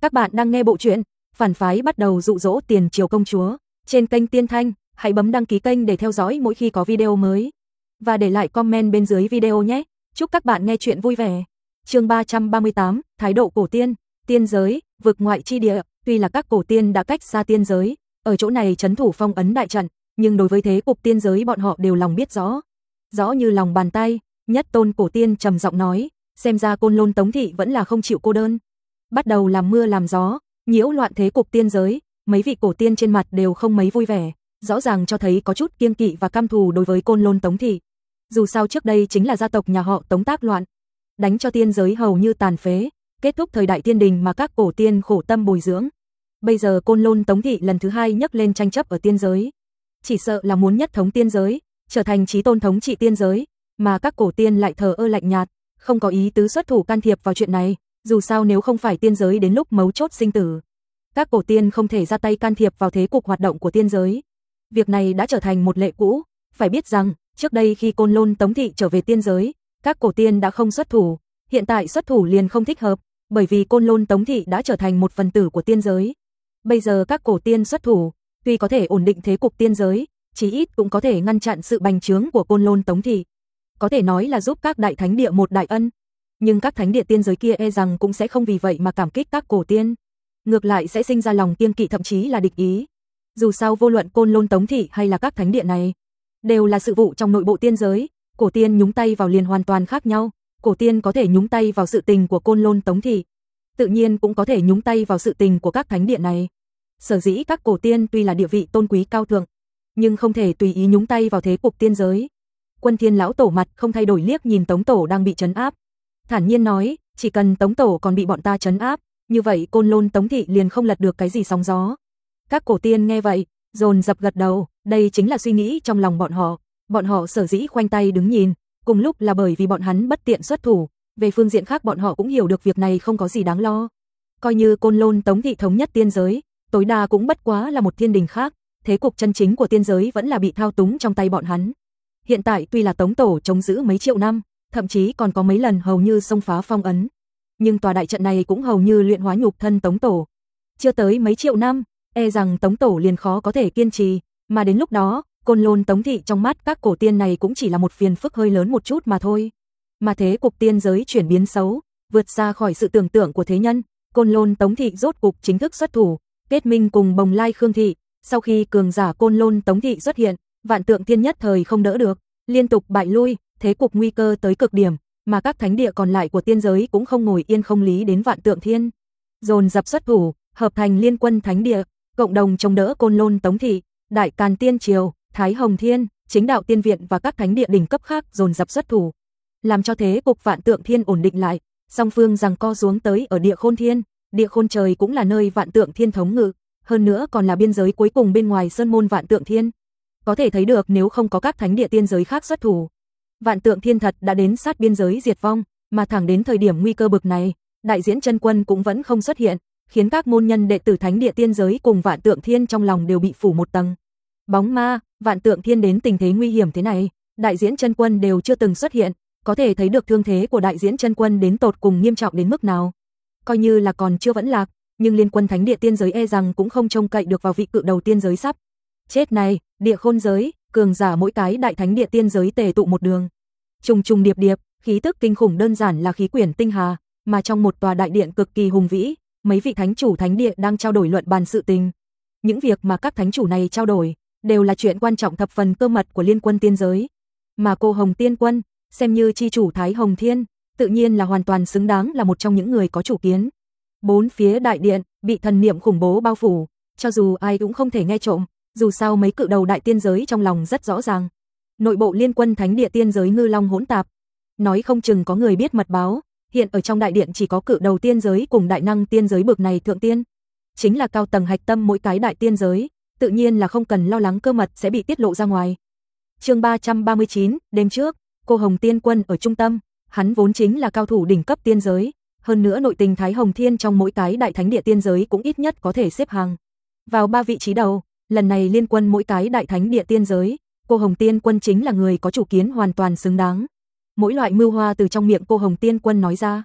Các bạn đang nghe bộ truyện Phản phái bắt đầu dụ dỗ tiền triều công chúa trên kênh Tiên Thanh, hãy bấm đăng ký kênh để theo dõi mỗi khi có video mới và để lại comment bên dưới video nhé. Chúc các bạn nghe truyện vui vẻ. Chương 338, thái độ cổ tiên, tiên giới, vực ngoại chi địa. Tuy là các cổ tiên đã cách xa tiên giới, ở chỗ này trấn thủ phong ấn đại trận, nhưng đối với thế cục tiên giới bọn họ đều lòng biết rõ, rõ như lòng bàn tay. Nhất tôn cổ tiên trầm giọng nói, xem ra Côn Lôn Tống thị vẫn là không chịu cô đơn, bắt đầu làm mưa làm gió, nhiễu loạn thế cục tiên giới. Mấy vị cổ tiên trên mặt đều không mấy vui vẻ, rõ ràng cho thấy có chút kiêng kỵ và căm thù đối với Côn Lôn Tống thị. Dù sao trước đây chính là gia tộc nhà họ Tống tác loạn, đánh cho tiên giới hầu như tàn phế, kết thúc thời đại tiên đình mà các cổ tiên khổ tâm bồi dưỡng. Bây giờ Côn Lôn Tống thị lần thứ hai nhấc lên tranh chấp ở tiên giới, chỉ sợ là muốn nhất thống tiên giới, trở thành chí tôn thống trị tiên giới, mà các cổ tiên lại thờ ơ lạnh nhạt, không có ý tứ xuất thủ can thiệp vào chuyện này. Dù sao nếu không phải tiên giới đến lúc mấu chốt sinh tử, các cổ tiên không thể ra tay can thiệp vào thế cục hoạt động của tiên giới. Việc này đã trở thành một lệ cũ. Phải biết rằng, trước đây khi Côn Lôn Tống thị trở về tiên giới, các cổ tiên đã không xuất thủ, hiện tại xuất thủ liền không thích hợp, bởi vì Côn Lôn Tống thị đã trở thành một phần tử của tiên giới. Bây giờ các cổ tiên xuất thủ, tuy có thể ổn định thế cục tiên giới, chí ít cũng có thể ngăn chặn sự bành trướng của Côn Lôn Tống thị. Có thể nói là giúp các đại thánh địa một đại ân. Nhưng các thánh địa tiên giới kia e rằng cũng sẽ không vì vậy mà cảm kích các cổ tiên, ngược lại sẽ sinh ra lòng kiêng kỵ thậm chí là địch ý. Dù sao vô luận Côn Lôn Tống thị hay là các thánh địa này, đều là sự vụ trong nội bộ tiên giới, cổ tiên nhúng tay vào liền hoàn toàn khác nhau. Cổ tiên có thể nhúng tay vào sự tình của Côn Lôn Tống thị, tự nhiên cũng có thể nhúng tay vào sự tình của các thánh địa này. Sở dĩ các cổ tiên tuy là địa vị tôn quý cao thượng, nhưng không thể tùy ý nhúng tay vào thế cục tiên giới. Quân Thiên lão tổ mặt không thay đổi liếc nhìn Tống tổ đang bị trấn áp, thản nhiên nói, chỉ cần Tống tổ còn bị bọn ta trấn áp, như vậy Côn Lôn Tống thị liền không lật được cái gì sóng gió. Các cổ tiên nghe vậy, dồn dập gật đầu, đây chính là suy nghĩ trong lòng bọn họ. Bọn họ sở dĩ khoanh tay đứng nhìn, cùng lúc là bởi vì bọn hắn bất tiện xuất thủ, về phương diện khác bọn họ cũng hiểu được việc này không có gì đáng lo. Coi như Côn Lôn Tống thị thống nhất tiên giới, tối đa cũng bất quá là một thiên đình khác, thế cục chân chính của tiên giới vẫn là bị thao túng trong tay bọn hắn. Hiện tại tuy là Tống tổ chống giữ mấy triệu năm, thậm chí còn có mấy lần hầu như xông phá phong ấn, nhưng tòa đại trận này cũng hầu như luyện hóa nhục thân Tống tổ. Chưa tới mấy triệu năm, e rằng Tống tổ liền khó có thể kiên trì, mà đến lúc đó, Côn Lôn Tống thị trong mắt các cổ tiên này cũng chỉ là một phiền phức hơi lớn một chút mà thôi. Mà thế cục tiên giới chuyển biến xấu, vượt xa khỏi sự tưởng tượng của thế nhân, Côn Lôn Tống thị rốt cục chính thức xuất thủ, kết minh cùng Bồng Lai Khương thị. Sau khi cường giả Côn Lôn Tống thị xuất hiện, Vạn Tượng Thiên nhất thời không đỡ được, liên tục bại lui, thế cục nguy cơ tới cực điểm, mà các thánh địa còn lại của tiên giới cũng không ngồi yên không lý đến Vạn Tượng Thiên, dồn dập xuất thủ, hợp thành liên quân thánh địa, cộng đồng chống đỡ Côn Lôn Tống thị. Đại Càn Tiên Triều, Thái Hồng Thiên, Chính Đạo Tiên Viện và các thánh địa đỉnh cấp khác dồn dập xuất thủ, làm cho thế cục Vạn Tượng Thiên ổn định lại. Song phương giằng co xuống tới ở Địa Khôn Thiên, Địa Khôn Trời cũng là nơi Vạn Tượng Thiên thống ngự, hơn nữa còn là biên giới cuối cùng bên ngoài sơn môn Vạn Tượng Thiên. Có thể thấy được nếu không có các thánh địa tiên giới khác xuất thủ, Vạn Tượng Thiên thật đã đến sát biên giới diệt vong, mà thẳng đến thời điểm nguy cơ bực này, Đại Diễn Chân Quân cũng vẫn không xuất hiện, khiến các môn nhân đệ tử thánh địa tiên giới cùng Vạn Tượng Thiên trong lòng đều bị phủ một tầng bóng ma. Vạn Tượng Thiên đến tình thế nguy hiểm thế này, Đại Diễn Chân Quân đều chưa từng xuất hiện, có thể thấy được thương thế của Đại Diễn Chân Quân đến tột cùng nghiêm trọng đến mức nào. Coi như là còn chưa vẫn lạc, nhưng liên quân thánh địa tiên giới e rằng cũng không trông cậy được vào vị cự đầu tiên giới sắp chết này. Địa Khôn giới, cường giả mỗi cái đại thánh địa tiên giới tề tụ một đường, trùng trùng điệp điệp, khí tức kinh khủng đơn giản là khí quyển tinh hà, mà trong một tòa đại điện cực kỳ hùng vĩ, mấy vị thánh chủ thánh địa đang trao đổi luận bàn sự tình. Những việc mà các thánh chủ này trao đổi đều là chuyện quan trọng thập phần cơ mật của liên quân tiên giới, mà cô Hồng Tiên Quân, xem như chi chủ Thái Hồng Thiên, tự nhiên là hoàn toàn xứng đáng là một trong những người có chủ kiến. Bốn phía đại điện bị thần niệm khủng bố bao phủ, cho dù ai cũng không thể nghe trộm, dù sao mấy cự đầu đại tiên giới trong lòng rất rõ ràng. Nội bộ liên quân thánh địa tiên giới ngư long hỗn tạp, nói không chừng có người biết mật báo, hiện ở trong đại điện chỉ có cự đầu tiên giới cùng đại năng tiên giới bực này thượng tiên, chính là cao tầng hạch tâm mỗi cái đại tiên giới, tự nhiên là không cần lo lắng cơ mật sẽ bị tiết lộ ra ngoài. Chương 339, đêm trước, cô Hồng Tiên Quân ở trung tâm, hắn vốn chính là cao thủ đỉnh cấp tiên giới, hơn nữa nội tình Thái Hồng Thiên trong mỗi cái đại thánh địa tiên giới cũng ít nhất có thể xếp hàng vào 3 vị trí đầu. Lần này liên quân mỗi cái đại thánh địa tiên giới, cô Hồng Tiên Quân chính là người có chủ kiến hoàn toàn xứng đáng. Mỗi loại mưu hoa từ trong miệng cô Hồng Tiên Quân nói ra,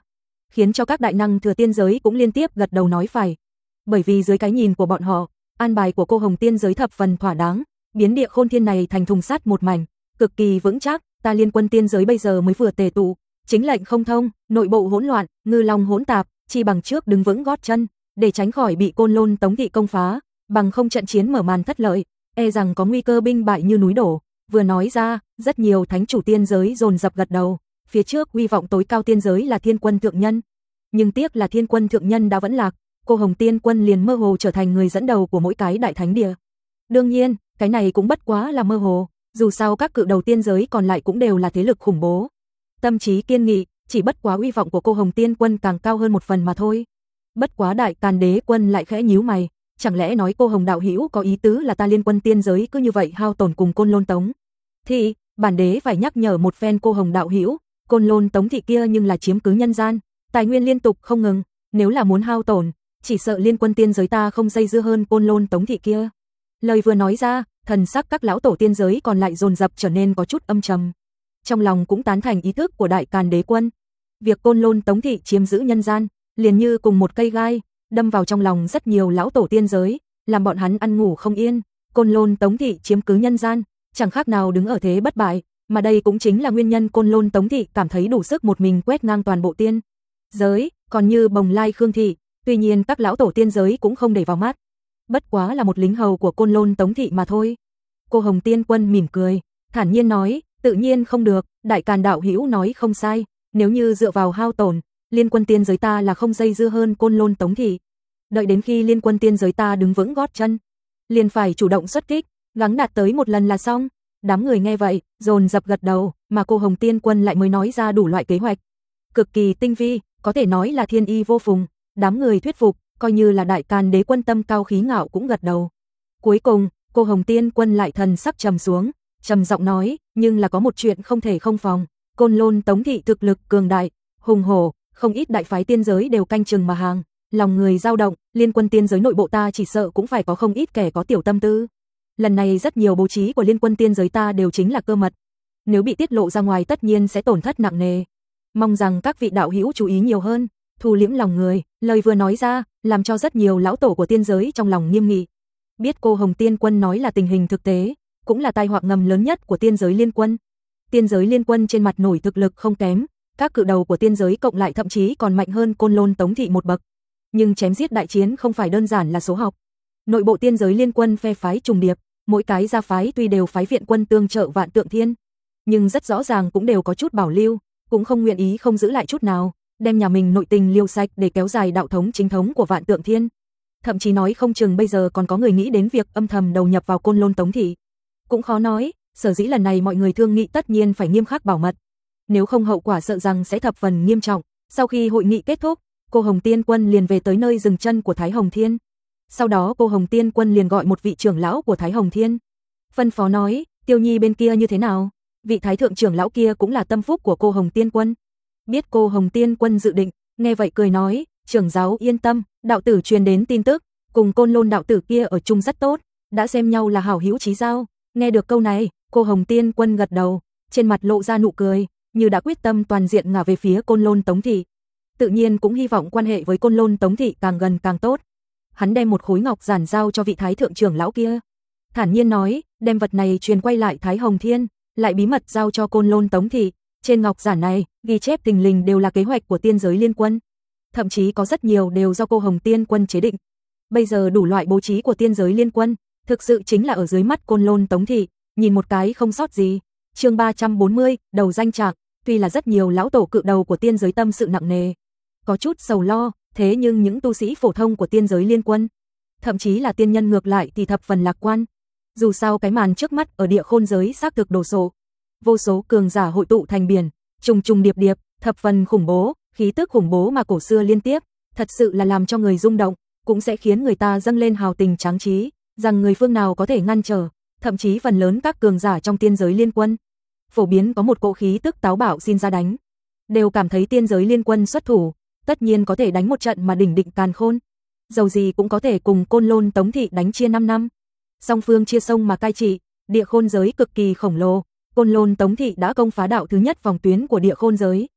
khiến cho các đại năng thừa tiên giới cũng liên tiếp gật đầu nói phải. Bởi vì dưới cái nhìn của bọn họ, an bài của cô Hồng tiên giới thập phần thỏa đáng, biến địa khôn thiên này thành thùng sắt một mảnh, cực kỳ vững chắc. Ta Liên Quân tiên giới bây giờ mới vừa tề tụ, chính lệnh không thông, nội bộ hỗn loạn, ngư long hỗn tạp, chi bằng trước đứng vững gót chân, để tránh khỏi bị Côn Lôn Tống thị công phá, bằng không trận chiến mở màn thất lợi, e rằng có nguy cơ binh bại như núi đổ. Vừa nói ra, rất nhiều thánh chủ tiên giới dồn dập gật đầu, phía trước uy vọng tối cao tiên giới là Thiên Quân thượng nhân, nhưng tiếc là Thiên Quân thượng nhân đã vẫn lạc, cô Hồng tiên quân liền mơ hồ trở thành người dẫn đầu của mỗi cái đại thánh địa. Đương nhiên, cái này cũng bất quá là mơ hồ, dù sao các cự đầu tiên giới còn lại cũng đều là thế lực khủng bố. Tâm trí kiên nghị, chỉ bất quá uy vọng của cô Hồng tiên quân càng cao hơn một phần mà thôi. Bất quá Đại Càn Đế quân lại khẽ nhíu mày, chẳng lẽ nói cô Hồng đạo hữu có ý tứ là ta Liên Quân tiên giới cứ như vậy hao tổn cùng Côn Lôn Tống thì bản đế phải nhắc nhở một phen cô Hồng đạo hữu, Côn Lôn Tống thị kia nhưng là chiếm cứ nhân gian, tài nguyên liên tục không ngừng, nếu là muốn hao tổn, chỉ sợ Liên Quân tiên giới ta không dây dưa hơn Côn Lôn Tống thị kia. Lời vừa nói ra, thần sắc các lão tổ tiên giới còn lại dồn dập trở nên có chút âm trầm. Trong lòng cũng tán thành ý thức của Đại Càn Đế quân. Việc Côn Lôn Tống thị chiếm giữ nhân gian, liền như cùng một cây gai, đâm vào trong lòng rất nhiều lão tổ tiên giới, làm bọn hắn ăn ngủ không yên. Côn Lôn Tống thị chiếm cứ nhân gian, chẳng khác nào đứng ở thế bất bại, mà đây cũng chính là nguyên nhân Côn Lôn Tống thị cảm thấy đủ sức một mình quét ngang toàn bộ tiên giới, còn như Bồng Lai Khương thị, tuy nhiên các lão tổ tiên giới cũng không để vào mắt. Bất quá là một lính hầu của Côn Lôn Tống thị mà thôi. Cô Hồng tiên quân mỉm cười, thản nhiên nói, tự nhiên không được, Đại Càn đạo hữu nói không sai, nếu như dựa vào hao tổn, Liên Quân tiên giới ta là không dây dưa hơn Côn Lôn Tống thị. Đợi đến khi Liên Quân tiên giới ta đứng vững gót chân, liền phải chủ động xuất kích, gắng đạt tới một lần là xong. Đám người nghe vậy, dồn dập gật đầu, mà cô Hồng tiên quân lại mới nói ra đủ loại kế hoạch, cực kỳ tinh vi, có thể nói là thiên y vô phùng. Đám người thuyết phục, coi như là Đại Càn Đế quân tâm cao khí ngạo cũng gật đầu. Cuối cùng, cô Hồng tiên quân lại thần sắc trầm xuống, trầm giọng nói, nhưng là có một chuyện không thể không phòng, Côn Lôn Tống thị thực lực cường đại, hùng hổ, không ít đại phái tiên giới đều canh chừng mà hàng, lòng người dao động, Liên Quân tiên giới nội bộ ta chỉ sợ cũng phải có không ít kẻ có tiểu tâm tư. Lần này rất nhiều bố trí của Liên Quân tiên giới ta đều chính là cơ mật, nếu bị tiết lộ ra ngoài tất nhiên sẽ tổn thất nặng nề. Mong rằng các vị đạo hữu chú ý nhiều hơn, thu liễm lòng người. Lời vừa nói ra, làm cho rất nhiều lão tổ của tiên giới trong lòng nghiêm nghị. Biết cô Hồng tiên quân nói là tình hình thực tế, cũng là tai họa ngầm lớn nhất của tiên giới Liên Quân. Tiên giới Liên Quân trên mặt nổi thực lực không kém, các cự đầu của tiên giới cộng lại thậm chí còn mạnh hơn Côn Lôn Tống thị một bậc. Nhưng chém giết đại chiến không phải đơn giản là số học. Nội bộ tiên giới Liên Quân phe phái trùng điệp, mỗi cái gia phái tuy đều phái viện quân tương trợ Vạn Tượng Thiên, nhưng rất rõ ràng cũng đều có chút bảo lưu, cũng không nguyện ý không giữ lại chút nào, đem nhà mình nội tình liêu sạch để kéo dài đạo thống chính thống của Vạn Tượng Thiên. Thậm chí nói không chừng bây giờ còn có người nghĩ đến việc âm thầm đầu nhập vào Côn Lôn Tống thị. Cũng khó nói, sở dĩ lần này mọi người thương nghị tất nhiên phải nghiêm khắc bảo mật, nếu không hậu quả sợ rằng sẽ thập phần nghiêm trọng. Sau khi hội nghị kết thúc, cô Hồng Tiên Quân liền về tới nơi dừng chân của Thái Hồng Thiên. Sau đó cô Hồng Tiên Quân liền gọi một vị trưởng lão của Thái Hồng Thiên, phân phó nói, Tiêu Nhi bên kia như thế nào? Vị thái thượng trưởng lão kia cũng là tâm phúc của cô Hồng Tiên Quân. Biết cô Hồng Tiên Quân dự định, nghe vậy cười nói, trưởng giáo yên tâm, đạo tử truyền đến tin tức, cùng Côn Lôn đạo tử kia ở chung rất tốt, đã xem nhau là hảo hữu chí giao. Nghe được câu này, cô Hồng Tiên Quân gật đầu, trên mặt lộ ra nụ cười, như đã quyết tâm toàn diện ngả về phía Côn Lôn Tống thị. Tự nhiên cũng hy vọng quan hệ với Côn Lôn Tống thị càng gần càng tốt. Hắn đem một khối ngọc giản giao cho vị thái thượng trưởng lão kia, thản nhiên nói, đem vật này truyền quay lại Thái Hồng Thiên, lại bí mật giao cho Côn Lôn Tống thị. Trên ngọc giản này, ghi chép thình lình đều là kế hoạch của tiên giới Liên Quân, thậm chí có rất nhiều đều do cô Hồng Tiên Quân chế định. Bây giờ đủ loại bố trí của tiên giới Liên Quân, thực sự chính là ở dưới mắt Côn Lôn Tống thị, nhìn một cái không sót gì. Chương 340, đầu danh trạng, tuy là rất nhiều lão tổ cự đầu của tiên giới tâm sự nặng nề, có chút sầu lo, thế nhưng những tu sĩ phổ thông của tiên giới Liên Quân, thậm chí là tiên nhân ngược lại thì thập phần lạc quan. Dù sao cái màn trước mắt ở địa khôn giới xác thực đồ sộ, vô số cường giả hội tụ thành biển, trùng trùng điệp điệp, thập phần khủng bố, khí tức khủng bố mà cổ xưa liên tiếp, thật sự là làm cho người rung động, cũng sẽ khiến người ta dâng lên hào tình tráng trí, rằng người phương nào có thể ngăn trở. Thậm chí phần lớn các cường giả trong tiên giới Liên Quân, phổ biến có một cỗ khí tức táo bạo xin ra đánh, đều cảm thấy tiên giới Liên Quân xuất thủ, tất nhiên có thể đánh một trận mà đỉnh định càn khôn, dầu gì cũng có thể cùng Côn Lôn Tống thị đánh chia 5 năm. Song phương chia sông mà cai trị, địa khôn giới cực kỳ khổng lồ, Côn Lôn Tống thị đã công phá đạo thứ nhất vòng tuyến của địa khôn giới.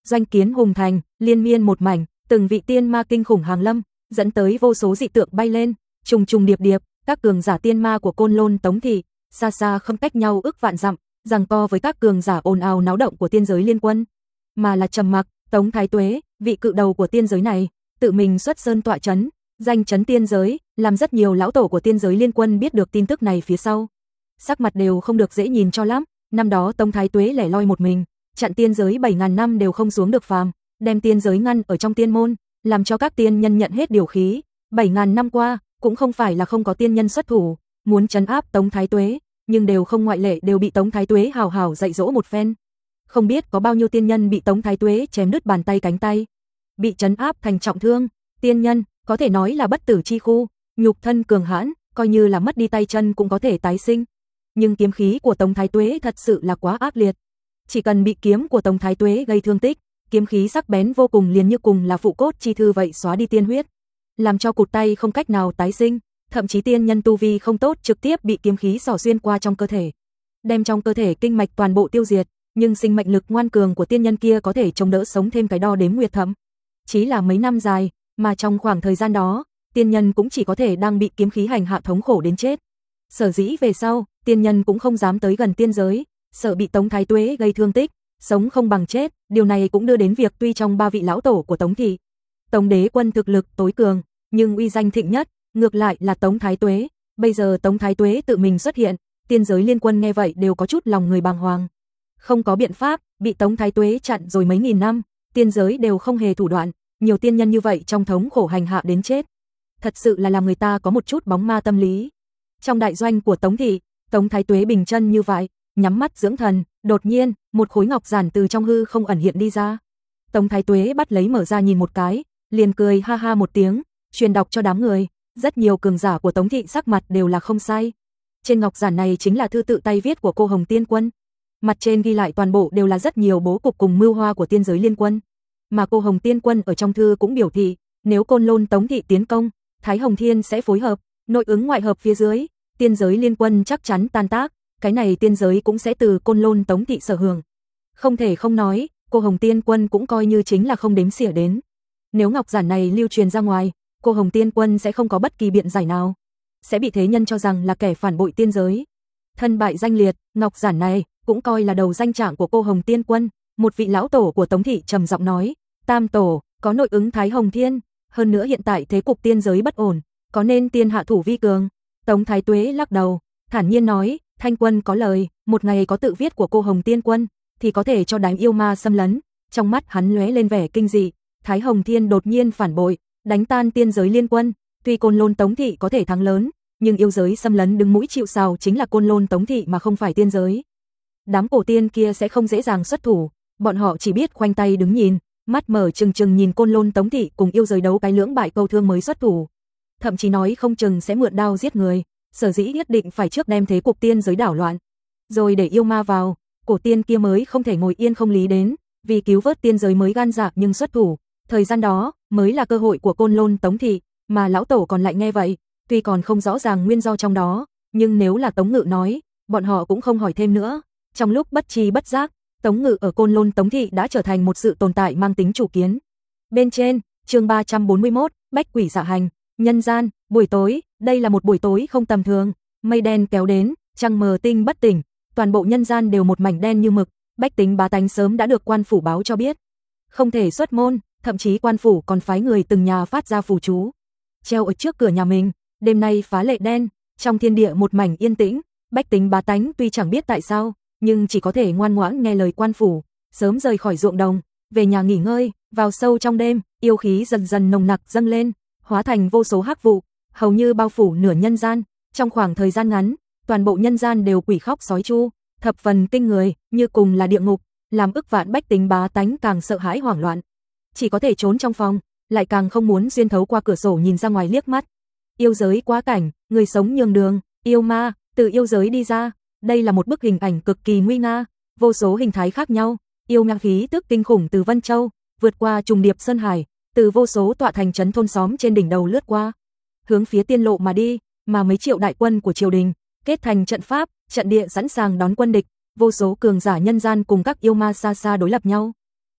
doanh kiến hùng thành, liên miên một mảnh, từng vị tiên ma kinh khủng hàng lâm, dẫn tới vô số dị tượng bay lên, trùng trùng điệp điệp, các cường giả tiên ma của Côn Lôn Tống thị, xa xa không cách nhau ước vạn dặm, giằng co với các cường giả ồn ào náo động của tiên giới liên quân, mà là trầm mặc. Tống Thái Tuế, vị cự đầu của tiên giới này, tự mình xuất sơn tọa trấn, danh chấn tiên giới, làm rất nhiều lão tổ của tiên giới liên quân biết được tin tức này phía sau, sắc mặt đều không được dễ nhìn cho lắm. Năm đó Tống Thái Tuế lẻ loi một mình, chặn tiên giới 7000 năm đều không xuống được phàm, đem tiên giới ngăn ở trong tiên môn, làm cho các tiên nhân nhận hết điều khí. 7000 năm qua, cũng không phải là không có tiên nhân xuất thủ, muốn trấn áp Tống Thái Tuế, nhưng đều không ngoại lệ đều bị Tống Thái Tuế hào hào dạy dỗ một phen. Không biết có bao nhiêu tiên nhân bị Tống Thái Tuế chém đứt bàn tay cánh tay, bị trấn áp thành trọng thương. Tiên nhân có thể nói là bất tử chi khu, nhục thân cường hãn, coi như là mất đi tay chân cũng có thể tái sinh. Nhưng kiếm khí của Tống Thái Tuế thật sự là quá ác liệt. Chỉ cần bị kiếm của Tống Thái Tuế gây thương tích, kiếm khí sắc bén vô cùng liền như cùng là phụ cốt chi thư vậy xóa đi tiên huyết, làm cho cụt tay không cách nào tái sinh, thậm chí tiên nhân tu vi không tốt trực tiếp bị kiếm khí xỏ xuyên qua trong cơ thể, đem trong cơ thể kinh mạch toàn bộ tiêu diệt, nhưng sinh mệnh lực ngoan cường của tiên nhân kia có thể chống đỡ sống thêm cái đo đếm nguyệt thậm chí là mấy năm dài, mà trong khoảng thời gian đó, tiên nhân cũng chỉ có thể đang bị kiếm khí hành hạ thống khổ đến chết. Sở dĩ về sau, tiên nhân cũng không dám tới gần tiên giới, sợ bị Tống Thái Tuế gây thương tích, sống không bằng chết. Điều này cũng đưa đến việc tuy trong 3 vị lão tổ của Tống thị, Tống đế quân thực lực tối cường, nhưng uy danh thịnh nhất, ngược lại là Tống Thái Tuế. Bây giờ Tống Thái Tuế tự mình xuất hiện, tiên giới liên quân nghe vậy đều có chút lòng người bàng hoàng. Không có biện pháp, bị Tống Thái Tuế chặn rồi mấy nghìn năm, tiên giới đều không hề thủ đoạn, nhiều tiên nhân như vậy trong thống khổ hành hạ đến chết. Thật sự là làm người ta có một chút bóng ma tâm lý. Trong đại doanh của Tống thị, Tống Thái Tuế bình chân như vậy, nhắm mắt dưỡng thần, đột nhiên, một khối ngọc giản từ trong hư không ẩn hiện đi ra. Tống Thái Tuế bắt lấy mở ra nhìn một cái, liền cười ha ha một tiếng, truyền đọc cho đám người. Rất nhiều cường giả của Tống thị sắc mặt đều là không sai. Trên ngọc giản này chính là thư tự tay viết của cô Hồng Tiên Quân. Mặt trên ghi lại toàn bộ đều là rất nhiều bố cục cùng mưu hoa của tiên giới liên quân. Mà cô Hồng Tiên Quân ở trong thư cũng biểu thị, nếu Côn Lôn Tống thị tiến công, Thái Hồng Thiên sẽ phối hợp, nội ứng ngoại hợp phía dưới, tiên giới liên quân chắc chắn tan tác, cái này tiên giới cũng sẽ từ Côn Lôn Tống thị sở hưởng. Không thể không nói, cô Hồng Tiên Quân cũng coi như chính là không đếm xỉa đến. Nếu ngọc giản này lưu truyền ra ngoài, cô Hồng Tiên Quân sẽ không có bất kỳ biện giải nào, sẽ bị thế nhân cho rằng là kẻ phản bội tiên giới. Thân bại danh liệt, ngọc giản này cũng coi là đầu danh trạng của cô Hồng Tiên Quân. Một vị lão tổ của Tống thị trầm giọng nói, Tam tổ, có nội ứng Thái Hồng Thiên, hơn nữa hiện tại thế cục tiên giới bất ổn, có nên tiên hạ thủ vi cường? Tống Thái Tuế lắc đầu, thản nhiên nói, Thanh Quân có lời, một ngày có tự viết của cô Hồng Tiên Quân, thì có thể cho đánh yêu ma xâm lấn. Trong mắt hắn lóe lên vẻ kinh dị, Thái Hồng Thiên đột nhiên phản bội, đánh tan tiên giới liên quân, tuy Côn Lôn Tống thị có thể thắng lớn, nhưng yêu giới xâm lấn đứng mũi chịu sào chính là Côn Lôn Tống thị mà không phải tiên giới. Đám cổ tiên kia sẽ không dễ dàng xuất thủ, bọn họ chỉ biết khoanh tay đứng nhìn, mắt mở trừng trừng nhìn Côn Lôn Tống thị cùng yêu giới đấu cái lưỡng bại câu thương mới xuất thủ. Thậm chí nói không chừng sẽ mượn đao giết người, sở dĩ nhất định phải trước đem thế cục tiên giới đảo loạn, rồi để yêu ma vào, cổ tiên kia mới không thể ngồi yên không lý đến, vì cứu vớt tiên giới mới gan dạ nhưng xuất thủ. Thời gian đó mới là cơ hội của Côn Lôn Tống thị, mà lão tổ còn lại nghe vậy, tuy còn không rõ ràng nguyên do trong đó, nhưng nếu là Tống Ngự nói, bọn họ cũng không hỏi thêm nữa. Trong lúc bất tri bất giác, Tống Ngự ở Côn Lôn Tống thị đã trở thành một sự tồn tại mang tính chủ kiến. Bên trên, chương 341, Bách Quỷ Dạ Hành, nhân gian, buổi tối, đây là một buổi tối không tầm thường, mây đen kéo đến, trăng mờ tinh bất tỉnh, toàn bộ nhân gian đều một mảnh đen như mực, bách tính bá tánh sớm đã được quan phủ báo cho biết, không thể xuất môn, thậm chí quan phủ còn phái người từng nhà phát ra phù chú, treo ở trước cửa nhà mình. Đêm nay phá lệ đen, trong thiên địa một mảnh yên tĩnh, bách tính bá tánh tuy chẳng biết tại sao, nhưng chỉ có thể ngoan ngoãn nghe lời quan phủ, sớm rời khỏi ruộng đồng, về nhà nghỉ ngơi. Vào sâu trong đêm, yêu khí dần dần nồng nặc dâng lên, hóa thành vô số hắc vụ, hầu như bao phủ nửa nhân gian. Trong khoảng thời gian ngắn, toàn bộ nhân gian đều quỷ khóc sói chu, thập phần kinh người, như cùng là địa ngục, làm ức vạn bách tính bá tánh càng sợ hãi hoảng loạn, chỉ có thể trốn trong phòng, lại càng không muốn xuyên thấu qua cửa sổ nhìn ra ngoài liếc mắt. Yêu giới quá cảnh, người sống nhường đường, yêu ma từ yêu giới đi ra, đây là một bức hình ảnh cực kỳ nguy nga, vô số hình thái khác nhau, yêu ma khí tức kinh khủng từ Vân Châu, vượt qua trùng điệp sơn hải, từ vô số tọa thành trấn thôn xóm trên đỉnh đầu lướt qua, hướng phía tiên lộ mà đi, mà mấy triệu đại quân của triều đình kết thành trận pháp, trận địa sẵn sàng đón quân địch, vô số cường giả nhân gian cùng các yêu ma xa xa đối lập nhau.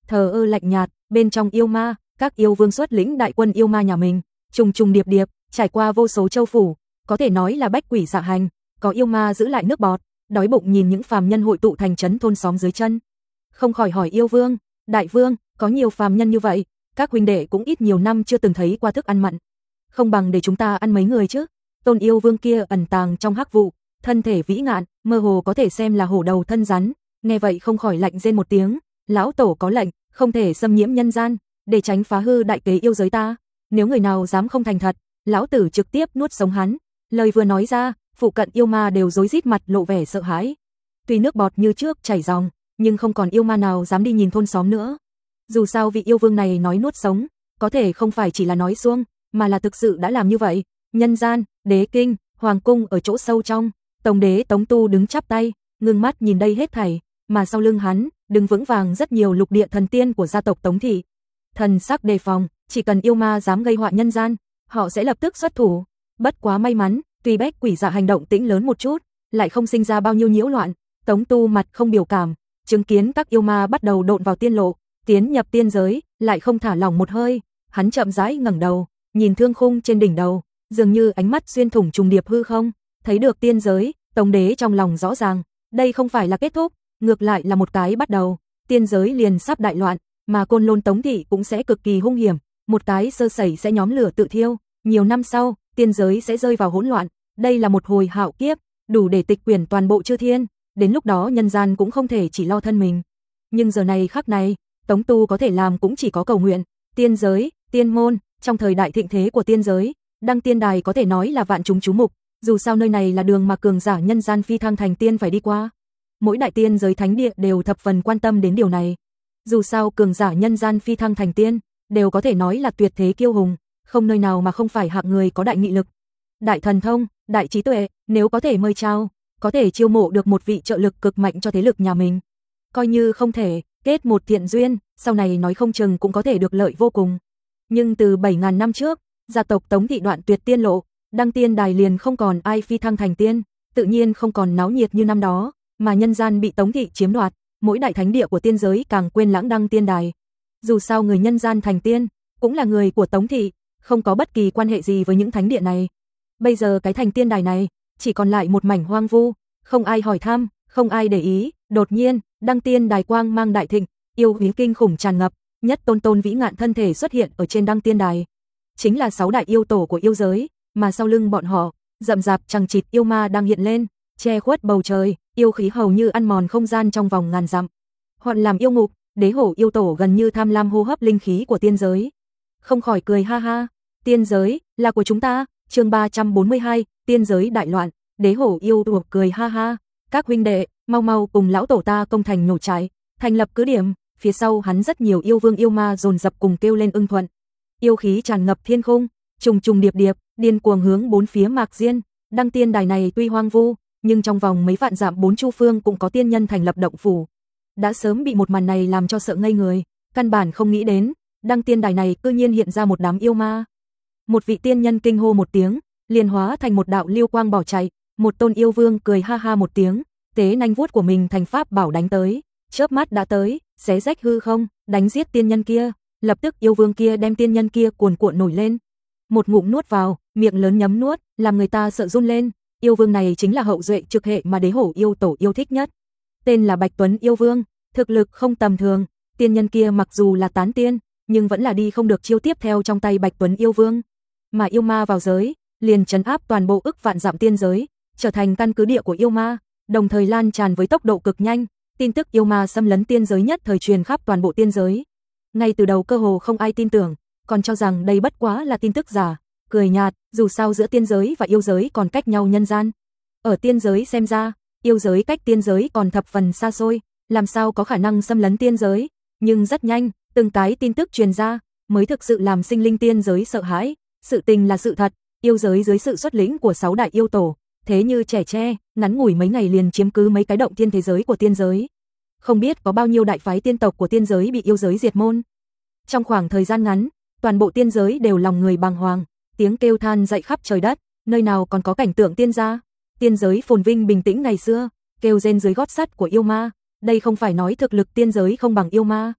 thờ ơ lạnh nhạt, bên trong yêu ma, các yêu vương xuất lĩnh đại quân yêu ma nhà mình, trùng trùng điệp điệp, trải qua vô số châu phủ, có thể nói là bách quỷ dạ hành, có yêu ma giữ lại nước bọt, đói bụng nhìn những phàm nhân hội tụ thành trấn thôn xóm dưới chân. Không khỏi hỏi yêu vương, đại vương, có nhiều phàm nhân như vậy, các huynh đệ cũng ít nhiều năm chưa từng thấy qua thức ăn mặn. Không bằng để chúng ta ăn mấy người chứ. Tôn yêu vương kia ẩn tàng trong hắc vụ, thân thể vĩ ngạn, mơ hồ có thể xem là hổ đầu thân rắn, nghe vậy không khỏi lạnh rên một tiếng, lão tổ có lệnh, không thể xâm nhiễm nhân gian, để tránh phá hư đại kế yêu giới ta. Nếu người nào dám không thành thật, lão tử trực tiếp nuốt sống hắn. Lời vừa nói ra, phụ cận yêu ma đều rối rít mặt lộ vẻ sợ hãi. Tuy nước bọt như trước chảy ròng, nhưng không còn yêu ma nào dám đi nhìn thôn xóm nữa. Dù sao vị yêu vương này nói nuốt sống, có thể không phải chỉ là nói suông, mà là thực sự đã làm như vậy. Nhân gian, đế kinh, hoàng cung ở chỗ sâu trong, Tổng đế Tống Tu đứng chắp tay, ngưng mắt nhìn đây hết thảy, mà sau lưng hắn, đứng vững vàng rất nhiều lục địa thần tiên của gia tộc Tống thị. Thần sắc đề phòng, chỉ cần yêu ma dám gây họa nhân gian, họ sẽ lập tức xuất thủ. Bất quá may mắn, tuy bách quỷ dạ hành động tĩnh lớn một chút, lại không sinh ra bao nhiêu nhiễu loạn. Tống Tu mặt không biểu cảm, chứng kiến các yêu ma bắt đầu độn vào tiên lộ, tiến nhập tiên giới, lại không thả lỏng một hơi. Hắn chậm rãi ngẩng đầu, nhìn thương khung trên đỉnh đầu, dường như ánh mắt xuyên thủng trùng điệp hư không, thấy được tiên giới. Tống đế trong lòng rõ ràng, đây không phải là kết thúc, ngược lại là một cái bắt đầu. Tiên giới liền sắp đại loạn, mà Côn Lôn Tống thị cũng sẽ cực kỳ hung hiểm, một cái sơ sẩy sẽ nhóm lửa tự thiêu, nhiều năm sau, tiên giới sẽ rơi vào hỗn loạn. Đây là một hồi hạo kiếp, đủ để tịch quyển toàn bộ chư thiên, đến lúc đó nhân gian cũng không thể chỉ lo thân mình. Nhưng giờ này khắc này, Tống Tu có thể làm cũng chỉ có cầu nguyện. Tiên giới, tiên môn, trong thời đại thịnh thế của tiên giới, Đăng Tiên Đài có thể nói là vạn chúng chú mục, dù sao nơi này là đường mà cường giả nhân gian phi thăng thành tiên phải đi qua. Mỗi đại tiên giới thánh địa đều thập phần quan tâm đến điều này. Dù sao cường giả nhân gian phi thăng thành tiên, đều có thể nói là tuyệt thế kiêu hùng, không nơi nào mà không phải hạng người có đại nghị lực, đại thần thông, đại trí tuệ, nếu có thể mời chào, có thể chiêu mộ được một vị trợ lực cực mạnh cho thế lực nhà mình. Coi như không thể, kết một thiện duyên, sau này nói không chừng cũng có thể được lợi vô cùng. Nhưng từ 7.000 năm trước, gia tộc Tống thị đoạn tuyệt tiên lộ, Đăng Tiên Đài liền không còn ai phi thăng thành tiên, tự nhiên không còn náo nhiệt như năm đó, mà nhân gian bị Tống thị chiếm đoạt, mỗi đại thánh địa của tiên giới càng quên lãng Đăng Tiên Đài. Dù sao người nhân gian thành tiên, cũng là người của Tống thị, không có bất kỳ quan hệ gì với những thánh địa này. Bây giờ cái thành tiên đài này, chỉ còn lại một mảnh hoang vu, không ai hỏi thăm, không ai để ý. Đột nhiên, Đăng Tiên Đài quang mang đại thịnh, yêu khí kinh khủng tràn ngập, nhất tôn vĩ ngạn thân thể xuất hiện ở trên Đăng Tiên Đài. Chính là 6 đại yêu tổ của yêu giới, mà sau lưng bọn họ, rậm rạp chằng chịt yêu ma đang hiện lên, che khuất bầu trời, yêu khí hầu như ăn mòn không gian trong vòng ngàn dặm. Hoạn làm yêu ngục, đế hổ yêu tổ gần như tham lam hô hấp linh khí của tiên giới. Không khỏi cười ha ha, tiên giới là của chúng ta. Chương 342, tiên giới đại loạn, đế hổ yêu tổ cười ha ha, các huynh đệ, mau mau cùng lão tổ ta công thành nổ trại, thành lập cứ điểm. Phía sau hắn rất nhiều yêu vương yêu ma dồn dập cùng kêu lên ưng thuận. Yêu khí tràn ngập thiên khung, trùng trùng điệp điệp, điên cuồng hướng bốn phía mạc diên. Đăng Tiên Đài này tuy hoang vu, nhưng trong vòng mấy vạn dặm bốn chu phương cũng có tiên nhân thành lập động phủ. Đã sớm bị một màn này làm cho sợ ngây người, căn bản không nghĩ đến, Đăng Tiên Đài này cư nhiên hiện ra một đám yêu ma. Một vị tiên nhân kinh hô một tiếng, liền hóa thành một đạo lưu quang bỏ chạy, một tôn yêu vương cười ha ha một tiếng, tế nanh vuốt của mình thành pháp bảo đánh tới, chớp mắt đã tới, xé rách hư không, đánh giết tiên nhân kia. Lập tức yêu vương kia đem tiên nhân kia cuồn cuộn nổi lên, một ngụm nuốt vào, miệng lớn nhấm nuốt, làm người ta sợ run lên. Yêu vương này chính là hậu duệ trực hệ mà đế hổ yêu tổ yêu thích nhất, tên là Bạch Tuấn yêu vương, thực lực không tầm thường. Tiên nhân kia mặc dù là tán tiên, nhưng vẫn là đi không được chiêu tiếp theo trong tay Bạch Tuấn yêu vương. Mà yêu ma vào giới, liền trấn áp toàn bộ ức vạn dặm tiên giới, trở thành căn cứ địa của yêu ma, đồng thời lan tràn với tốc độ cực nhanh. Tin tức yêu ma xâm lấn tiên giới nhất thời truyền khắp toàn bộ tiên giới. Ngay từ đầu cơ hồ không ai tin tưởng, còn cho rằng đây bất quá là tin tức giả, cười nhạt, dù sao giữa tiên giới và yêu giới còn cách nhau nhân gian. Ở tiên giới xem ra, yêu giới cách tiên giới còn thập phần xa xôi, làm sao có khả năng xâm lấn tiên giới. Nhưng rất nhanh, từng cái tin tức truyền ra, mới thực sự làm sinh linh tiên giới sợ hãi. Sự tình là sự thật, yêu giới dưới sự xuất lĩnh của 6 đại yêu tổ, thế như trẻ tre, ngắn ngủi mấy ngày liền chiếm cứ mấy cái động thiên thế giới của tiên giới. Không biết có bao nhiêu đại phái tiên tộc của tiên giới bị yêu giới diệt môn. Trong khoảng thời gian ngắn, toàn bộ tiên giới đều lòng người bàng hoàng, tiếng kêu than dậy khắp trời đất, nơi nào còn có cảnh tượng tiên gia. Tiên giới phồn vinh bình tĩnh ngày xưa, kêu rên dưới gót sắt của yêu ma, đây không phải nói thực lực tiên giới không bằng yêu ma.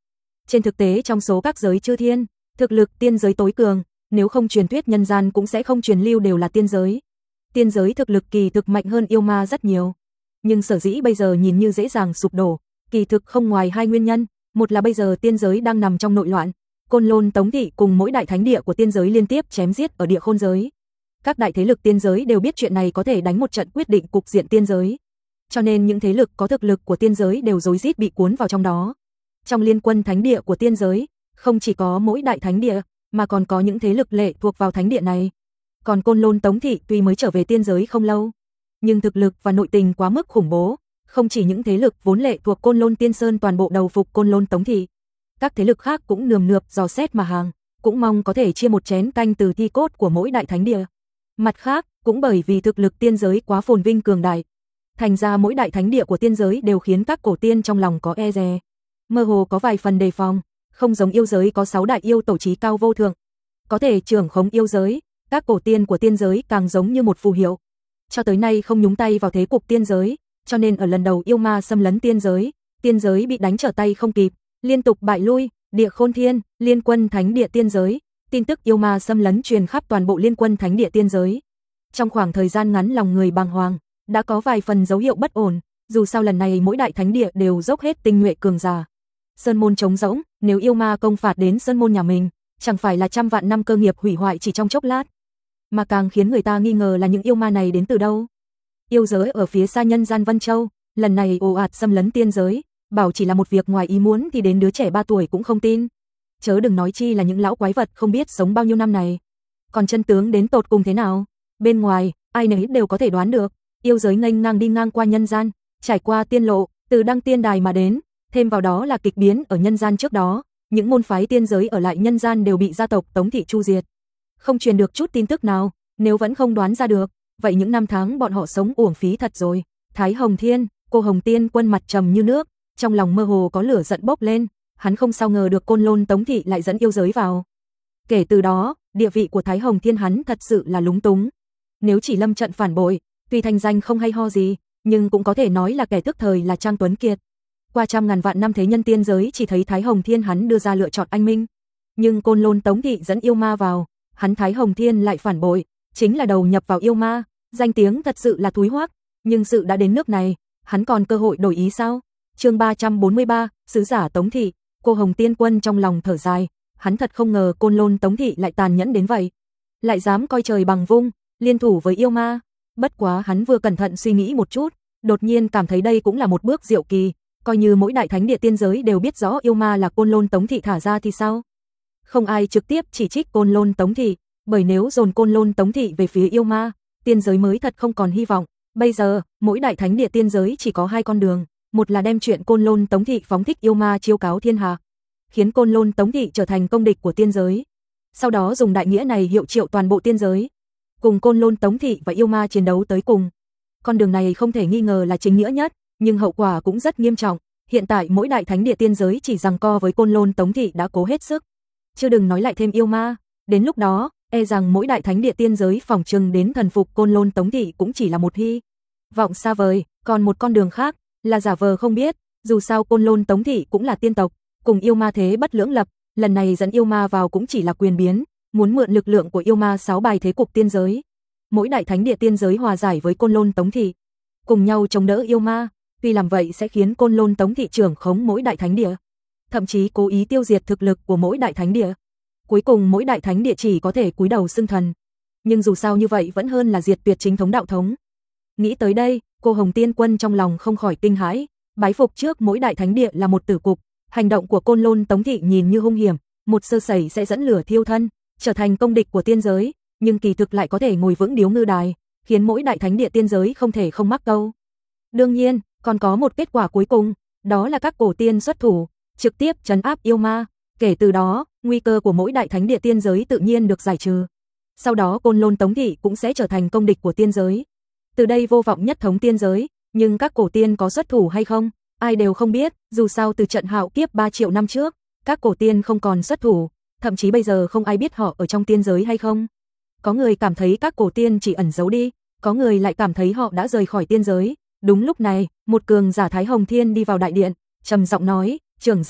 Trên thực tế trong số các giới chư thiên, thực lực tiên giới tối cường, nếu không truyền thuyết nhân gian cũng sẽ không truyền lưu đều là tiên giới. Tiên giới thực lực kỳ thực mạnh hơn yêu ma rất nhiều. Nhưng sở dĩ bây giờ nhìn như dễ dàng sụp đổ, kỳ thực không ngoài hai nguyên nhân, một là bây giờ tiên giới đang nằm trong nội loạn, Côn Lôn Tống thị cùng mỗi đại thánh địa của tiên giới liên tiếp chém giết ở địa khôn giới. Các đại thế lực tiên giới đều biết chuyện này có thể đánh một trận quyết định cục diện tiên giới. Cho nên những thế lực có thực lực của tiên giới đều rối rít bị cuốn vào trong đó. Trong liên quân thánh địa của tiên giới, không chỉ có mỗi đại thánh địa, mà còn có những thế lực lệ thuộc vào thánh địa này. Còn Côn Lôn Tống thị tuy mới trở về tiên giới không lâu, nhưng thực lực và nội tình quá mức khủng bố, không chỉ những thế lực vốn lệ thuộc Côn Lôn Tiên Sơn toàn bộ đầu phục Côn Lôn Tống thị, các thế lực khác cũng nườm nượp dò xét mà hàng, cũng mong có thể chia một chén canh từ thi cốt của mỗi đại thánh địa. Mặt khác, cũng bởi vì thực lực tiên giới quá phồn vinh cường đại, thành ra mỗi đại thánh địa của tiên giới đều khiến các cổ tiên trong lòng có e dè, mơ hồ có vài phần đề phòng, không giống yêu giới có 6 đại yêu tổ trí cao vô thượng, có thể trưởng khống yêu giới, các cổ tiên của tiên giới càng giống như một phù hiệu. Cho tới nay không nhúng tay vào thế cục tiên giới, cho nên ở lần đầu yêu ma xâm lấn tiên giới bị đánh trở tay không kịp, liên tục bại lui, Địa Khôn Thiên, Liên Quân Thánh Địa tiên giới, tin tức yêu ma xâm lấn truyền khắp toàn bộ Liên Quân Thánh Địa tiên giới. Trong khoảng thời gian ngắn lòng người bàng hoàng, đã có vài phần dấu hiệu bất ổn, dù sao lần này mỗi đại thánh địa đều dốc hết tinh nhuệ cường giả. Sơn môn trống rỗng, nếu yêu ma công phạt đến sơn môn nhà mình, chẳng phải là trăm vạn năm cơ nghiệp hủy hoại chỉ trong chốc lát. Mà càng khiến người ta nghi ngờ là những yêu ma này đến từ đâu. Yêu giới ở phía xa nhân gian Vân Châu, lần này ồ ạt xâm lấn tiên giới, bảo chỉ là một việc ngoài ý muốn thì đến đứa trẻ 3 tuổi cũng không tin. Chớ đừng nói chi là những lão quái vật không biết sống bao nhiêu năm này. Còn chân tướng đến tột cùng thế nào, bên ngoài, ai nấy đều có thể đoán được. Yêu giới nghênh ngang đi ngang qua nhân gian, trải qua tiên lộ, từ đăng tiên đài mà đến, thêm vào đó là kịch biến ở nhân gian trước đó, những môn phái tiên giới ở lại nhân gian đều bị gia tộc Tống thị chu diệt. Không truyền được chút tin tức nào, nếu vẫn không đoán ra được, vậy những năm tháng bọn họ sống uổng phí thật rồi. Thái Hồng Thiên, cô Hồng Tiên Quân mặt trầm như nước, trong lòng mơ hồ có lửa giận bốc lên, hắn không sao ngờ được Côn Lôn Tống thị lại dẫn yêu giới vào. Kể từ đó, địa vị của Thái Hồng Thiên hắn thật sự là lúng túng. Nếu chỉ lâm trận phản bội, tuy thành danh không hay ho gì, nhưng cũng có thể nói là kẻ tức thời là Trang Tuấn Kiệt. Qua trăm ngàn vạn năm thế nhân tiên giới chỉ thấy Thái Hồng Thiên hắn đưa ra lựa chọn anh minh, nhưng Côn Lôn Tống thị dẫn yêu ma vào, hắn Thái Hồng Thiên lại phản bội, chính là đầu nhập vào yêu ma, danh tiếng thật sự là thúi hoắc, nhưng sự đã đến nước này, hắn còn cơ hội đổi ý sao? Chương 343, sứ giả Tống thị, cô Hồng Tiên Quân trong lòng thở dài, hắn thật không ngờ Côn Lôn Tống thị lại tàn nhẫn đến vậy, lại dám coi trời bằng vung, liên thủ với yêu ma. Bất quá hắn vừa cẩn thận suy nghĩ một chút, đột nhiên cảm thấy đây cũng là một bước diệu kỳ, coi như mỗi đại thánh địa tiên giới đều biết rõ yêu ma là Côn Lôn Tống thị thả ra thì sao? Không ai trực tiếp chỉ trích Côn Lôn Tống thị, bởi nếu dồn Côn Lôn Tống thị về phía yêu ma, tiên giới mới thật không còn hy vọng. Bây giờ, mỗi đại thánh địa tiên giới chỉ có hai con đường, một là đem chuyện Côn Lôn Tống thị phóng thích yêu ma chiêu cáo thiên hạ, khiến Côn Lôn Tống thị trở thành công địch của tiên giới. Sau đó dùng đại nghĩa này hiệu triệu toàn bộ tiên giới, cùng Côn Lôn Tống thị và yêu ma chiến đấu tới cùng. Con đường này không thể nghi ngờ là chính nghĩa nhất, nhưng hậu quả cũng rất nghiêm trọng. Hiện tại mỗi đại thánh địa tiên giới chỉ giằng co với Côn Lôn Tống thị đã cố hết sức, chưa đừng nói lại thêm yêu ma. Đến lúc đó, e rằng mỗi đại thánh địa tiên giới phỏng chừng đến thần phục Côn Lôn Tống thị cũng chỉ là một hy vọng xa vời. Còn một con đường khác là giả vờ không biết, dù sao Côn Lôn Tống thị cũng là tiên tộc, cùng yêu ma thế bất lưỡng lập, lần này dẫn yêu ma vào cũng chỉ là quyền biến, muốn mượn lực lượng của yêu ma xáo bài thế cục tiên giới. Mỗi đại thánh địa tiên giới hòa giải với Côn Lôn Tống thị, cùng nhau chống đỡ yêu ma, tuy làm vậy sẽ khiến Côn Lôn Tống thị trưởng khống mỗi đại thánh địa, thậm chí cố ý tiêu diệt thực lực của mỗi đại thánh địa. Cuối cùng mỗi đại thánh địa chỉ có thể cúi đầu xưng thần, nhưng dù sao như vậy vẫn hơn là diệt tuyệt chính thống đạo thống. Nghĩ tới đây, cô Hồng Tiên Quân trong lòng không khỏi kinh hãi, bái phục trước mỗi đại thánh địa là một tử cục, hành động của Côn Lôn Tống thị nhìn như hung hiểm, một sơ sẩy sẽ dẫn lửa thiêu thân, trở thành công địch của tiên giới, nhưng kỳ thực lại có thể ngồi vững điếu ngư đài, khiến mỗi đại thánh địa tiên giới không thể không mắc câu. Đương nhiên, còn có một kết quả cuối cùng, đó là các cổ tiên xuất thủ, trực tiếp trấn áp yêu ma. Kể từ đó, nguy cơ của mỗi đại thánh địa tiên giới tự nhiên được giải trừ. Sau đó Côn Lôn Tống thị cũng sẽ trở thành công địch của tiên giới. Từ đây vô vọng nhất thống tiên giới, nhưng các cổ tiên có xuất thủ hay không, ai đều không biết, dù sao từ trận hạo kiếp 3 triệu năm trước, các cổ tiên không còn xuất thủ, thậm chí bây giờ không ai biết họ ở trong tiên giới hay không. Có người cảm thấy các cổ tiên chỉ ẩn giấu đi, có người lại cảm thấy họ đã rời khỏi tiên giới. Đúng lúc này, một cường giả Thái Hồng Thiên đi vào đại điện, trầm giọng nói, trưởng giáo,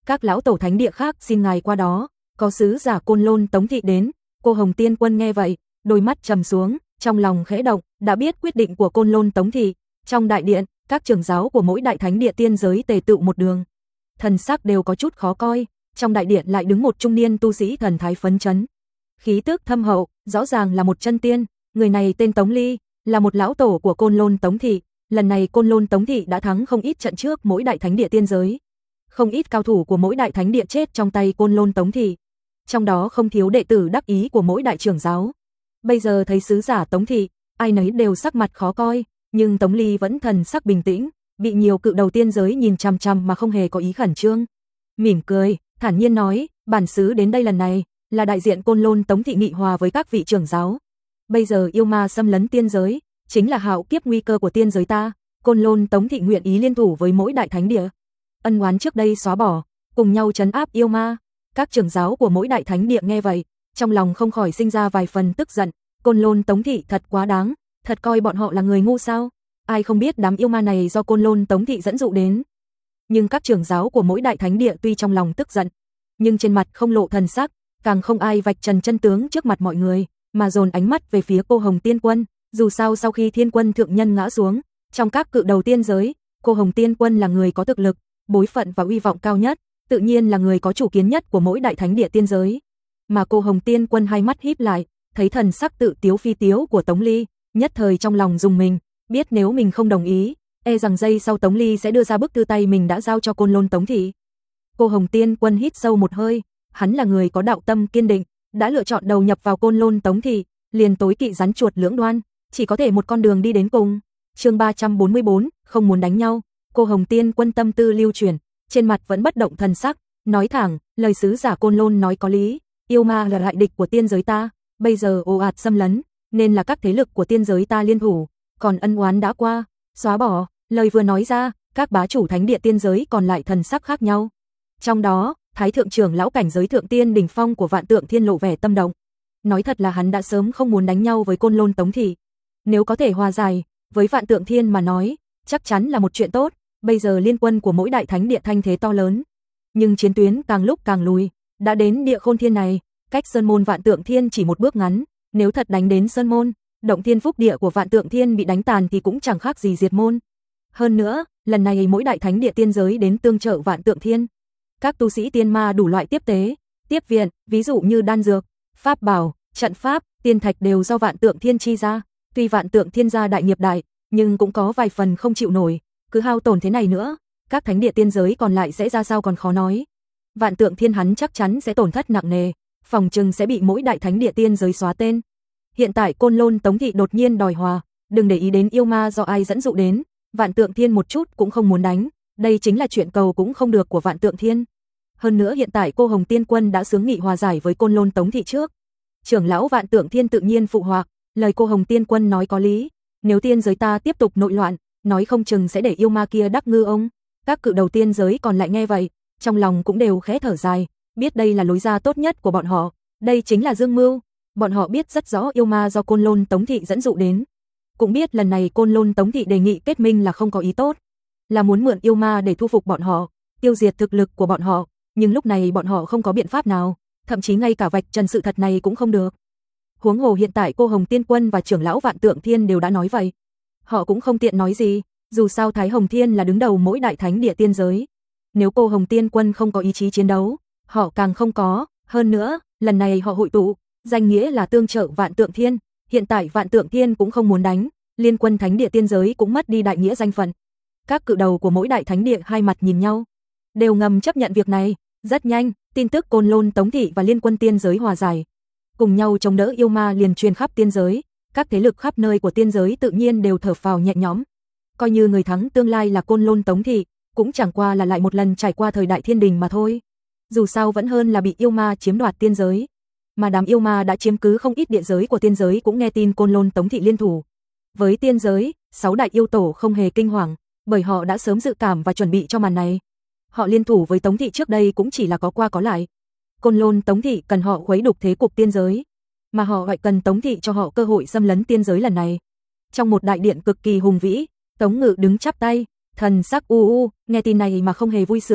các lão tổ thánh địa khác xin ngài qua đó, có sứ giả Côn Lôn Tống thị đến. Cô Hồng Tiên Quân nghe vậy, đôi mắt trầm xuống, trong lòng khẽ động, đã biết quyết định của Côn Lôn Tống thị. Trong đại điện, các trưởng giáo của mỗi đại thánh địa tiên giới tề tựu một đường, thần sắc đều có chút khó coi. Trong đại điện lại đứng một trung niên tu sĩ thần thái phấn chấn, khí tức thâm hậu, rõ ràng là một chân tiên. Người này tên Tống Ly, là một lão tổ của Côn Lôn Tống thị. Lần này Côn Lôn Tống thị đã thắng không ít trận trước mỗi đại thánh địa tiên giới, không ít cao thủ của mỗi đại thánh địa chết trong tay Côn Lôn Tống thị, trong đó không thiếu đệ tử đắc ý của mỗi đại trưởng giáo. Bây giờ thấy sứ giả Tống thị, ai nấy đều sắc mặt khó coi, nhưng Tống Ly vẫn thần sắc bình tĩnh, bị nhiều cự đầu tiên giới nhìn chằm chằm mà không hề có ý khẩn trương. Mỉm cười, thản nhiên nói, bản sứ đến đây lần này là đại diện Côn Lôn Tống thị nghị hòa với các vị trưởng giáo. Bây giờ yêu ma xâm lấn tiên giới, chính là hạo kiếp nguy cơ của tiên giới ta. Côn Lôn Tống thị nguyện ý liên thủ với mỗi đại thánh địa, ân oán trước đây xóa bỏ, cùng nhau trấn áp yêu ma. Các trưởng giáo của mỗi đại thánh địa nghe vậy, trong lòng không khỏi sinh ra vài phần tức giận. Côn Lôn Tống thị thật quá đáng, thật coi bọn họ là người ngu sao? Ai không biết đám yêu ma này do Côn Lôn Tống thị dẫn dụ đến. Nhưng các trưởng giáo của mỗi đại thánh địa tuy trong lòng tức giận, nhưng trên mặt không lộ thần sắc, càng không ai vạch trần chân tướng trước mặt mọi người, mà dồn ánh mắt về phía cô Hồng Tiên Quân. Dù sao sau khi Thiên Quân thượng nhân ngã xuống, trong các cự đầu tiên giới, cô Hồng Tiên Quân là người có thực lực, bối phận và uy vọng cao nhất, tự nhiên là người có chủ kiến nhất của mỗi đại thánh địa tiên giới. Mà cô Hồng Tiên Quân hai mắt híp lại, thấy thần sắc tự tiếu phi tiếu của Tống Ly, nhất thời trong lòng rùng mình, biết nếu mình không đồng ý, e rằng giây sau Tống Ly sẽ đưa ra bức thư tay mình đã giao cho Côn Lôn Tống thị. Cô Hồng Tiên Quân hít sâu một hơi, hắn là người có đạo tâm kiên định, đã lựa chọn đầu nhập vào Côn Lôn Tống thị, liền tối kỵ rắn chuột lưỡng đoan, chỉ có thể một con đường đi đến cùng. Chương 344, không muốn đánh nhau. Cô Hồng Tiên Quân tâm tư lưu chuyển, trên mặt vẫn bất động thần sắc, nói thẳng, lời sứ giả Côn Lôn nói có lý, yêu ma là đại địch của tiên giới ta, bây giờ ồ ạt xâm lấn, nên là các thế lực của tiên giới ta liên thủ, còn ân oán đã qua, xóa bỏ. Lời vừa nói ra, các bá chủ thánh địa tiên giới còn lại thần sắc khác nhau. Trong đó, Thái thượng trưởng lão cảnh giới thượng tiên đỉnh phong của Vạn Tượng Thiên lộ vẻ tâm động. Nói thật là hắn đã sớm không muốn đánh nhau với Côn Lôn Tống thị. Nếu có thể hòa giải, với Vạn Tượng Thiên mà nói, chắc chắn là một chuyện tốt. Bây giờ liên quân của mỗi đại thánh địa thanh thế to lớn, nhưng chiến tuyến càng lúc càng lùi, đã đến địa Khôn Thiên này, cách Sơn môn Vạn Tượng Thiên chỉ một bước ngắn, nếu thật đánh đến Sơn môn, động thiên phúc địa của Vạn Tượng Thiên bị đánh tàn thì cũng chẳng khác gì diệt môn. Hơn nữa, lần này mỗi đại thánh địa tiên giới đến tương trợ Vạn Tượng Thiên, các tu sĩ tiên ma đủ loại tiếp tế, tiếp viện, ví dụ như đan dược, pháp bảo, trận pháp, tiên thạch đều do Vạn Tượng Thiên chi ra. Tuy Vạn Tượng Thiên gia đại nghiệp đại, nhưng cũng có vài phần không chịu nổi, cứ hao tổn thế này nữa, các thánh địa tiên giới còn lại sẽ ra sao còn khó nói. Vạn Tượng Thiên hắn chắc chắn sẽ tổn thất nặng nề, phòng chừng sẽ bị mỗi đại thánh địa tiên giới xóa tên. Hiện tại Côn Lôn Tống thị đột nhiên đòi hòa, đừng để ý đến yêu ma do ai dẫn dụ đến, Vạn Tượng Thiên một chút cũng không muốn đánh, đây chính là chuyện cầu cũng không được của Vạn Tượng Thiên. Hơn nữa hiện tại cô Hồng Tiên Quân đã xướng nghị hòa giải với Côn Lôn Tống thị trước. Trưởng lão Vạn Tượng Thiên tự nhiên phụ họa, lời cô Hồng Tiên Quân nói có lý, nếu tiên giới ta tiếp tục nội loạn, nói không chừng sẽ để yêu ma kia đắc ngư ông. Các cự đầu tiên giới còn lại nghe vậy, trong lòng cũng đều khẽ thở dài, biết đây là lối ra tốt nhất của bọn họ, đây chính là dương mưu. Bọn họ biết rất rõ yêu ma do Côn Lôn Tống thị dẫn dụ đến, cũng biết lần này Côn Lôn Tống thị đề nghị kết minh là không có ý tốt, là muốn mượn yêu ma để thu phục bọn họ, tiêu diệt thực lực của bọn họ, nhưng lúc này bọn họ không có biện pháp nào, thậm chí ngay cả vạch trần sự thật này cũng không được. Huống hồ hiện tại cô Hồng Tiên Quân và trưởng lão Vạn Tượng Thiên đều đã nói vậy, họ cũng không tiện nói gì, dù sao Thái Hồng Thiên là đứng đầu mỗi đại thánh địa tiên giới. Nếu cô Hồng Tiên Quân không có ý chí chiến đấu, họ càng không có, hơn nữa, lần này họ hội tụ, danh nghĩa là tương trợ Vạn Tượng Thiên, hiện tại Vạn Tượng Thiên cũng không muốn đánh, liên quân thánh địa tiên giới cũng mất đi đại nghĩa danh phận. Các cự đầu của mỗi đại thánh địa hai mặt nhìn nhau, đều ngầm chấp nhận việc này. Rất nhanh, tin tức Côn Lôn Tống thị và liên quân tiên giới hòa giải, cùng nhau chống đỡ yêu ma liền truyền khắp tiên giới, các thế lực khắp nơi của tiên giới tự nhiên đều thở phào nhẹ nhõm. Coi như người thắng tương lai là Côn Lôn Tống thị, cũng chẳng qua là lại một lần trải qua thời đại thiên đình mà thôi. Dù sao vẫn hơn là bị yêu ma chiếm đoạt tiên giới. Mà đám yêu ma đã chiếm cứ không ít địa giới của tiên giới cũng nghe tin Côn Lôn Tống thị liên thủ với tiên giới, 6 đại yêu tổ không hề kinh hoàng, bởi họ đã sớm dự cảm và chuẩn bị cho màn này. Họ liên thủ với Tống thị trước đây cũng chỉ là có qua có lại. Côn Lôn Tống thị cần họ khuấy đục thế cục tiên giới, mà họ lại cần Tống thị cho họ cơ hội xâm lấn tiên giới lần này. Trong một đại điện cực kỳ hùng vĩ, Tống Ngự đứng chắp tay, thần sắc u u, nghe tin này mà không hề vui sướng,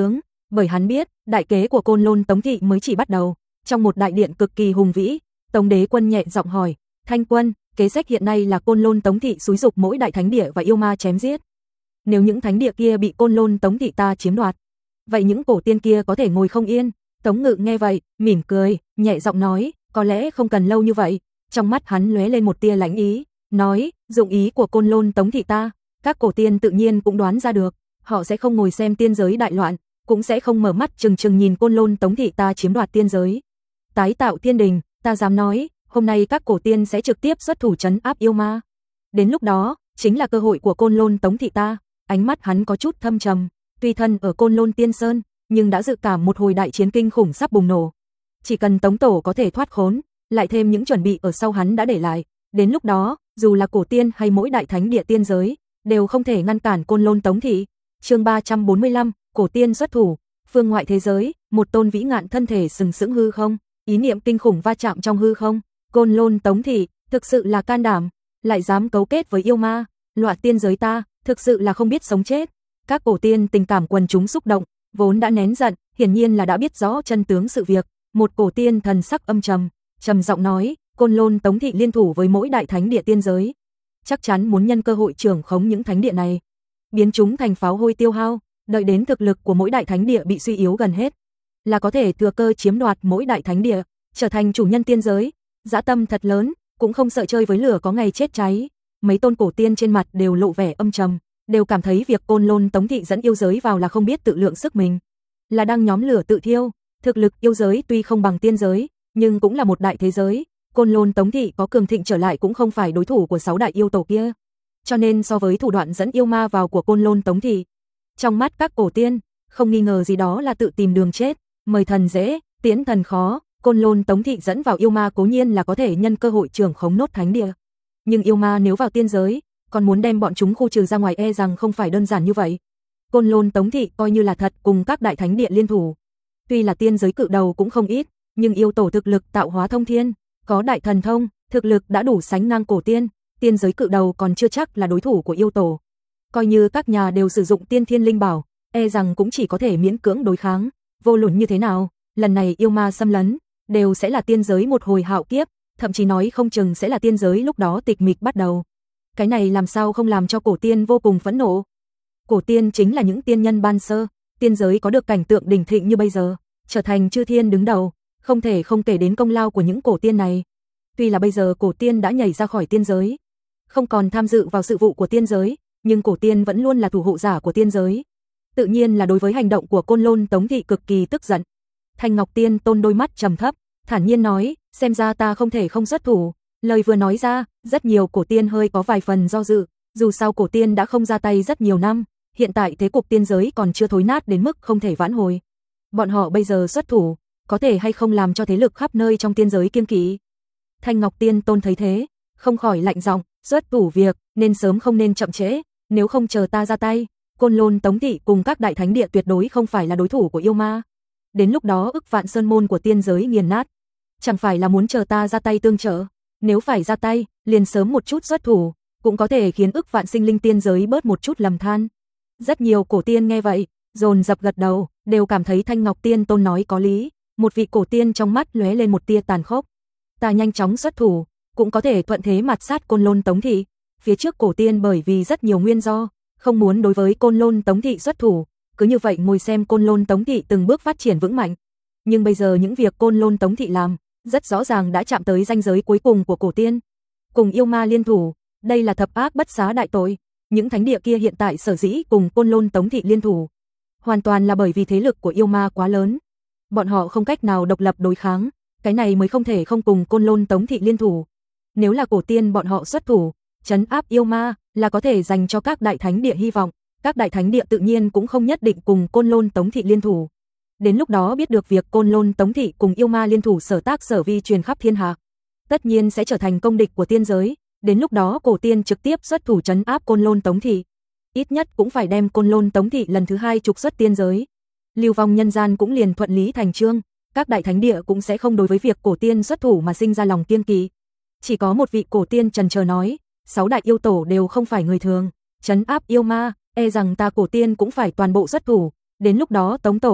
Bởi hắn biết, đại kế của Côn Lôn Tống thị mới chỉ bắt đầu. Trong một đại điện cực kỳ hùng vĩ, Tống Đế Quân nhẹ giọng hỏi, Thanh Quân, kế sách hiện nay là Côn Lôn Tống thị xúi dục mỗi đại thánh địa và yêu ma chém giết. Nếu những thánh địa kia bị Côn Lôn Tống thị ta chiếm đoạt, vậy những cổ tiên kia có thể ngồi không yên. Tống Ngự nghe vậy, mỉm cười, nhẹ giọng nói, có lẽ không cần lâu như vậy. Trong mắt hắn lóe lên một tia lãnh ý, nói, dụng ý của Côn Lôn Tống thị ta, các cổ tiên tự nhiên cũng đoán ra được, họ sẽ không ngồi xem tiên giới đại loạn, cũng sẽ không mở mắt trừng trừng nhìn Côn Lôn Tống thị ta chiếm đoạt tiên giới. Tái tạo thiên đình, ta dám nói, hôm nay các cổ tiên sẽ trực tiếp xuất thủ trấn áp yêu ma. Đến lúc đó, chính là cơ hội của Côn Lôn Tống thị ta. Ánh mắt hắn có chút thâm trầm, tuy thân ở Côn Lôn Tiên Sơn, nhưng đã dự cảm một hồi đại chiến kinh khủng sắp bùng nổ. Chỉ cần Tống Tổ có thể thoát khốn, lại thêm những chuẩn bị ở sau hắn đã để lại, đến lúc đó, dù là cổ tiên hay mỗi đại thánh địa tiên giới, đều không thể ngăn cản Côn Lôn Tống thị. Chương 345, cổ tiên xuất thủ. Phương ngoại thế giới, một tôn vĩ ngạn thân thể sừng sững hư không, ý niệm kinh khủng va chạm trong hư không. Côn Lôn Tống thị, thực sự là can đảm, lại dám cấu kết với yêu ma, loạn tiên giới ta, thực sự là không biết sống chết. Các cổ tiên tình cảm quần chúng xúc động, vốn đã nén giận, hiển nhiên là đã biết rõ chân tướng sự việc. Một cổ tiên thần sắc âm trầm, trầm giọng nói, Côn Lôn Tống thị liên thủ với mỗi đại thánh địa tiên giới, chắc chắn muốn nhân cơ hội trưởng khống những thánh địa này, biến chúng thành pháo hôi tiêu hao, đợi đến thực lực của mỗi đại thánh địa bị suy yếu gần hết, là có thể thừa cơ chiếm đoạt mỗi đại thánh địa, trở thành chủ nhân tiên giới. Dã tâm thật lớn, cũng không sợ chơi với lửa có ngày chết cháy. Mấy tôn cổ tiên trên mặt đều lộ vẻ âm trầm, đều cảm thấy việc Côn Lôn Tống thị dẫn yêu giới vào là không biết tự lượng sức mình, là đang nhóm lửa tự thiêu. Thực lực yêu giới tuy không bằng tiên giới, nhưng cũng là một đại thế giới. Côn Lôn Tống thị có cường thịnh trở lại cũng không phải đối thủ của 6 đại yêu tổ kia. Cho nên so với thủ đoạn dẫn yêu ma vào của Côn Lôn Tống thị, trong mắt các cổ tiên, không nghi ngờ gì đó là tự tìm đường chết. Mời thần dễ, tiễn thần khó. Côn Lôn Tống thị dẫn vào yêu ma cố nhiên là có thể nhân cơ hội trưởng khống nốt thánh địa, nhưng yêu ma nếu vào tiên giới, còn muốn đem bọn chúng khu trừ ra ngoài e rằng không phải đơn giản như vậy. Côn Lôn Tống thị coi như là thật cùng các đại thánh địa liên thủ. Tuy là tiên giới cự đầu cũng không ít, nhưng yêu tổ thực lực tạo hóa thông thiên, có đại thần thông, thực lực đã đủ sánh ngang cổ tiên, tiên giới cự đầu còn chưa chắc là đối thủ của yêu tổ. Coi như các nhà đều sử dụng tiên thiên linh bảo, e rằng cũng chỉ có thể miễn cưỡng đối kháng. Vô luận như thế nào, lần này yêu ma xâm lấn, đều sẽ là tiên giới một hồi hạo kiếp, thậm chí nói không chừng sẽ là tiên giới lúc đó tịch mịch bắt đầu. Cái này làm sao không làm cho cổ tiên vô cùng phẫn nộ. Cổ tiên chính là những tiên nhân ban sơ, tiên giới có được cảnh tượng đỉnh thịnh như bây giờ, trở thành chư thiên đứng đầu, không thể không kể đến công lao của những cổ tiên này. Tuy là bây giờ cổ tiên đã nhảy ra khỏi tiên giới, không còn tham dự vào sự vụ của tiên giới, nhưng cổ tiên vẫn luôn là thủ hộ giả của tiên giới. Tự nhiên là đối với hành động của Côn Lôn Tống thị cực kỳ tức giận. Thanh Ngọc Tiên Tôn đôi mắt trầm thấp, thản nhiên nói, xem ra ta không thể không xuất thủ. Lời vừa nói ra, rất nhiều cổ tiên hơi có vài phần do dự, dù sao cổ tiên đã không ra tay rất nhiều năm, hiện tại thế cục tiên giới còn chưa thối nát đến mức không thể vãn hồi. Bọn họ bây giờ xuất thủ, có thể hay không làm cho thế lực khắp nơi trong tiên giới kiêng kỵ. Thanh Ngọc Tiên Tôn thấy thế, không khỏi lạnh giọng, xuất thủ việc, nên sớm không nên chậm trễ, nếu không chờ ta ra tay, Côn Lôn Tống thị cùng các đại thánh địa tuyệt đối không phải là đối thủ của yêu ma. Đến lúc đó ức vạn sơn môn của tiên giới nghiền nát, chẳng phải là muốn chờ ta ra tay tương trợ, nếu phải ra tay, liền sớm một chút xuất thủ, cũng có thể khiến ức vạn sinh linh tiên giới bớt một chút lầm than. Rất nhiều cổ tiên nghe vậy, dồn dập gật đầu, đều cảm thấy Thanh Ngọc Tiên Tôn nói có lý. Một vị cổ tiên trong mắt lóe lên một tia tàn khốc. Ta nhanh chóng xuất thủ, cũng có thể thuận thế mạt sát Côn Lôn Tống thị. Phía trước cổ tiên bởi vì rất nhiều nguyên do, không muốn đối với Côn Lôn Tống thị xuất thủ, cứ như vậy ngồi xem Côn Lôn Tống thị từng bước phát triển vững mạnh. Nhưng bây giờ những việc Côn Lôn Tống thị làm, rất rõ ràng đã chạm tới ranh giới cuối cùng của cổ tiên. Cùng yêu ma liên thủ, đây là thập ác bất xá đại tội. Những thánh địa kia hiện tại sở dĩ cùng Côn Lôn Tống thị liên thủ, hoàn toàn là bởi vì thế lực của yêu ma quá lớn. Bọn họ không cách nào độc lập đối kháng, cái này mới không thể không cùng Côn Lôn Tống thị liên thủ. Nếu là cổ tiên bọn họ xuất thủ, trấn áp yêu ma, là có thể dành cho các đại thánh địa hy vọng. Các đại thánh địa tự nhiên cũng không nhất định cùng Côn Lôn Tống thị liên thủ. Đến lúc đó biết được việc Côn Lôn Tống thị cùng yêu ma liên thủ sở tác sở vi truyền khắp thiên hạ, tất nhiên sẽ trở thành công địch của tiên giới. Đến lúc đó cổ tiên trực tiếp xuất thủ trấn áp Côn Lôn Tống thị, ít nhất cũng phải đem Côn Lôn Tống thị lần thứ 2 trục xuất tiên giới. Lưu vong nhân gian cũng liền thuận lý thành chương, các đại thánh địa cũng sẽ không đối với việc cổ tiên xuất thủ mà sinh ra lòng kiêng kỵ. Chỉ có một vị cổ tiên trần chờ nói, 6 đại yêu tổ đều không phải người thường, trấn áp yêu ma, e rằng ta cổ tiên cũng phải toàn bộ xuất thủ. Đến lúc đó Tống tổ,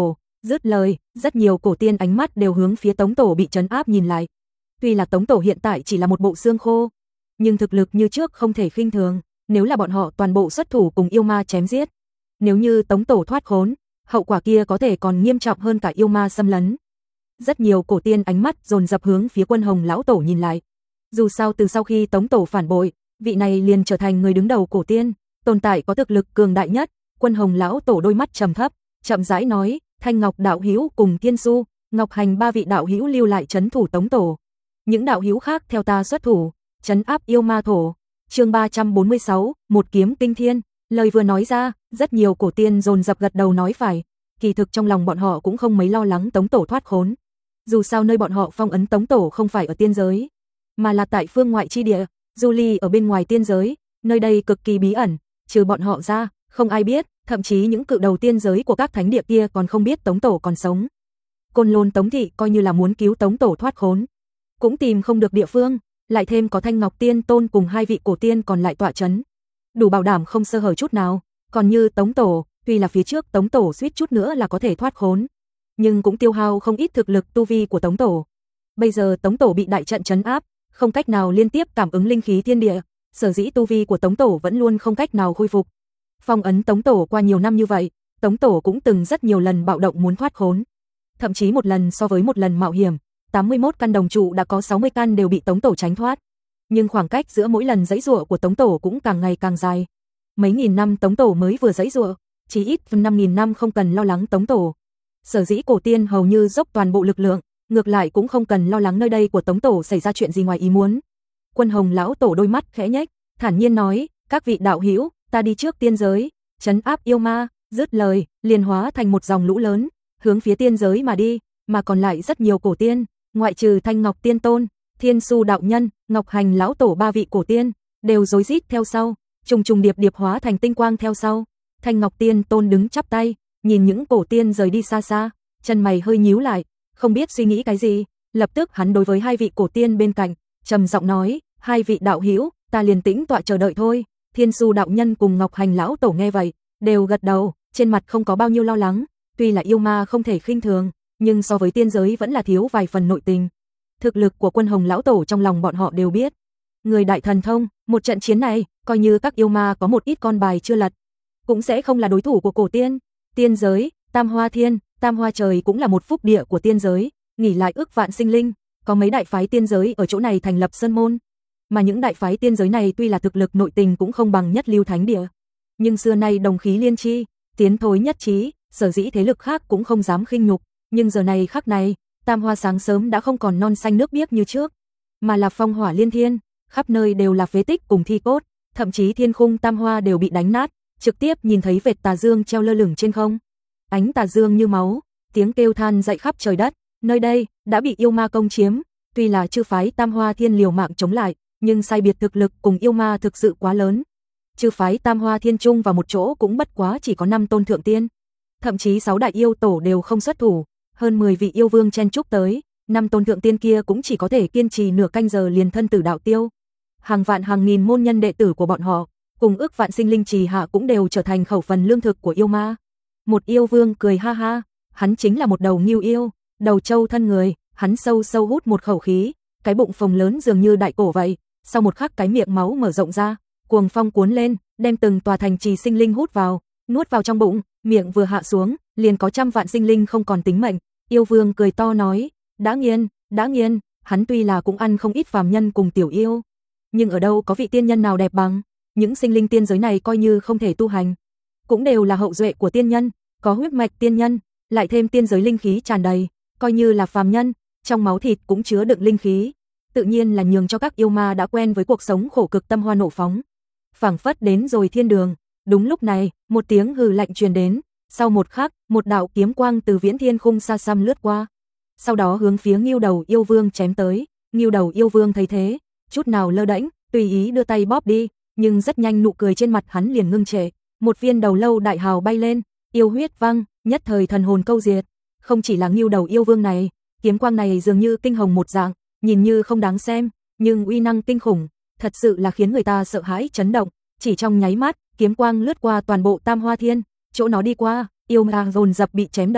Dứt lời, rất nhiều cổ tiên ánh mắt đều hướng phía Tống Tổ bị trấn áp nhìn lại. Tuy là Tống Tổ hiện tại chỉ là một bộ xương khô, nhưng thực lực như trước không thể khinh thường, nếu là bọn họ toàn bộ xuất thủ cùng yêu ma chém giết. Nếu như Tống Tổ thoát khốn, hậu quả kia có thể còn nghiêm trọng hơn cả yêu ma xâm lấn. Rất nhiều cổ tiên ánh mắt dồn dập hướng phía Quân Hồng lão tổ nhìn lại. Dù sao từ sau khi Tống Tổ phản bội, vị này liền trở thành người đứng đầu cổ tiên, tồn tại có thực lực cường đại nhất. Quân Hồng lão tổ đôi mắt trầm thấp, chậm rãi nói, Thanh Ngọc đạo hữu cùng Thiên Du, Ngọc Hành ba vị đạo hữu lưu lại trấn thủ Tống Tổ. Những đạo hữu khác theo ta xuất thủ, trấn áp yêu ma thổ. Chương 346, một kiếm kinh thiên. Lời vừa nói ra, rất nhiều cổ tiên dồn dập gật đầu nói phải. Kỳ thực trong lòng bọn họ cũng không mấy lo lắng Tống Tổ thoát khốn. Dù sao nơi bọn họ phong ấn Tống Tổ không phải ở tiên giới, mà là tại phương ngoại chi địa, Julie ở bên ngoài tiên giới, nơi đây cực kỳ bí ẩn, trừ bọn họ ra, không ai biết, thậm chí những cự đầu tiên giới của các thánh địa kia còn không biết Tống Tổ còn sống. Côn Lôn Tống thị coi như là muốn cứu Tống Tổ thoát khốn, cũng tìm không được địa phương, lại thêm có Thanh Ngọc Tiên Tôn cùng hai vị cổ tiên còn lại tọa trấn, đủ bảo đảm không sơ hở chút nào. Còn như Tống Tổ, tuy là phía trước Tống Tổ suýt chút nữa là có thể thoát khốn, nhưng cũng tiêu hao không ít thực lực tu vi của Tống Tổ. Bây giờ Tống Tổ bị đại trận trấn áp, không cách nào liên tiếp cảm ứng linh khí thiên địa, sở dĩ tu vi của Tống Tổ vẫn luôn không cách nào khôi phục. Phong ấn Tống Tổ qua nhiều năm như vậy, Tống Tổ cũng từng rất nhiều lần bạo động muốn thoát khốn. Thậm chí một lần so với một lần mạo hiểm, 81 căn đồng trụ đã có 60 căn đều bị Tống Tổ tránh thoát. Nhưng khoảng cách giữa mỗi lần giãy giụa của Tống Tổ cũng càng ngày càng dài. Mấy nghìn năm Tống Tổ mới vừa giãy giụa, chỉ ít 5.000 năm không cần lo lắng Tống Tổ. Sở dĩ cổ tiên hầu như dốc toàn bộ lực lượng, ngược lại cũng không cần lo lắng nơi đây của Tống Tổ xảy ra chuyện gì ngoài ý muốn. Quân Hồng lão tổ đôi mắt khẽ nhếch, thản nhiên nói, các vị đạo hữu, ta đi trước tiên giới, trấn áp yêu ma. Dứt lời, liền hóa thành một dòng lũ lớn, hướng phía tiên giới mà đi, mà còn lại rất nhiều cổ tiên, ngoại trừ Thanh Ngọc Tiên Tôn, Thiên Su đạo nhân, Ngọc Hành lão tổ ba vị cổ tiên, đều rối rít theo sau, trùng trùng điệp điệp hóa thành tinh quang theo sau. Thanh Ngọc Tiên Tôn đứng chắp tay, nhìn những cổ tiên rời đi xa xa, chân mày hơi nhíu lại, không biết suy nghĩ cái gì, lập tức hắn đối với hai vị cổ tiên bên cạnh, trầm giọng nói, hai vị đạo hữu, ta liền tĩnh tọa chờ đợi thôi. Thiên Su đạo nhân cùng Ngọc Hành lão tổ nghe vậy, đều gật đầu, trên mặt không có bao nhiêu lo lắng, tuy là yêu ma không thể khinh thường, nhưng so với tiên giới vẫn là thiếu vài phần nội tình. Thực lực của Quân Hồng lão tổ trong lòng bọn họ đều biết. Người đại thần thông, một trận chiến này, coi như các yêu ma có một ít con bài chưa lật, cũng sẽ không là đối thủ của cổ tiên. Tiên giới, Tam Hoa Thiên, Tam Hoa Trời cũng là một phúc địa của tiên giới, nghỉ lại ước vạn sinh linh, có mấy đại phái tiên giới ở chỗ này thành lập sơn môn. Mà những đại phái tiên giới này tuy là thực lực nội tình cũng không bằng nhất lưu thánh địa, nhưng xưa nay đồng khí liên chi, tiến thối nhất trí, sở dĩ thế lực khác cũng không dám khinh nhục, nhưng giờ này khắc này, Tam Hoa sáng sớm đã không còn non xanh nước biếc như trước, mà là phong hỏa liên thiên, khắp nơi đều là phế tích cùng thi cốt, thậm chí thiên khung Tam Hoa đều bị đánh nát, trực tiếp nhìn thấy vệt tà dương treo lơ lửng trên không. Ánh tà dương như máu, tiếng kêu than dậy khắp trời đất, nơi đây đã bị yêu ma công chiếm, tuy là chư phái Tam Hoa Thiên liều mạng chống lại, nhưng sai biệt thực lực cùng yêu ma thực sự quá lớn. Chư phái Tam Hoa Thiên chung vào một chỗ cũng bất quá chỉ có 5 tôn thượng tiên, thậm chí 6 đại yêu tổ đều không xuất thủ, hơn 10 vị yêu vương chen chúc tới, 5 tôn thượng tiên kia cũng chỉ có thể kiên trì nửa canh giờ liền thân tử đạo tiêu. Hàng vạn hàng nghìn môn nhân đệ tử của bọn họ, cùng ước vạn sinh linh trì hạ cũng đều trở thành khẩu phần lương thực của yêu ma. Một yêu vương cười ha ha, hắn chính là một đầu ngưu yêu, đầu trâu thân người, hắn sâu sâu hút một khẩu khí, cái bụng phồng lớn dường như đại cổ vậy, sau một khắc cái miệng máu mở rộng ra, cuồng phong cuốn lên, đem từng tòa thành trì sinh linh hút vào, nuốt vào trong bụng, miệng vừa hạ xuống, liền có trăm vạn sinh linh không còn tính mệnh. Yêu vương cười to nói, đã nghiên, hắn tuy là cũng ăn không ít phàm nhân cùng tiểu yêu, nhưng ở đâu có vị tiên nhân nào đẹp bằng, những sinh linh tiên giới này coi như không thể tu hành, cũng đều là hậu duệ của tiên nhân, có huyết mạch tiên nhân, lại thêm tiên giới linh khí tràn đầy, coi như là phàm nhân, trong máu thịt cũng chứa đựng linh khí, tự nhiên là nhường cho các yêu ma đã quen với cuộc sống khổ cực tâm hoa nộ phóng. Phảng phất đến rồi thiên đường, đúng lúc này, một tiếng hừ lạnh truyền đến, sau một khắc, một đạo kiếm quang từ viễn thiên khung xa xăm lướt qua, sau đó hướng phía Ngưu Đầu yêu vương chém tới. Ngưu Đầu yêu vương thấy thế, chút nào lơ đễnh, tùy ý đưa tay bóp đi, nhưng rất nhanh nụ cười trên mặt hắn liền ngưng trệ, một viên đầu lâu đại hào bay lên, yêu huyết văng, nhất thời thần hồn câu diệt. Không chỉ là Ngưu Đầu yêu vương này, kiếm quang này dường như kinh hồng một dạng, nhìn như không đáng xem, nhưng uy năng kinh khủng, thật sự là khiến người ta sợ hãi chấn động. Chỉ trong nháy mắt, kiếm quang lướt qua toàn bộ Tam Hoa Thiên, chỗ nó đi qua, yêu ma dồn dập bị chém đầu,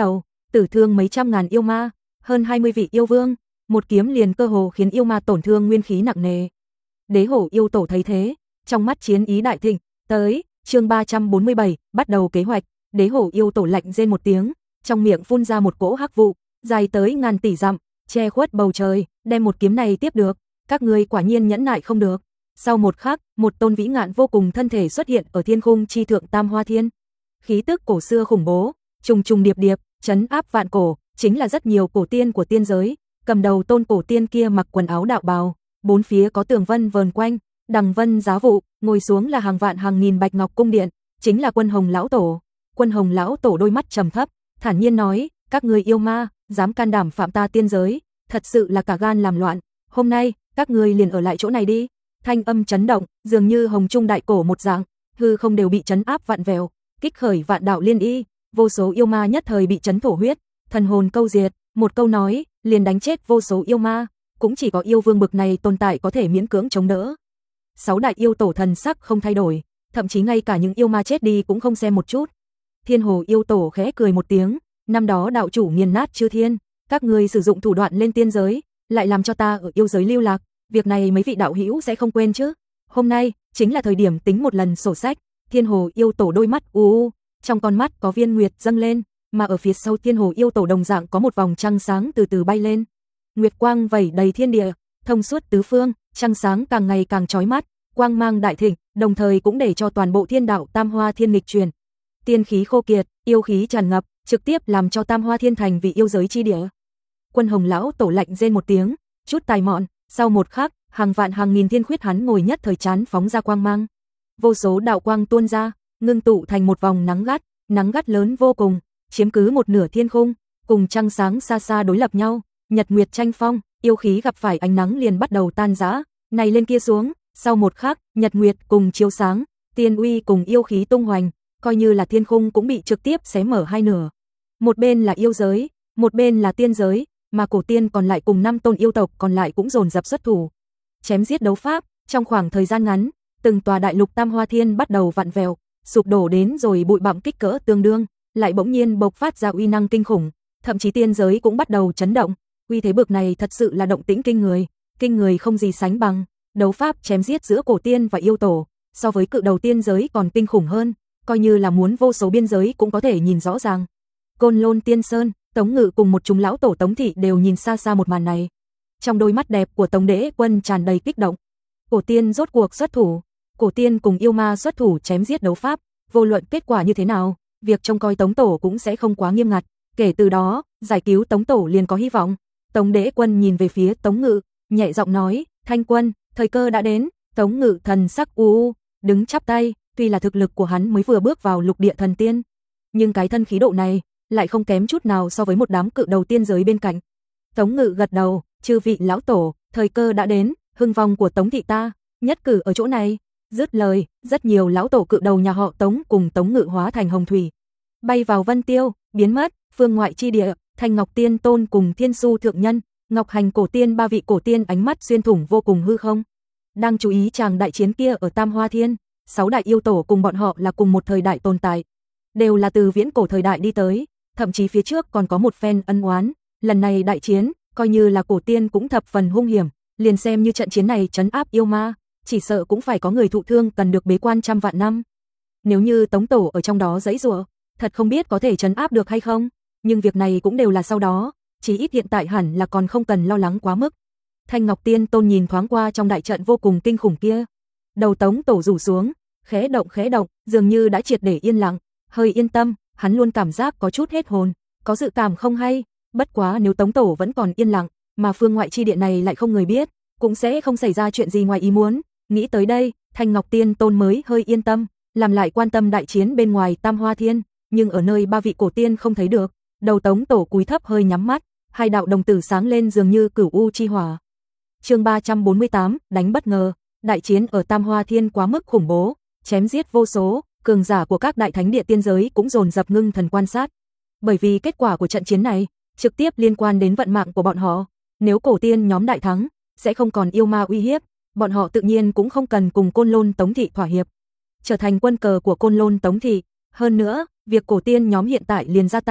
tử thương mấy trăm ngàn yêu ma, hơn 20 vị yêu vương, một kiếm liền cơ hồ khiến yêu ma tổn thương nguyên khí nặng nề. Đế hổ yêu tổ thấy thế, trong mắt chiến ý đại thịnh, tới, chương 347, bắt đầu kế hoạch, đế hổ yêu tổ lạnh rên một tiếng, trong miệng phun ra một cỗ hắc vụ, dài tới ngàn tỷ dặm, che khuất bầu trời, đem một kiếm này tiếp được, các ngươi quả nhiên nhẫn nại không được. Sau một khắc, một tôn vĩ ngạn vô cùng thân thể xuất hiện ở thiên khung chi thượng Tam Hoa Thiên. Khí tức cổ xưa khủng bố, trùng trùng điệp điệp, trấn áp vạn cổ, chính là rất nhiều cổ tiên của tiên giới, cầm đầu tôn cổ tiên kia mặc quần áo đạo bào, bốn phía có tường vân vờn quanh, đằng vân giá vụ, ngồi xuống là hàng vạn hàng nghìn bạch ngọc cung điện, chính là Quân Hồng lão tổ. Quân Hồng lão tổ đôi mắt trầm thấp, thản nhiên nói, các ngươi yêu ma, dám can đảm phạm ta tiên giới, thật sự là cả gan làm loạn, hôm nay, các ngươi liền ở lại chỗ này đi. Thanh âm chấn động, dường như hồng trung đại cổ một dạng, hư không đều bị trấn áp vạn vẹo, kích khởi vạn đạo liên y, vô số yêu ma nhất thời bị chấn thổ huyết, thần hồn câu diệt, một câu nói, liền đánh chết vô số yêu ma, cũng chỉ có yêu vương bực này tồn tại có thể miễn cưỡng chống đỡ. Sáu đại yêu tổ thần sắc không thay đổi, thậm chí ngay cả những yêu ma chết đi cũng không xem một chút. Thiên Hồ yêu tổ khẽ cười một tiếng, năm đó đạo chủ nghiền nát chư thiên, các ngươi sử dụng thủ đoạn lên tiên giới, lại làm cho ta ở yêu giới lưu lạc, việc này mấy vị đạo hữu sẽ không quên chứ? Hôm nay chính là thời điểm tính một lần sổ sách. Thiên Hồ yêu tổ đôi mắt u, trong con mắt có viên nguyệt dâng lên, mà ở phía sau Thiên Hồ yêu tổ đồng dạng có một vòng trăng sáng từ từ bay lên. Nguyệt quang vẩy đầy thiên địa, thông suốt tứ phương, trăng sáng càng ngày càng chói mắt, quang mang đại thịnh, đồng thời cũng để cho toàn bộ thiên đạo Tam Hoa Thiên nghịch chuyển. Tiên khí khô kiệt, yêu khí tràn ngập, trực tiếp làm cho Tam Hoa Thiên thành vì yêu giới chi địa. Quân Hồng lão tổ lạnh rên một tiếng, chút tài mọn, sau một khắc, hàng vạn hàng nghìn thiên khuyết hắn ngồi nhất thời chán phóng ra quang mang. Vô số đạo quang tuôn ra, ngưng tụ thành một vòng nắng gắt lớn vô cùng, chiếm cứ một nửa thiên khung, cùng trăng sáng xa xa đối lập nhau, nhật nguyệt tranh phong, yêu khí gặp phải ánh nắng liền bắt đầu tan rã, này lên kia xuống, sau một khắc, nhật nguyệt cùng chiếu sáng, tiên uy cùng yêu khí tung hoành, coi như là thiên khung cũng bị trực tiếp xé mở hai nửa. Một bên là yêu giới, một bên là tiên giới, mà cổ tiên còn lại cùng 5 tôn yêu tộc còn lại cũng dồn dập xuất thủ. Chém giết đấu pháp, trong khoảng thời gian ngắn, từng tòa đại lục Tam Hoa Thiên bắt đầu vặn vẹo, sụp đổ đến rồi bụi bặm kích cỡ tương đương, lại bỗng nhiên bộc phát ra uy năng kinh khủng, thậm chí tiên giới cũng bắt đầu chấn động, uy thế bực này thật sự là động tĩnh kinh người không gì sánh bằng. Đấu pháp chém giết giữa cổ tiên và yêu tổ, so với cự đầu tiên giới còn kinh khủng hơn, coi như là muốn vô số biên giới cũng có thể nhìn rõ ràng. Côn Lôn Tiên Sơn, Tống Ngự cùng một chúng lão tổ Tống thị đều nhìn xa xa một màn này. Trong đôi mắt đẹp của Tống Đế Quân tràn đầy kích động. Cổ tiên rốt cuộc xuất thủ, cổ tiên cùng yêu ma xuất thủ chém giết đấu pháp, vô luận kết quả như thế nào, việc trông coi Tống tổ cũng sẽ không quá nghiêm ngặt, kể từ đó, giải cứu Tống tổ liền có hy vọng. Tống Đế Quân nhìn về phía Tống Ngự, nhẹ giọng nói, "Thanh quân, thời cơ đã đến." Tống Ngự thần sắc u, đứng chắp tay, tuy là thực lực của hắn mới vừa bước vào lục địa thần tiên, nhưng cái thân khí độ này lại không kém chút nào so với một đám cự đầu tiên giới bên cạnh. Tống Ngự gật đầu, "Chư vị lão tổ, thời cơ đã đến, hưng vong của Tống thị ta, nhất cử ở chỗ này." Dứt lời, rất nhiều lão tổ cự đầu nhà họ Tống cùng Tống Ngự hóa thành hồng thủy, bay vào Vân Tiêu, biến mất, phương ngoại chi địa, Thanh Ngọc Tiên Tôn cùng Thiên Su thượng nhân, Ngọc Hành cổ tiên ba vị cổ tiên ánh mắt xuyên thủng vô cùng hư không. Đang chú ý chàng đại chiến kia ở Tam Hoa Thiên, 6 đại yêu tổ cùng bọn họ là cùng một thời đại tồn tại, đều là từ viễn cổ thời đại đi tới, thậm chí phía trước còn có một phen ân oán, lần này đại chiến, coi như là cổ tiên cũng thập phần hung hiểm, liền xem như trận chiến này trấn áp yêu ma, chỉ sợ cũng phải có người thụ thương cần được bế quan trăm vạn năm. Nếu như Tống tổ ở trong đó giãy giụa, thật không biết có thể trấn áp được hay không, nhưng việc này cũng đều là sau đó, chỉ ít hiện tại hẳn là còn không cần lo lắng quá mức. Thanh Ngọc Tiên Tôn nhìn thoáng qua trong đại trận vô cùng kinh khủng kia, đầu Tống tổ rủ xuống, khẽ động, dường như đã triệt để yên lặng, hơi yên tâm, hắn luôn cảm giác có chút hết hồn, có dự cảm không hay, bất quá nếu Tống tổ vẫn còn yên lặng, mà phương ngoại chi địa này lại không người biết, cũng sẽ không xảy ra chuyện gì ngoài ý muốn. Nghĩ tới đây, Thanh Ngọc Tiên Tôn mới hơi yên tâm, làm lại quan tâm đại chiến bên ngoài Tam Hoa Thiên, nhưng ở nơi ba vị cổ tiên không thấy được, đầu Tống tổ cúi thấp hơi nhắm mắt, hai đạo đồng tử sáng lên dường như cửu u chi hỏa. Chương 348, đánh bất ngờ, đại chiến ở Tam Hoa Thiên quá mức khủng bố, chém giết vô số, cường giả của các đại thánh địa tiên giới cũng dồn dập ngưng thần quan sát. Bởi vì kết quả của trận chiến này trực tiếp liên quan đến vận mạng của bọn họ, nếu cổ tiên nhóm đại thắng, sẽ không còn yêu ma uy hiếp, bọn họ tự nhiên cũng không cần cùng Côn Lôn Tống thị thỏa hiệp, trở thành quân cờ của Côn Lôn Tống thị. Hơn nữa, việc cổ tiên nhóm hiện tại liền ra tay,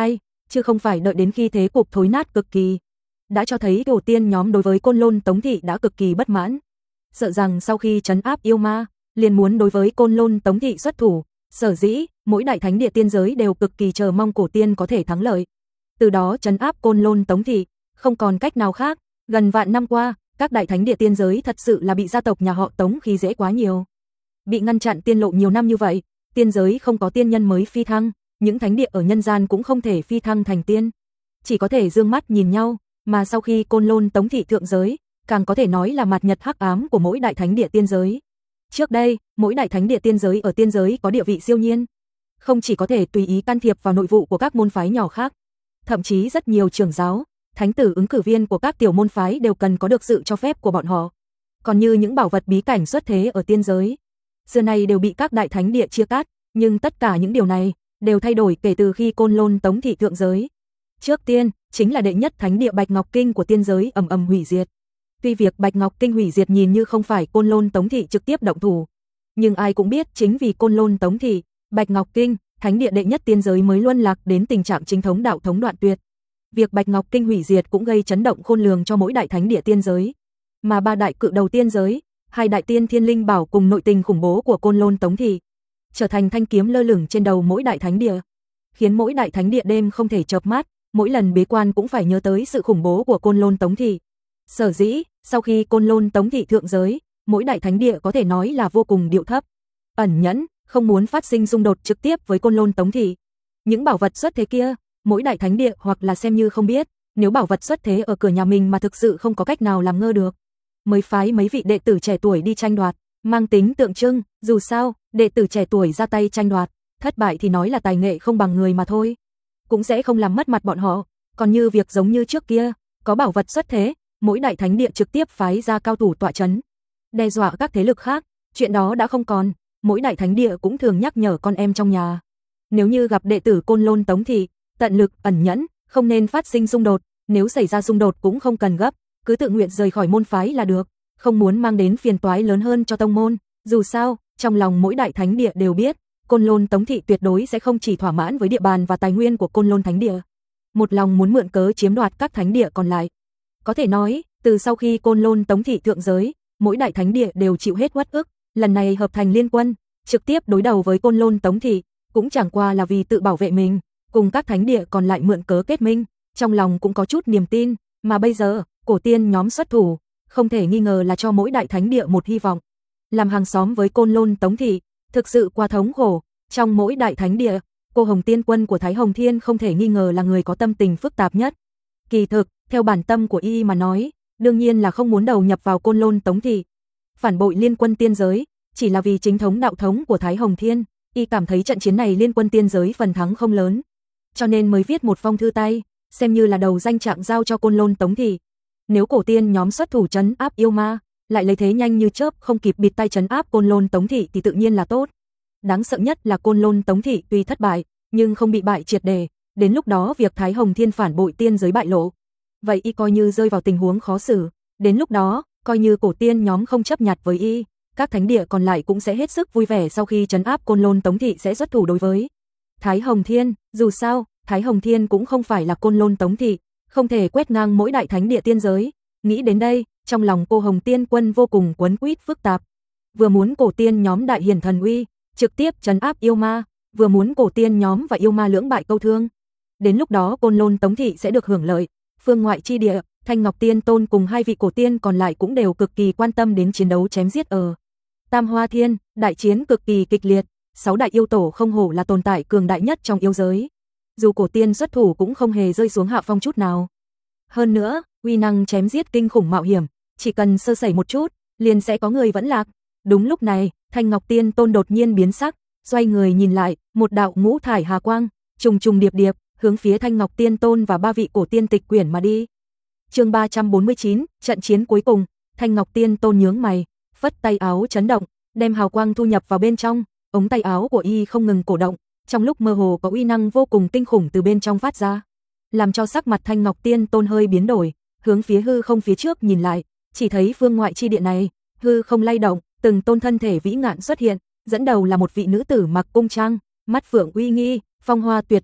chứ không phải đợi đến khi thế cục thối nát cực kỳ. Đã cho thấy tổ tiên nhóm đối với Côn Lôn Tống Thị đã cực kỳ bất mãn. Sợ rằng sau khi trấn áp yêu ma, liền muốn đối với Côn Lôn Tống Thị xuất thủ. Sở dĩ, mỗi đại thánh địa tiên giới đều cực kỳ chờ mong cổ tiên có thể thắng lợi. Từ đó trấn áp Côn Lôn Tống Thị, không còn cách nào khác. Gần vạn năm qua, các đại thánh địa tiên giới thật sự là bị gia tộc nhà họ Tống khi dễ quá nhiều. Bị ngăn chặn tiên lộ nhiều năm như vậy, tiên giới không có tiên nhân mới phi thăng, những thánh địa ở nhân gian cũng không thể phi thăng thành tiên. Chỉ có thể dương mắt nhìn nhau, mà sau khi Côn Lôn Tống Thị thượng giới, càng có thể nói là mặt nhật hắc ám của mỗi đại thánh địa tiên giới. Trước đây, mỗi đại thánh địa tiên giới ở tiên giới có địa vị siêu nhiên, không chỉ có thể tùy ý can thiệp vào nội vụ của các môn phái nhỏ khác, thậm chí rất nhiều trưởng giáo, thánh tử ứng cử viên của các tiểu môn phái đều cần có được sự cho phép của bọn họ. Còn như những bảo vật bí cảnh xuất thế ở tiên giới, xưa nay đều bị các đại thánh địa chia cắt, nhưng tất cả những điều này đều thay đổi kể từ khi Côn Lôn Tống Thị thượng giới. Trước tiên, chính là đệ nhất thánh địa Bạch Ngọc Kinh của tiên giới ầm ầm hủy diệt. Tuy việc Bạch Ngọc Kinh hủy diệt nhìn như không phải Côn Lôn Tống Thị trực tiếp động thủ, nhưng ai cũng biết chính vì Côn Lôn Tống Thị, Bạch Ngọc Kinh, thánh địa đệ nhất tiên giới mới luân lạc đến tình trạng chính thống đạo thống đoạn tuyệt. Việc Bạch Ngọc Kinh hủy diệt cũng gây chấn động khôn lường cho mỗi đại thánh địa tiên giới. Mà ba đại cự đầu tiên giới, hai đại tiên thiên linh bảo cùng nội tình khủng bố của Côn Lôn Tống Thị, trở thành thanh kiếm lơ lửng trên đầu mỗi đại thánh địa, khiến mỗi đại thánh địa đêm không thể chợp mắt, mỗi lần bế quan cũng phải nhớ tới sự khủng bố của Côn Lôn Tống Thị. Sở dĩ, sau khi Côn Lôn Tống Thị thượng giới, mỗi đại thánh địa có thể nói là vô cùng điệu thấp, ẩn nhẫn, không muốn phát sinh xung đột trực tiếp với Côn Lôn Tống Thị. Những bảo vật xuất thế kia, mỗi đại thánh địa hoặc là xem như không biết, nếu bảo vật xuất thế ở cửa nhà mình mà thực sự không có cách nào làm ngơ được, mới phái mấy vị đệ tử trẻ tuổi đi tranh đoạt, mang tính tượng trưng, dù sao, đệ tử trẻ tuổi ra tay tranh đoạt, thất bại thì nói là tài nghệ không bằng người mà thôi, cũng sẽ không làm mất mặt bọn họ. Còn như việc giống như trước kia, có bảo vật xuất thế, mỗi đại thánh địa trực tiếp phái ra cao thủ tọa chấn, đe dọa các thế lực khác, chuyện đó đã không còn. Mỗi đại thánh địa cũng thường nhắc nhở con em trong nhà, nếu như gặp đệ tử Côn Lôn Tống Thị, tận lực ẩn nhẫn, không nên phát sinh xung đột, nếu xảy ra xung đột cũng không cần gấp, cứ tự nguyện rời khỏi môn phái là được, không muốn mang đến phiền toái lớn hơn cho tông môn. Dù sao, trong lòng mỗi đại thánh địa đều biết, Côn Lôn Tống Thị tuyệt đối sẽ không chỉ thỏa mãn với địa bàn và tài nguyên của Côn Lôn Thánh Địa, một lòng muốn mượn cớ chiếm đoạt các thánh địa còn lại. Có thể nói, từ sau khi Côn Lôn Tống Thị thượng giới, mỗi đại thánh địa đều chịu hết uất ức, lần này hợp thành liên quân, trực tiếp đối đầu với Côn Lôn Tống Thị, cũng chẳng qua là vì tự bảo vệ mình, cùng các thánh địa còn lại mượn cớ kết minh, trong lòng cũng có chút niềm tin, mà bây giờ, cổ tiên nhóm xuất thủ, không thể nghi ngờ là cho mỗi đại thánh địa một hy vọng. Làm hàng xóm với Côn Lôn Tống Thị, thực sự quá thống khổ, trong mỗi đại thánh địa, cô Hồng Tiên Quân của Thái Hồng Thiên không thể nghi ngờ là người có tâm tình phức tạp nhất. Kỳ thực, theo bản tâm của y mà nói, đương nhiên là không muốn đầu nhập vào Côn Lôn Tống Thị, phản bội liên quân tiên giới, chỉ là vì chính thống đạo thống của Thái Hồng Thiên, y cảm thấy trận chiến này liên quân tiên giới phần thắng không lớn, cho nên mới viết một phong thư tay, xem như là đầu danh trạng giao cho Côn Lôn Tống Thị. Nếu cổ tiên nhóm xuất thủ trấn áp yêu ma, lại lấy thế nhanh như chớp không kịp bịt tay trấn áp Côn Lôn Tống Thị thì tự nhiên là tốt. Đáng sợ nhất là Côn Lôn Tống Thị tuy thất bại, nhưng không bị bại triệt để, đến lúc đó việc Thái Hồng Thiên phản bội tiên giới bại lộ, vậy y coi như rơi vào tình huống khó xử, đến lúc đó, coi như cổ tiên nhóm không chấp nhặt với y, các thánh địa còn lại cũng sẽ hết sức vui vẻ sau khi trấn áp Côn Lôn Tống Thị sẽ xuất thủ đối với Thái Hồng Thiên. Dù sao, Thái Hồng Thiên cũng không phải là Côn Lôn Tống Thị, không thể quét ngang mỗi đại thánh địa tiên giới. Nghĩ đến đây, trong lòng cô Hồng Tiên Quân vô cùng quấn quýt phức tạp. Vừa muốn cổ tiên nhóm đại hiển thần uy, trực tiếp trấn áp yêu ma, vừa muốn cổ tiên nhóm và yêu ma lưỡng bại câu thương. Đến lúc đó Côn Lôn Tống Thị sẽ được hưởng lợi. Phương ngoại chi địa, Thanh Ngọc Tiên Tôn cùng hai vị cổ tiên còn lại cũng đều cực kỳ quan tâm đến chiến đấu chém giết ở Tam Hoa Thiên, đại chiến cực kỳ kịch liệt, 6 đại yêu tổ không hổ là tồn tại cường đại nhất trong yêu giới. Dù cổ tiên xuất thủ cũng không hề rơi xuống hạ phong chút nào. Hơn nữa, uy năng chém giết kinh khủng mạo hiểm, chỉ cần sơ sẩy một chút, liền sẽ có người vẫn lạc. Đúng lúc này, Thanh Ngọc Tiên Tôn đột nhiên biến sắc, xoay người nhìn lại, một đạo ngũ thải hà quang, trùng trùng điệp điệp, hướng phía Thanh Ngọc Tiên Tôn và ba vị cổ tiên tịch quyển mà đi. Chương 349, trận chiến cuối cùng, Thanh Ngọc Tiên Tôn nhướng mày, phất tay áo chấn động, đem hào quang thu nhập vào bên trong, ống tay áo của y không ngừng cổ động, trong lúc mơ hồ có uy năng vô cùng kinh khủng từ bên trong phát ra, làm cho sắc mặt Thanh Ngọc Tiên Tôn hơi biến đổi, hướng phía hư không phía trước nhìn lại, chỉ thấy phương ngoại chi địa này, hư không lay động, từng tôn thân thể vĩ ngạn xuất hiện, dẫn đầu là một vị nữ tử mặc cung trang, mắt phượng uy nghi, phong hoa tuyệt đại,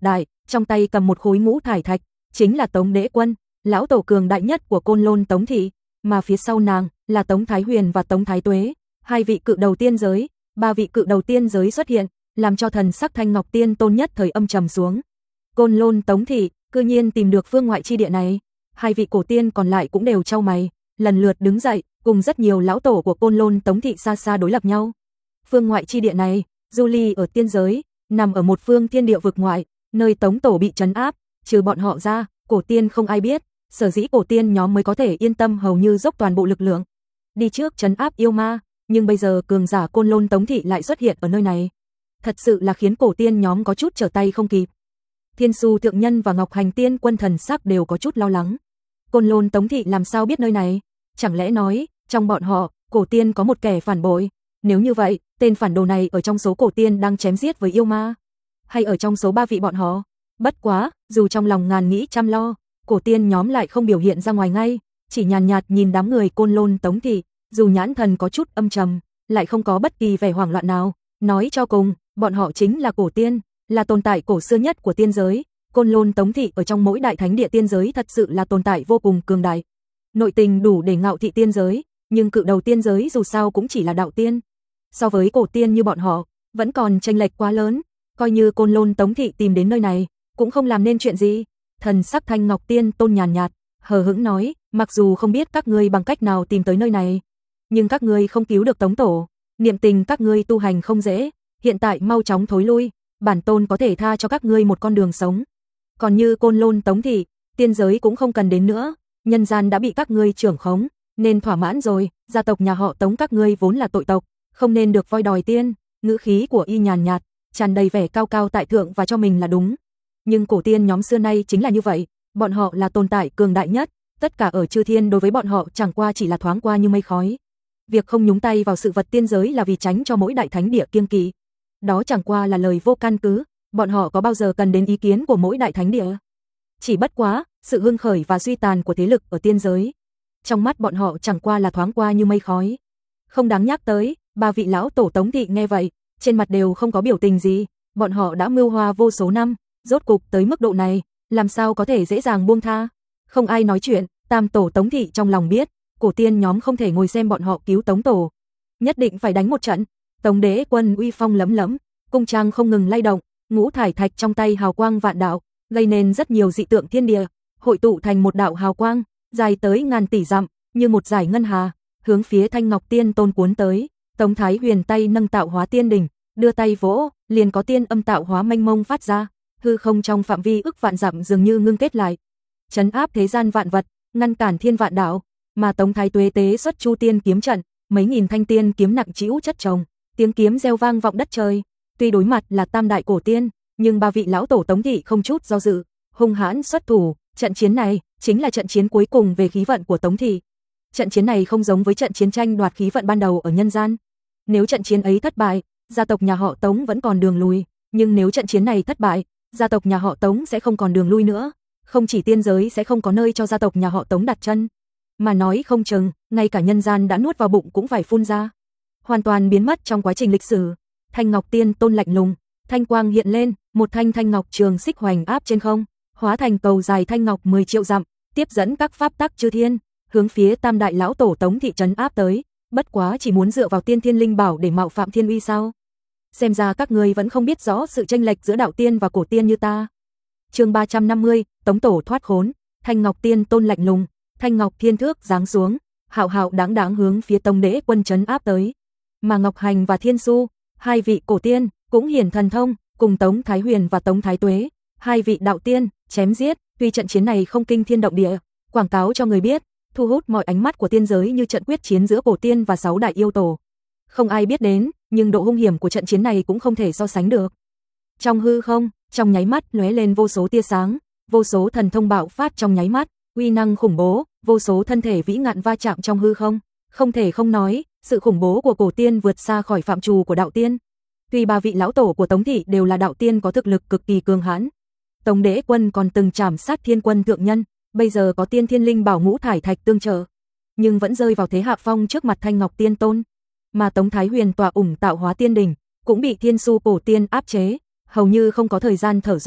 trong tay cầm một khối ngũ thải thạch, chính là Tống Đế Quân, lão tổ cường đại nhất của Côn Lôn Tống thị, mà phía sau nàng là Tống Thái Huyền và Tống Thái Tuế, hai vị cự đầu tiên giới, ba vị cự đầu tiên giới xuất hiện, làm cho thần sắc Thanh Ngọc Tiên Tôn nhất thời âm trầm xuống. Côn Lôn Tống thị, cư nhiên tìm được phương ngoại chi địa này. Hai vị cổ tiên còn lại cũng đều chau mày, lần lượt đứng dậy, cùng rất nhiều lão tổ của Côn Lôn Tống thị xa xa đối lập nhau. Phương ngoại chi địa này, du ly ở tiên giới, nằm ở một phương thiên địa vực ngoại, nơi Tống tổ bị trấn áp, trừ bọn họ ra, cổ tiên không ai biết, sở dĩ cổ tiên nhóm mới có thể yên tâm hầu như dốc toàn bộ lực lượng đi trước trấn áp yêu ma, nhưng bây giờ cường giả Côn Lôn Tống thị lại xuất hiện ở nơi này, thật sự là khiến cổ tiên nhóm có chút trở tay không kịp. Thiên Su Thượng Nhân và Ngọc Hành Tiên Quân thần sắc đều có chút lo lắng. Côn Lôn Tống thị làm sao biết nơi này? Chẳng lẽ nói, trong bọn họ, cổ tiên có một kẻ phản bội? Nếu như vậy, tên phản đồ này ở trong số cổ tiên đang chém giết với yêu ma? Hay ở trong số ba vị bọn họ? Bất quá, dù trong lòng ngàn nghĩ trăm lo, cổ tiên nhóm lại không biểu hiện ra ngoài ngay, chỉ nhàn nhạt nhìn đám người Côn Lôn Tống thị, dù nhãn thần có chút âm trầm, lại không có bất kỳ vẻ hoảng loạn nào. Nói cho cùng, bọn họ chính là cổ tiên, là tồn tại cổ xưa nhất của tiên giới. Côn Lôn Tống thị ở trong mỗi đại thánh địa tiên giới thật sự là tồn tại vô cùng cường đại. Nội tình đủ để ngạo thị tiên giới, nhưng cự đầu tiên giới dù sao cũng chỉ là đạo tiên. So với cổ tiên như bọn họ, vẫn còn chênh lệch quá lớn, coi như Côn Lôn Tống thị tìm đến nơi này, cũng không làm nên chuyện gì. Thần sắc Thanh Ngọc Tiên Tôn nhàn nhạt, hờ hững nói, mặc dù không biết các ngươi bằng cách nào tìm tới nơi này, nhưng các ngươi không cứu được Tống tổ, niệm tình các ngươi tu hành không dễ, hiện tại mau chóng thối lui, bản tôn có thể tha cho các ngươi một con đường sống. Còn như Côn Lôn Tống thị, tiên giới cũng không cần đến nữa, nhân gian đã bị các ngươi trưởng khống, nên thỏa mãn rồi, gia tộc nhà họ Tống các ngươi vốn là tội tộc, không nên được voi đòi tiên. Ngữ khí của y nhàn nhạt, tràn đầy vẻ cao cao tại thượng và cho mình là đúng. Nhưng cổ tiên nhóm xưa nay chính là như vậy, bọn họ là tồn tại cường đại nhất, tất cả ở chư thiên đối với bọn họ chẳng qua chỉ là thoáng qua như mây khói. Việc không nhúng tay vào sự vật tiên giới là vì tránh cho mỗi đại thánh địa kiêng kỵ. Đó chẳng qua là lời vô căn cứ, bọn họ có bao giờ cần đến ý kiến của mỗi đại thánh địa. Chỉ bất quá, sự hưng khởi và suy tàn của thế lực ở tiên giới, trong mắt bọn họ chẳng qua là thoáng qua như mây khói. Không đáng nhắc tới, ba vị lão tổ Tống thị nghe vậy, trên mặt đều không có biểu tình gì, bọn họ đã mưu hoa vô số năm, rốt cục tới mức độ này, làm sao có thể dễ dàng buông tha. Không ai nói chuyện, tam tổ Tống thị trong lòng biết, cổ tiên nhóm không thể ngồi xem bọn họ cứu Tống tổ, nhất định phải đánh một trận. Tống Đế Quân uy phong lẫm lẫm, cung trang không ngừng lay động, ngũ thải thạch trong tay hào quang vạn đạo, gây nên rất nhiều dị tượng thiên địa, hội tụ thành một đạo hào quang, dài tới ngàn tỷ dặm, như một dải ngân hà, hướng phía Thanh Ngọc Tiên Tôn cuốn tới. Tống Thái Huyền tay nâng tạo hóa tiên đỉnh, đưa tay vỗ, liền có tiên âm tạo hóa mênh mông phát ra, hư không trong phạm vi ức vạn dặm dường như ngưng kết lại, trấn áp thế gian vạn vật, ngăn cản thiên vạn đạo. Mà Tống Thái Tuế tế xuất Chu Tiên kiếm trận, mấy nghìn thanh tiên kiếm nặng trĩu chất chồng, tiếng kiếm reo vang vọng đất trời. Tuy đối mặt là tam đại cổ tiên, nhưng ba vị lão tổ Tống thị không chút do dự, hung hãn xuất thủ. Trận chiến này chính là trận chiến cuối cùng về khí vận của Tống thị. Trận chiến này không giống với trận chiến tranh đoạt khí vận ban đầu ở nhân gian. Nếu trận chiến ấy thất bại, gia tộc nhà họ Tống vẫn còn đường lui, nhưng nếu trận chiến này thất bại, gia tộc nhà họ Tống sẽ không còn đường lui nữa, không chỉ tiên giới sẽ không có nơi cho gia tộc nhà họ Tống đặt chân, mà nói không chừng, ngay cả nhân gian đã nuốt vào bụng cũng phải phun ra, hoàn toàn biến mất trong quá trình lịch sử. Thanh Ngọc Tiên Tôn lạnh lùng, thanh quang hiện lên, một thanh thanh ngọc trường xích hoành áp trên không, hóa thành cầu dài thanh ngọc 10 triệu dặm, tiếp dẫn các pháp tắc chư thiên, hướng phía tam đại lão tổ Tống thị trấn áp tới. Bất quá chỉ muốn dựa vào tiên thiên linh bảo để mạo phạm thiên uy sao? Xem ra các ngươi vẫn không biết rõ sự chênh lệch giữa đạo tiên và cổ tiên như ta. Chương 350, Tống tổ thoát khốn. Thanh Ngọc Tiên Tôn lạnh lùng, thanh ngọc thiên thước giáng xuống, hạo hạo đáng đáng hướng phía Tống Đế Quân trấn áp tới. Mà Ngọc Hành và Thiên Su, hai vị cổ tiên, cũng hiển thần thông, cùng Tống Thái Huyền và Tống Thái Tuế, hai vị đạo tiên, chém giết. Tuy trận chiến này không kinh thiên động địa, quảng cáo cho người biết, thu hút mọi ánh mắt của tiên giới như trận quyết chiến giữa cổ tiên và 6 đại yêu tổ. Không ai biết đến, nhưng độ hung hiểm của trận chiến này cũng không thể so sánh được. Trong hư không, trong nháy mắt lóe lên vô số tia sáng, vô số thần thông bạo phát trong nháy mắt, uy năng khủng bố, vô số thân thể vĩ ngạn va chạm trong hư không. Không thể không nói, sự khủng bố của cổ tiên vượt xa khỏi phạm trù của đạo tiên. Tuy ba vị lão tổ của Tống thị đều là đạo tiên có thực lực cực kỳ cường hãn, Tống Đế Quân còn từng trảm sát Thiên Quân thượng nhân, bây giờ có tiên thiên linh bảo ngũ thải thạch tương trợ, nhưng vẫn rơi vào thế hạ phong trước mặt Thanh Ngọc Tiên Tôn. Mà Tống Thái Huyền tọa ủng tạo hóa tiên đỉnh, cũng bị Thiên Su cổ tiên áp chế, hầu như không có thời gian thở dốc,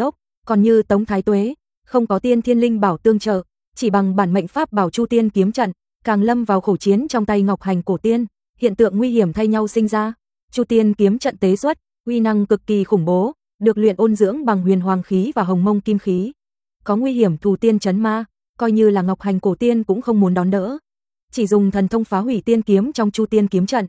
Còn như Tống Thái Tuế, không có tiên thiên linh bảo tương trợ, chỉ bằng bản mệnh pháp bảo Chu Tiên kiếm trận, càng lâm vào khổ chiến trong tay Ngọc Hành cổ tiên, hiện tượng nguy hiểm thay nhau sinh ra. Chu Tiên kiếm trận tế xuất, uy năng cực kỳ khủng bố, được luyện ôn dưỡng bằng huyền hoàng khí và hồng mông kim khí. Có nguy hiểm thù tiên trấn ma, coi như là Ngọc Hành cổ tiên cũng không muốn đón đỡ. Chỉ dùng thần thông phá hủy tiên kiếm trong Chu Tiên kiếm trận.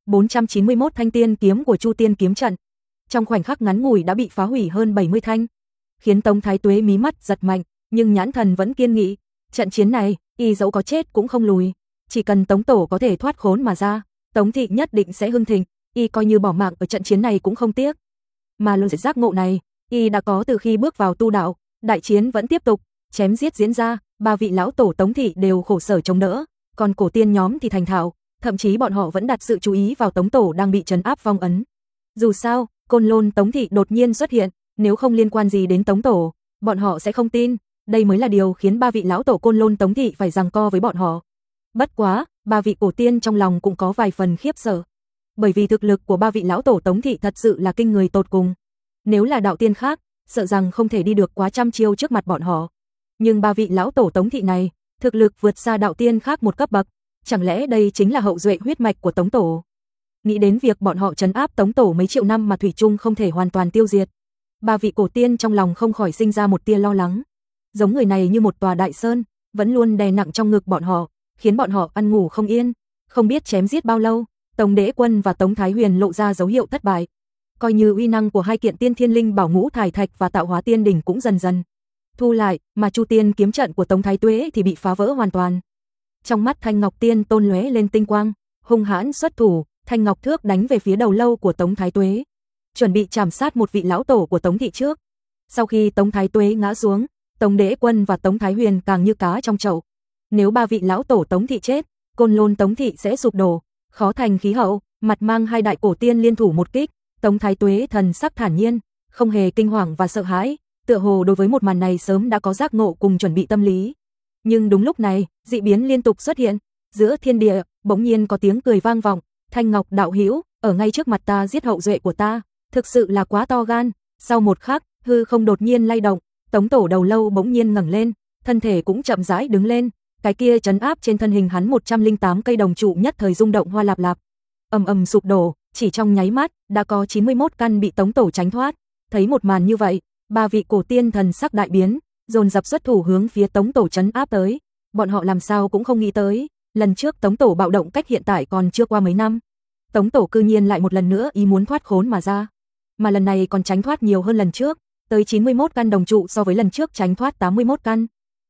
491 thanh tiên kiếm của Chu Tiên kiếm trận, trong khoảnh khắc ngắn ngủi đã bị phá hủy hơn 70 thanh, khiến Tống Thái Tuế mí mắt giật mạnh, nhưng nhãn thần vẫn kiên nghị. Trận chiến này, y dẫu có chết cũng không lùi, chỉ cần Tống tổ có thể thoát khốn mà ra, Tống thị nhất định sẽ hưng thịnh, y coi như bỏ mạng ở trận chiến này cũng không tiếc. Mà luồng giác ngộ này, y đã có từ khi bước vào tu đạo, đại chiến vẫn tiếp tục, chém giết diễn ra, ba vị lão tổ Tống thị đều khổ sở chống đỡ, còn cổ tiên nhóm thì thành thạo, thậm chí bọn họ vẫn đặt sự chú ý vào Tống tổ đang bị trấn áp phong ấn. Dù sao, Côn Lôn Tống thị đột nhiên xuất hiện, nếu không liên quan gì đến Tống tổ, bọn họ sẽ không tin, đây mới là điều khiến ba vị lão tổ Côn Lôn Tống thị phải giằng co với bọn họ. Bất quá, ba vị cổ tiên trong lòng cũng có vài phần khiếp sợ, bởi vì thực lực của ba vị lão tổ Tống thị thật sự là kinh người tột cùng. Nếu là đạo tiên khác, sợ rằng không thể đi được quá trăm chiêu trước mặt bọn họ. Nhưng ba vị lão tổ Tống thị này, thực lực vượt xa đạo tiên khác một cấp bậc, chẳng lẽ đây chính là hậu duệ huyết mạch của Tống tổ? Nghĩ đến việc bọn họ trấn áp Tống tổ mấy triệu năm mà thủy chung không thể hoàn toàn tiêu diệt, ba vị cổ tiên trong lòng không khỏi sinh ra một tia lo lắng. Giống người này như một tòa đại sơn, vẫn luôn đè nặng trong ngực bọn họ, khiến bọn họ ăn ngủ không yên. Không biết chém giết bao lâu, Tống Đế Quân và Tống Thái Huyền lộ ra dấu hiệu thất bại. Coi như uy năng của hai kiện tiên thiên linh bảo ngũ thải thạch và tạo hóa tiên đỉnh cũng dần dần thu lại, mà Chu Tiên kiếm trận của Tống Thái Tuế thì bị phá vỡ hoàn toàn. Trong mắt Thanh Ngọc Tiên Tôn lóe lên tinh quang, hung hãn xuất thủ, Thanh Ngọc Thước đánh về phía đầu lâu của Tống Thái Tuế, chuẩn bị chảm sát một vị lão tổ của Tống thị trước. Sau khi Tống Thái Tuế ngã xuống, Tống Đế Quân và Tống Thái Huyền càng như cá trong chậu. Nếu ba vị lão tổ Tống thị chết, Côn Lôn Tống thị sẽ sụp đổ, khó thành khí hậu. Mặt mang hai đại cổ tiên liên thủ một kích, Tống Thái Tuế thần sắc thản nhiên, không hề kinh hoàng và sợ hãi, tựa hồ đối với một màn này sớm đã có giác ngộ cùng chuẩn bị tâm lý. Nhưng đúng lúc này, dị biến liên tục xuất hiện, giữa thiên địa bỗng nhiên có tiếng cười vang vọng. Thanh Ngọc đạo hữu, ở ngay trước mặt ta giết hậu duệ của ta, thực sự là quá to gan. Sau một khắc, hư không đột nhiên lay động, Tống tổ đầu lâu bỗng nhiên ngẩng lên, thân thể cũng chậm rãi đứng lên, cái kia trấn áp trên thân hình hắn 108 cây đồng trụ nhất thời rung động hoa lạp lạp, ầm ầm sụp đổ, chỉ trong nháy mắt, đã có 91 căn bị Tống tổ tránh thoát. Thấy một màn như vậy, ba vị cổ tiên thần sắc đại biến, dồn dập xuất thủ hướng phía Tống tổ trấn áp tới. Bọn họ làm sao cũng không nghĩ tới, lần trước Tống tổ bạo động cách hiện tại còn chưa qua mấy năm, Tống tổ cư nhiên lại một lần nữa ý muốn thoát khốn mà ra, mà lần này còn tránh thoát nhiều hơn lần trước, tới 91 căn đồng trụ so với lần trước tránh thoát 81 căn.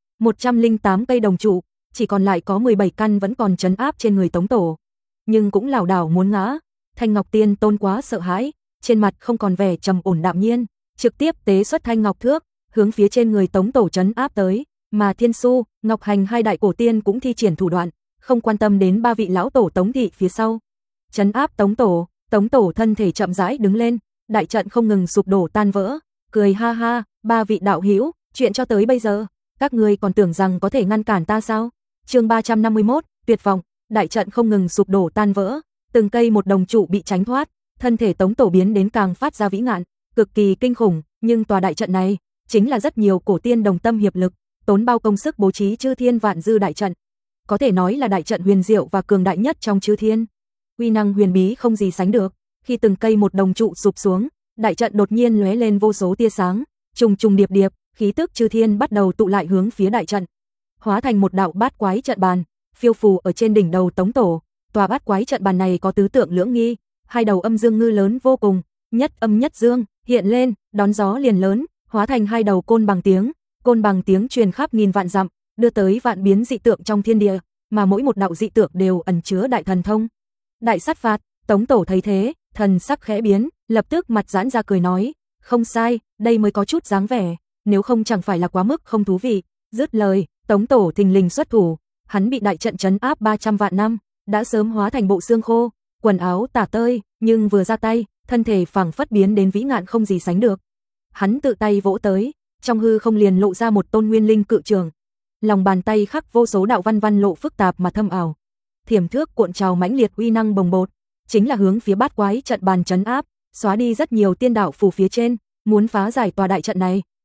108 cây đồng trụ, chỉ còn lại có 17 căn vẫn còn trấn áp trên người Tống tổ, nhưng cũng lảo đảo muốn ngã. Thanh Ngọc Tiên Tôn quá sợ hãi, trên mặt không còn vẻ trầm ổn đạm nhiên, trực tiếp tế xuất Thanh Ngọc Thước, hướng phía trên người Tống tổ trấn áp tới, mà Thiên Su, Ngọc Hành hai đại cổ tiên cũng thi triển thủ đoạn, không quan tâm đến ba vị lão tổ Tống thị phía sau. Trấn áp Tống tổ thân thể chậm rãi đứng lên, đại trận không ngừng sụp đổ tan vỡ, cười ha ha, ba vị đạo hữu, chuyện cho tới bây giờ, các ngươi còn tưởng rằng có thể ngăn cản ta sao? Chương 351, tuyệt vọng, đại trận không ngừng sụp đổ tan vỡ, từng cây một đồng trụ bị tránh thoát, thân thể Tống tổ biến đến càng phát ra vĩ ngạn, cực kỳ kinh khủng, nhưng tòa đại trận này chính là rất nhiều cổ tiên đồng tâm hiệp lực, tốn bao công sức bố trí chư thiên vạn dư đại trận, có thể nói là đại trận huyền diệu và cường đại nhất trong chư thiên. Uy năng huyền bí không gì sánh được, khi từng cây một đồng trụ sụp xuống, đại trận đột nhiên lóe lên vô số tia sáng, trùng trùng điệp điệp, khí tức chư thiên bắt đầu tụ lại hướng phía đại trận, hóa thành một đạo bát quái trận bàn, phiêu phù ở trên đỉnh đầu Tống tổ. Tòa bát quái trận bàn này có tứ tượng lưỡng nghi, hai đầu âm dương ngư lớn vô cùng, nhất âm nhất dương, hiện lên, đón gió liền lớn, hóa thành hai đầu côn bằng tiếng truyền khắp nghìn vạn dặm, đưa tới vạn biến dị tượng trong thiên địa, mà mỗi một đạo dị tượng đều ẩn chứa đại thần thông. Đại sát phạt, Tống tổ thấy thế, thần sắc khẽ biến, lập tức mặt giãn ra cười nói, không sai, đây mới có chút dáng vẻ, nếu không chẳng phải là quá mức không thú vị. Dứt lời, Tống tổ thình lình xuất thủ, hắn bị đại trận trấn áp 300 vạn năm, đã sớm hóa thành bộ xương khô, quần áo tả tơi, nhưng vừa ra tay, thân thể phảng phất biến đến vĩ ngạn không gì sánh được. Hắn tự tay vỗ tới, trong hư không liền lộ ra một tôn nguyên linh cự trường. Lòng bàn tay khắc vô số đạo văn văn lộ phức tạp mà thâm ảo. Thiểm thước cuộn trào mãnh liệt uy năng bồng bột, chính là hướng phía bát quái trận bàn trấn áp, xóa đi rất nhiều tiên đạo phù phía trên, muốn phá giải tòa đại trận này,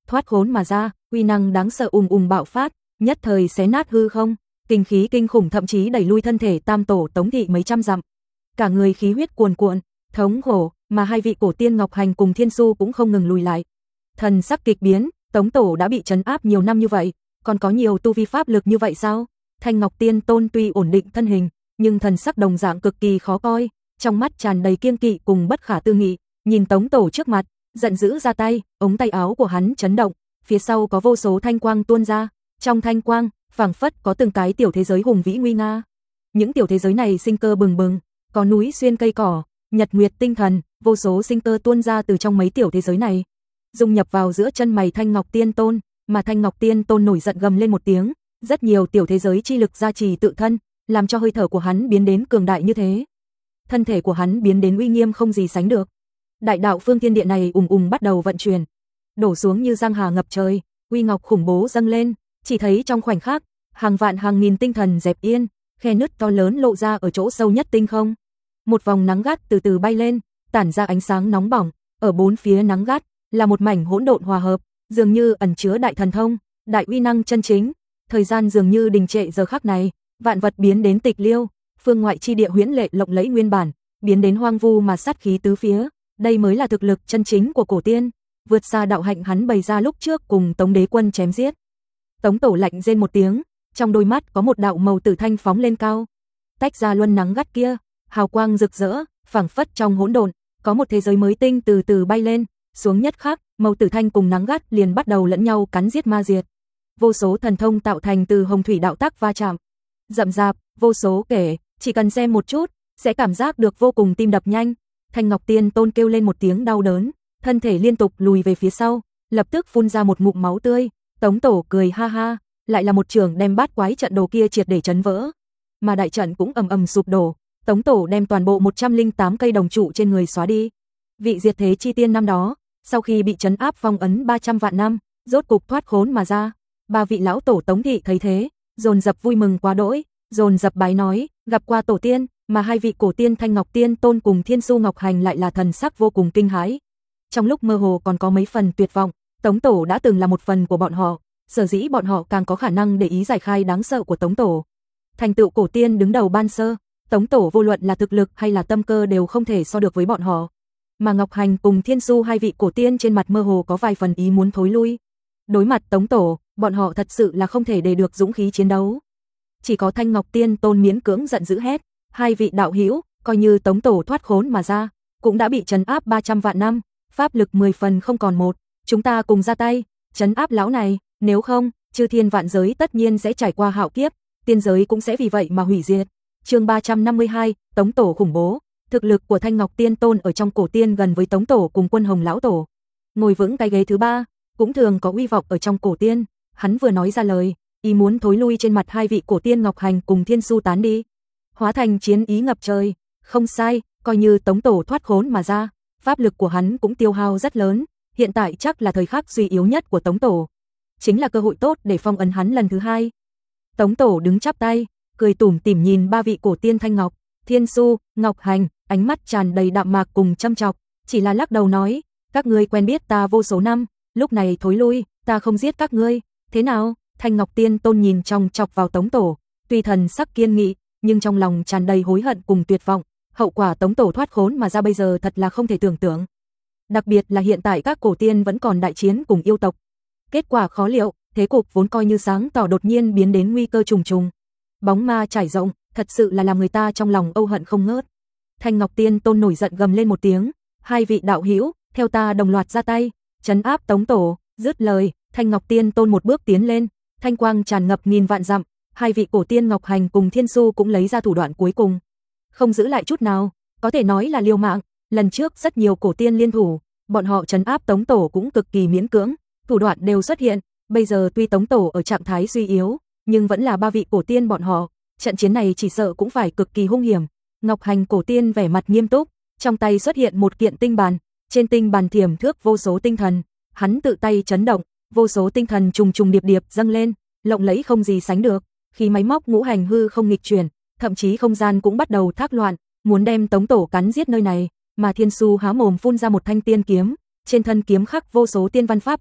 thoát khốn mà ra, uy năng đáng sợ bạo phát, nhất thời xé nát hư không, kinh khí kinh khủng thậm chí đẩy lui thân thể tam tổ Tống thị mấy trăm dặm. Cả người khí huyết cuồn cuộn, thống khổ, mà hai vị cổ tiên Ngọc Hành cùng Thiên Xu cũng không ngừng lùi lại. Thần sắc kịch biến, Tống tổ đã bị trấn áp nhiều năm như vậy, còn có nhiều tu vi pháp lực như vậy sao? Thanh Ngọc Tiên Tôn tuy ổn định thân hình, nhưng thần sắc đồng dạng cực kỳ khó coi, trong mắt tràn đầy kiêng kỵ cùng bất khả tư nghị, nhìn Tống tổ trước mặt, giận dữ ra tay, ống tay áo của hắn chấn động, phía sau có vô số thanh quang tuôn ra, trong thanh quang, phảng phất có từng cái tiểu thế giới hùng vĩ nguy nga. Những tiểu thế giới này sinh cơ bừng bừng, có núi xuyên cây cỏ, nhật nguyệt tinh thần, vô số sinh cơ tuôn ra từ trong mấy tiểu thế giới này, dung nhập vào giữa chân mày Thanh Ngọc Tiên Tôn, mà Thanh Ngọc Tiên Tôn nổi giận gầm lên một tiếng, rất nhiều tiểu thế giới chi lực gia trì tự thân, làm cho hơi thở của hắn biến đến cường đại như thế. Thân thể của hắn biến đến uy nghiêm không gì sánh được. Đại đạo phương thiên địa này bắt đầu vận chuyển, đổ xuống như giang hà ngập trời, uy ngọc khủng bố dâng lên, chỉ thấy trong khoảnh khắc, hàng vạn hàng nghìn tinh thần dẹp yên, khe nứt to lớn lộ ra ở chỗ sâu nhất tinh không. Một vòng nắng gắt từ từ bay lên, tản ra ánh sáng nóng bỏng, ở bốn phía nắng gắt là một mảnh hỗn độn hòa hợp, dường như ẩn chứa đại thần thông, đại uy năng chân chính. Thời gian dường như đình trệ giờ khắc này, vạn vật biến đến tịch liêu, phương ngoại chi địa huyễn lệ lộng lẫy nguyên bản, biến đến hoang vu mà sát khí tứ phía. Đây mới là thực lực chân chính của cổ tiên, vượt xa đạo hạnh hắn bày ra lúc trước cùng Tống Đế Quân chém giết. Tống tổ lạnh rên một tiếng, trong đôi mắt có một đạo màu tử thanh phóng lên cao, tách ra luân nắng gắt kia, hào quang rực rỡ, phảng phất trong hỗn độn, có một thế giới mới tinh từ từ bay lên, xuống nhất khắc, màu tử thanh cùng nắng gắt liền bắt đầu lẫn nhau cắn giết ma diệt. Vô số thần thông tạo thành từ hồng thủy đạo tác va chạm, rậm rạp, vô số kể, chỉ cần xem một chút, sẽ cảm giác được vô cùng tim đập nhanh. Thanh Ngọc Tiên Tôn kêu lên một tiếng đau đớn, thân thể liên tục lùi về phía sau, lập tức phun ra một ngụm máu tươi. Tống tổ cười ha ha, lại là một trường đem bát quái trận đồ kia triệt để chấn vỡ, mà đại trận cũng ầm sụp đổ. Tống tổ đem toàn bộ 108 cây đồng trụ trên người xóa đi. Vị diệt thế chi tiên năm đó, sau khi bị trấn áp phong ấn 300 vạn năm, rốt cục thoát khốn mà ra. Ba vị lão tổ Tống thị thấy thế, dồn dập vui mừng quá đỗi, dồn dập bái nói, gặp qua tổ tiên, mà hai vị cổ tiên Thanh Ngọc Tiên Tôn cùng Thiên Xu Ngọc Hành lại là thần sắc vô cùng kinh hãi. Trong lúc mơ hồ còn có mấy phần tuyệt vọng, Tống tổ đã từng là một phần của bọn họ, sở dĩ bọn họ càng có khả năng để ý giải khai đáng sợ của Tống tổ. Thành tựu cổ tiên đứng đầu ban sơ, Tống tổ vô luận là thực lực hay là tâm cơ đều không thể so được với bọn họ. Mà Ngọc Hành cùng Thiên Xu hai vị cổ tiên trên mặt mơ hồ có vài phần ý muốn thối lui. Đối mặt Tống tổ, bọn họ thật sự là không thể để được dũng khí chiến đấu. Chỉ có Thanh Ngọc Tiên Tôn miễn cưỡng giận dữ hét, hai vị đạo hữu, coi như Tống tổ thoát khốn mà ra, cũng đã bị trấn áp 300 vạn năm, pháp lực 10 phần không còn một, chúng ta cùng ra tay, trấn áp lão này, nếu không, chư thiên vạn giới tất nhiên sẽ trải qua hạo kiếp, tiên giới cũng sẽ vì vậy mà hủy diệt. Chương 352, Tống tổ khủng bố, thực lực của Thanh Ngọc Tiên Tôn ở trong cổ tiên gần với Tống tổ cùng Quân Hồng lão tổ. Ngồi vững cái ghế thứ ba, cũng thường có uy vọng ở trong cổ tiên, hắn vừa nói ra lời, ý muốn thối lui trên mặt hai vị cổ tiên Ngọc Hành cùng Thiên Xu tán đi, hóa thành chiến ý ngập trời. Không sai, coi như Tống tổ thoát khốn mà ra, pháp lực của hắn cũng tiêu hao rất lớn, hiện tại chắc là thời khắc suy yếu nhất của Tống tổ, chính là cơ hội tốt để phong ấn hắn lần thứ hai. Tống tổ đứng chắp tay, cười tủm tỉm nhìn ba vị cổ tiên Thanh Ngọc, Thiên Xu, Ngọc Hành, ánh mắt tràn đầy đạm mạc cùng châm chọc, chỉ là lắc đầu nói, các ngươi quen biết ta vô số năm, lúc này thối lui, ta không giết các ngươi, thế nào? Thanh Ngọc Tiên Tôn nhìn trong chọc vào Tống tổ, tuy thần sắc kiên nghị, nhưng trong lòng tràn đầy hối hận cùng tuyệt vọng, hậu quả Tống tổ thoát khốn mà ra bây giờ thật là không thể tưởng tượng. Đặc biệt là hiện tại các cổ tiên vẫn còn đại chiến cùng yêu tộc. Kết quả khó liệu, thế cục vốn coi như sáng tỏ đột nhiên biến đến nguy cơ trùng trùng. Bóng ma trải rộng, thật sự là làm người ta trong lòng âu hận không ngớt. Thanh Ngọc Tiên Tôn nổi giận gầm lên một tiếng, hai vị đạo hữu, theo ta đồng loạt ra tay, trấn áp Tống tổ. Dứt lời, Thanh Ngọc Tiên Tôn một bước tiến lên, thanh quang tràn ngập nghìn vạn dặm, hai vị cổ tiên Ngọc Hành cùng Thiên Xu cũng lấy ra thủ đoạn cuối cùng, không giữ lại chút nào, có thể nói là liều mạng. Lần trước rất nhiều cổ tiên liên thủ, bọn họ trấn áp Tống tổ cũng cực kỳ miễn cưỡng, thủ đoạn đều xuất hiện, bây giờ tuy Tống tổ ở trạng thái suy yếu, nhưng vẫn là ba vị cổ tiên bọn họ, trận chiến này chỉ sợ cũng phải cực kỳ hung hiểm. Ngọc Hành cổ tiên vẻ mặt nghiêm túc, trong tay xuất hiện một kiện tinh bàn, trên tinh bàn thiểm thước vô số tinh thần, hắn tự tay chấn động, vô số tinh thần trùng trùng điệp điệp dâng lên, lộng lẫy không gì sánh được, khi máy móc ngũ hành hư không nghịch chuyển, thậm chí không gian cũng bắt đầu thác loạn, muốn đem Tống tổ cắn giết nơi này, mà Thiên Xu há mồm phun ra một thanh tiên kiếm, trên thân kiếm khắc vô số tiên văn pháp trận,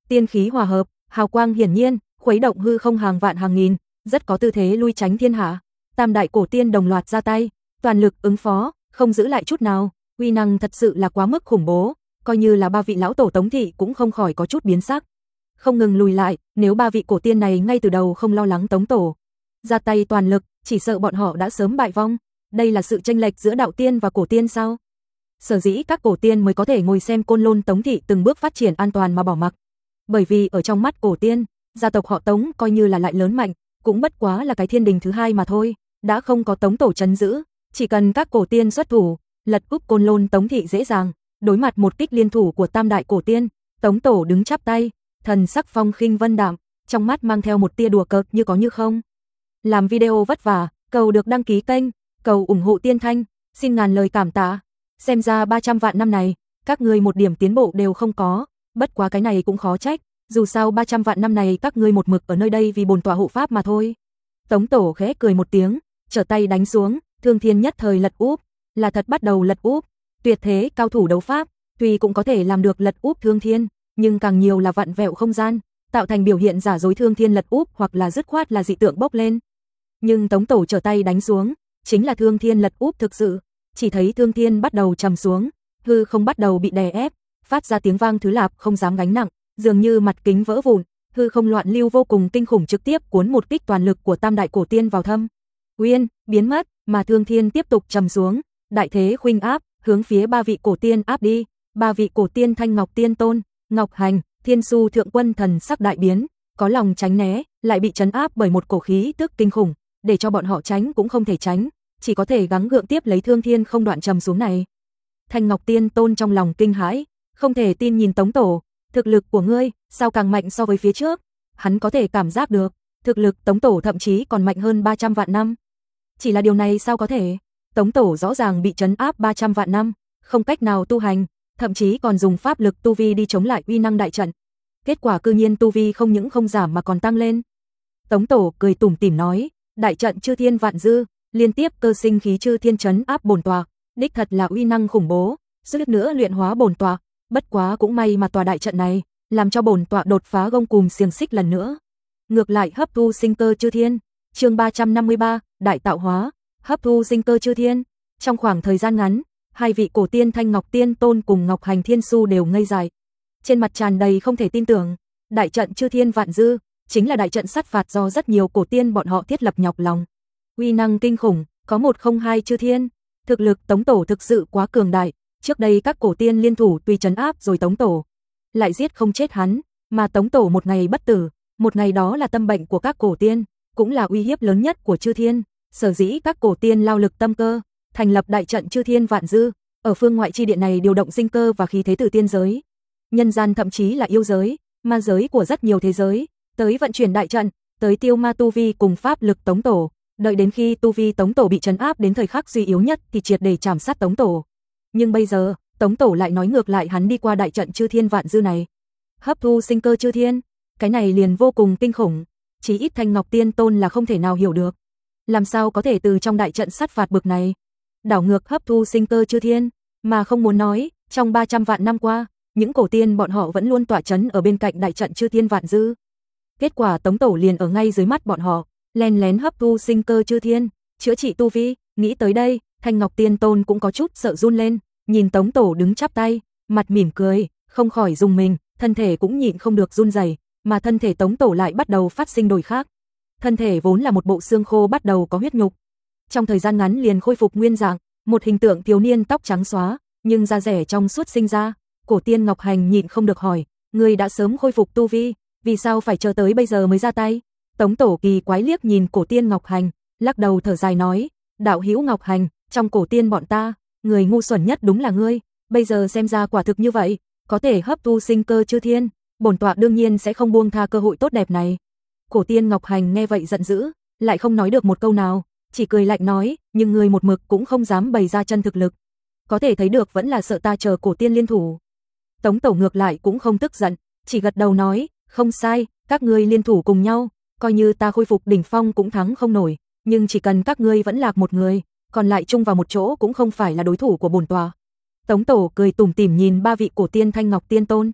tiên khí hòa hợp, hào quang hiển nhiên, khuấy động hư không hàng vạn hàng nghìn, rất có tư thế lui tránh thiên hạ. Tam đại cổ tiên đồng loạt ra tay, toàn lực ứng phó, không giữ lại chút nào, uy năng thật sự là quá mức khủng bố, coi như là ba vị lão tổ Tống thị cũng không khỏi có chút biến sắc. Không ngừng lùi lại, nếu ba vị cổ tiên này ngay từ đầu không lo lắng Tống tổ ra tay toàn lực, chỉ sợ bọn họ đã sớm bại vong. Đây là sự chênh lệch giữa đạo tiên và cổ tiên sao? Sở dĩ các cổ tiên mới có thể ngồi xem Côn Lôn Tống thị từng bước phát triển an toàn mà bỏ mặc. Bởi vì ở trong mắt cổ tiên, gia tộc họ Tống coi như là lại lớn mạnh, cũng bất quá là cái thiên đình thứ hai mà thôi, đã không có Tống tổ trấn giữ, chỉ cần các cổ tiên xuất thủ, lật úp Côn Lôn Tống thị dễ dàng. Đối mặt một kích liên thủ của tam đại cổ tiên, Tống tổ đứng chắp tay, thần sắc phong khinh vân đạm, trong mắt mang theo một tia đùa cợt như có như không. Làm video vất vả, cầu được đăng ký kênh, cầu ủng hộ Tiên Thanh, xin ngàn lời cảm tạ. Xem ra 300 vạn năm này, các ngươi một điểm tiến bộ đều không có, bất quá cái này cũng khó trách, dù sao 300 vạn năm này các ngươi một mực ở nơi đây vì bổn tọa hộ pháp mà thôi. Tống tổ khẽ cười một tiếng, trở tay đánh xuống, Thương Thiên nhất thời lật úp, là thật bắt đầu lật úp, tuyệt thế cao thủ đấu pháp, tuy cũng có thể làm được lật úp Thương Thiên, nhưng càng nhiều là vặn vẹo không gian, tạo thành biểu hiện giả dối Thương Thiên lật úp hoặc là dứt khoát là dị tượng bốc lên. Nhưng Tống tổ trở tay đánh xuống, chính là Thương Thiên lật úp thực sự, chỉ thấy Thương Thiên bắt đầu trầm xuống, hư không bắt đầu bị đè ép, phát ra tiếng vang thứ lạp không dám gánh nặng, dường như mặt kính vỡ vụn, hư không loạn lưu vô cùng kinh khủng trực tiếp cuốn một kích toàn lực của tam đại cổ tiên vào thâm uyên, biến mất, mà Thương Thiên tiếp tục trầm xuống, đại thế khuynh áp, hướng phía ba vị cổ tiên áp đi. Ba vị cổ tiên Thanh Ngọc Tiên Tôn, Ngọc Hành, Thiên Su Thượng Quân thần sắc đại biến, có lòng tránh né, lại bị trấn áp bởi một cổ khí tức kinh khủng, để cho bọn họ tránh cũng không thể tránh, chỉ có thể gắng gượng tiếp lấy Thương Thiên không đoạn trầm xuống này. Thanh Ngọc Tiên Tôn trong lòng kinh hãi, không thể tin nhìn Tống tổ, thực lực của ngươi sao càng mạnh so với phía trước? Hắn có thể cảm giác được, thực lực Tống tổ thậm chí còn mạnh hơn 300 vạn năm. Chỉ là điều này sao có thể? Tống tổ rõ ràng bị trấn áp 300 vạn năm, không cách nào tu hành, thậm chí còn dùng pháp lực tu vi đi chống lại uy năng đại trận. Kết quả cư nhiên tu vi không những không giảm mà còn tăng lên. Tống tổ cười tủm tỉm nói, đại trận chư thiên vạn dư, liên tiếp cơ sinh khí chư thiên trấn áp bổn tọa, đích thật là uy năng khủng bố, suýt nữa luyện hóa bổn tọa, bất quá cũng may mà tòa đại trận này làm cho bổn tọa đột phá gông cùm xiềng xích lần nữa. Ngược lại hấp thu sinh cơ chư thiên. Chương 353, đại tạo hóa, hấp thu sinh cơ chư thiên. Trong khoảng thời gian ngắn, hai vị cổ tiên Thanh Ngọc Tiên Tôn cùng Ngọc Hành Thiên Su đều ngây dại. Trên mặt tràn đầy không thể tin tưởng, đại trận chư thiên vạn dư chính là đại trận sát phạt do rất nhiều cổ tiên bọn họ thiết lập nhọc lòng. Uy năng kinh khủng, có 102 chư thiên, thực lực Tống tổ thực sự quá cường đại, trước đây các cổ tiên liên thủ tuy trấn áp rồi Tống tổ lại giết không chết hắn, mà Tống tổ một ngày bất tử, một ngày đó là tâm bệnh của các cổ tiên, cũng là uy hiếp lớn nhất của chư thiên, sở dĩ các cổ tiên lao lực tâm cơ, thành lập đại trận chư thiên vạn dư, ở phương ngoại chi địa này điều động sinh cơ và khí thế từ tiên giới, nhân gian thậm chí là yêu giới, ma giới của rất nhiều thế giới, tới vận chuyển đại trận, tới tiêu ma tu vi cùng pháp lực Tống tổ, đợi đến khi tu vi Tống tổ bị trấn áp đến thời khắc suy yếu nhất thì triệt để trảm sát Tống tổ. Nhưng bây giờ, Tống tổ lại nói ngược lại hắn đi qua đại trận chư thiên vạn dư này, hấp thu sinh cơ chư thiên, cái này liền vô cùng kinh khủng, chỉ ít Thanh Ngọc Tiên Tôn là không thể nào hiểu được. Làm sao có thể từ trong đại trận sát phạt bực này, đảo ngược hấp thu sinh cơ chư thiên, mà không muốn nói, trong 300 vạn năm qua, những cổ tiên bọn họ vẫn luôn tọa chấn ở bên cạnh đại trận chư thiên vạn dư. Kết quả Tống tổ liền ở ngay dưới mắt bọn họ, len lén hấp thu sinh cơ chư thiên, chữa trị tu vi, nghĩ tới đây, Thanh Ngọc Tiên Tôn cũng có chút sợ run lên, nhìn Tống tổ đứng chắp tay, mặt mỉm cười, không khỏi rùng mình, thân thể cũng nhịn không được run rẩy, mà thân thể Tống tổ lại bắt đầu phát sinh đổi khác. Thân thể vốn là một bộ xương khô bắt đầu có huyết nhục. Trong thời gian ngắn liền khôi phục nguyên dạng, một hình tượng thiếu niên tóc trắng xóa, nhưng da rẻ trong suốt sinh ra. Cổ tiên Ngọc Hành nhịn không được hỏi, người đã sớm khôi phục tu vi, vì sao phải chờ tới bây giờ mới ra tay? Tống tổ kỳ quái liếc nhìn cổ tiên Ngọc Hành, lắc đầu thở dài nói, đạo hữu Ngọc Hành, trong cổ tiên bọn ta, người ngu xuẩn nhất đúng là ngươi, bây giờ xem ra quả thực như vậy, có thể hấp thu sinh cơ chư thiên, bổn tọa đương nhiên sẽ không buông tha cơ hội tốt đẹp này. Cổ tiên Ngọc Hành nghe vậy giận dữ, lại không nói được một câu nào, chỉ cười lạnh nói, nhưng người một mực cũng không dám bày ra chân thực lực, có thể thấy được vẫn là sợ ta chờ cổ tiên liên thủ. Tống tổ ngược lại cũng không tức giận, chỉ gật đầu nói, không sai, các ngươi liên thủ cùng nhau, coi như ta khôi phục đỉnh phong cũng thắng không nổi, nhưng chỉ cần các ngươi vẫn lạc một người, còn lại chung vào một chỗ cũng không phải là đối thủ của bổn tọa. Tống tổ cười tủm tỉm nhìn ba vị cổ tiên Thanh Ngọc Tiên Tôn,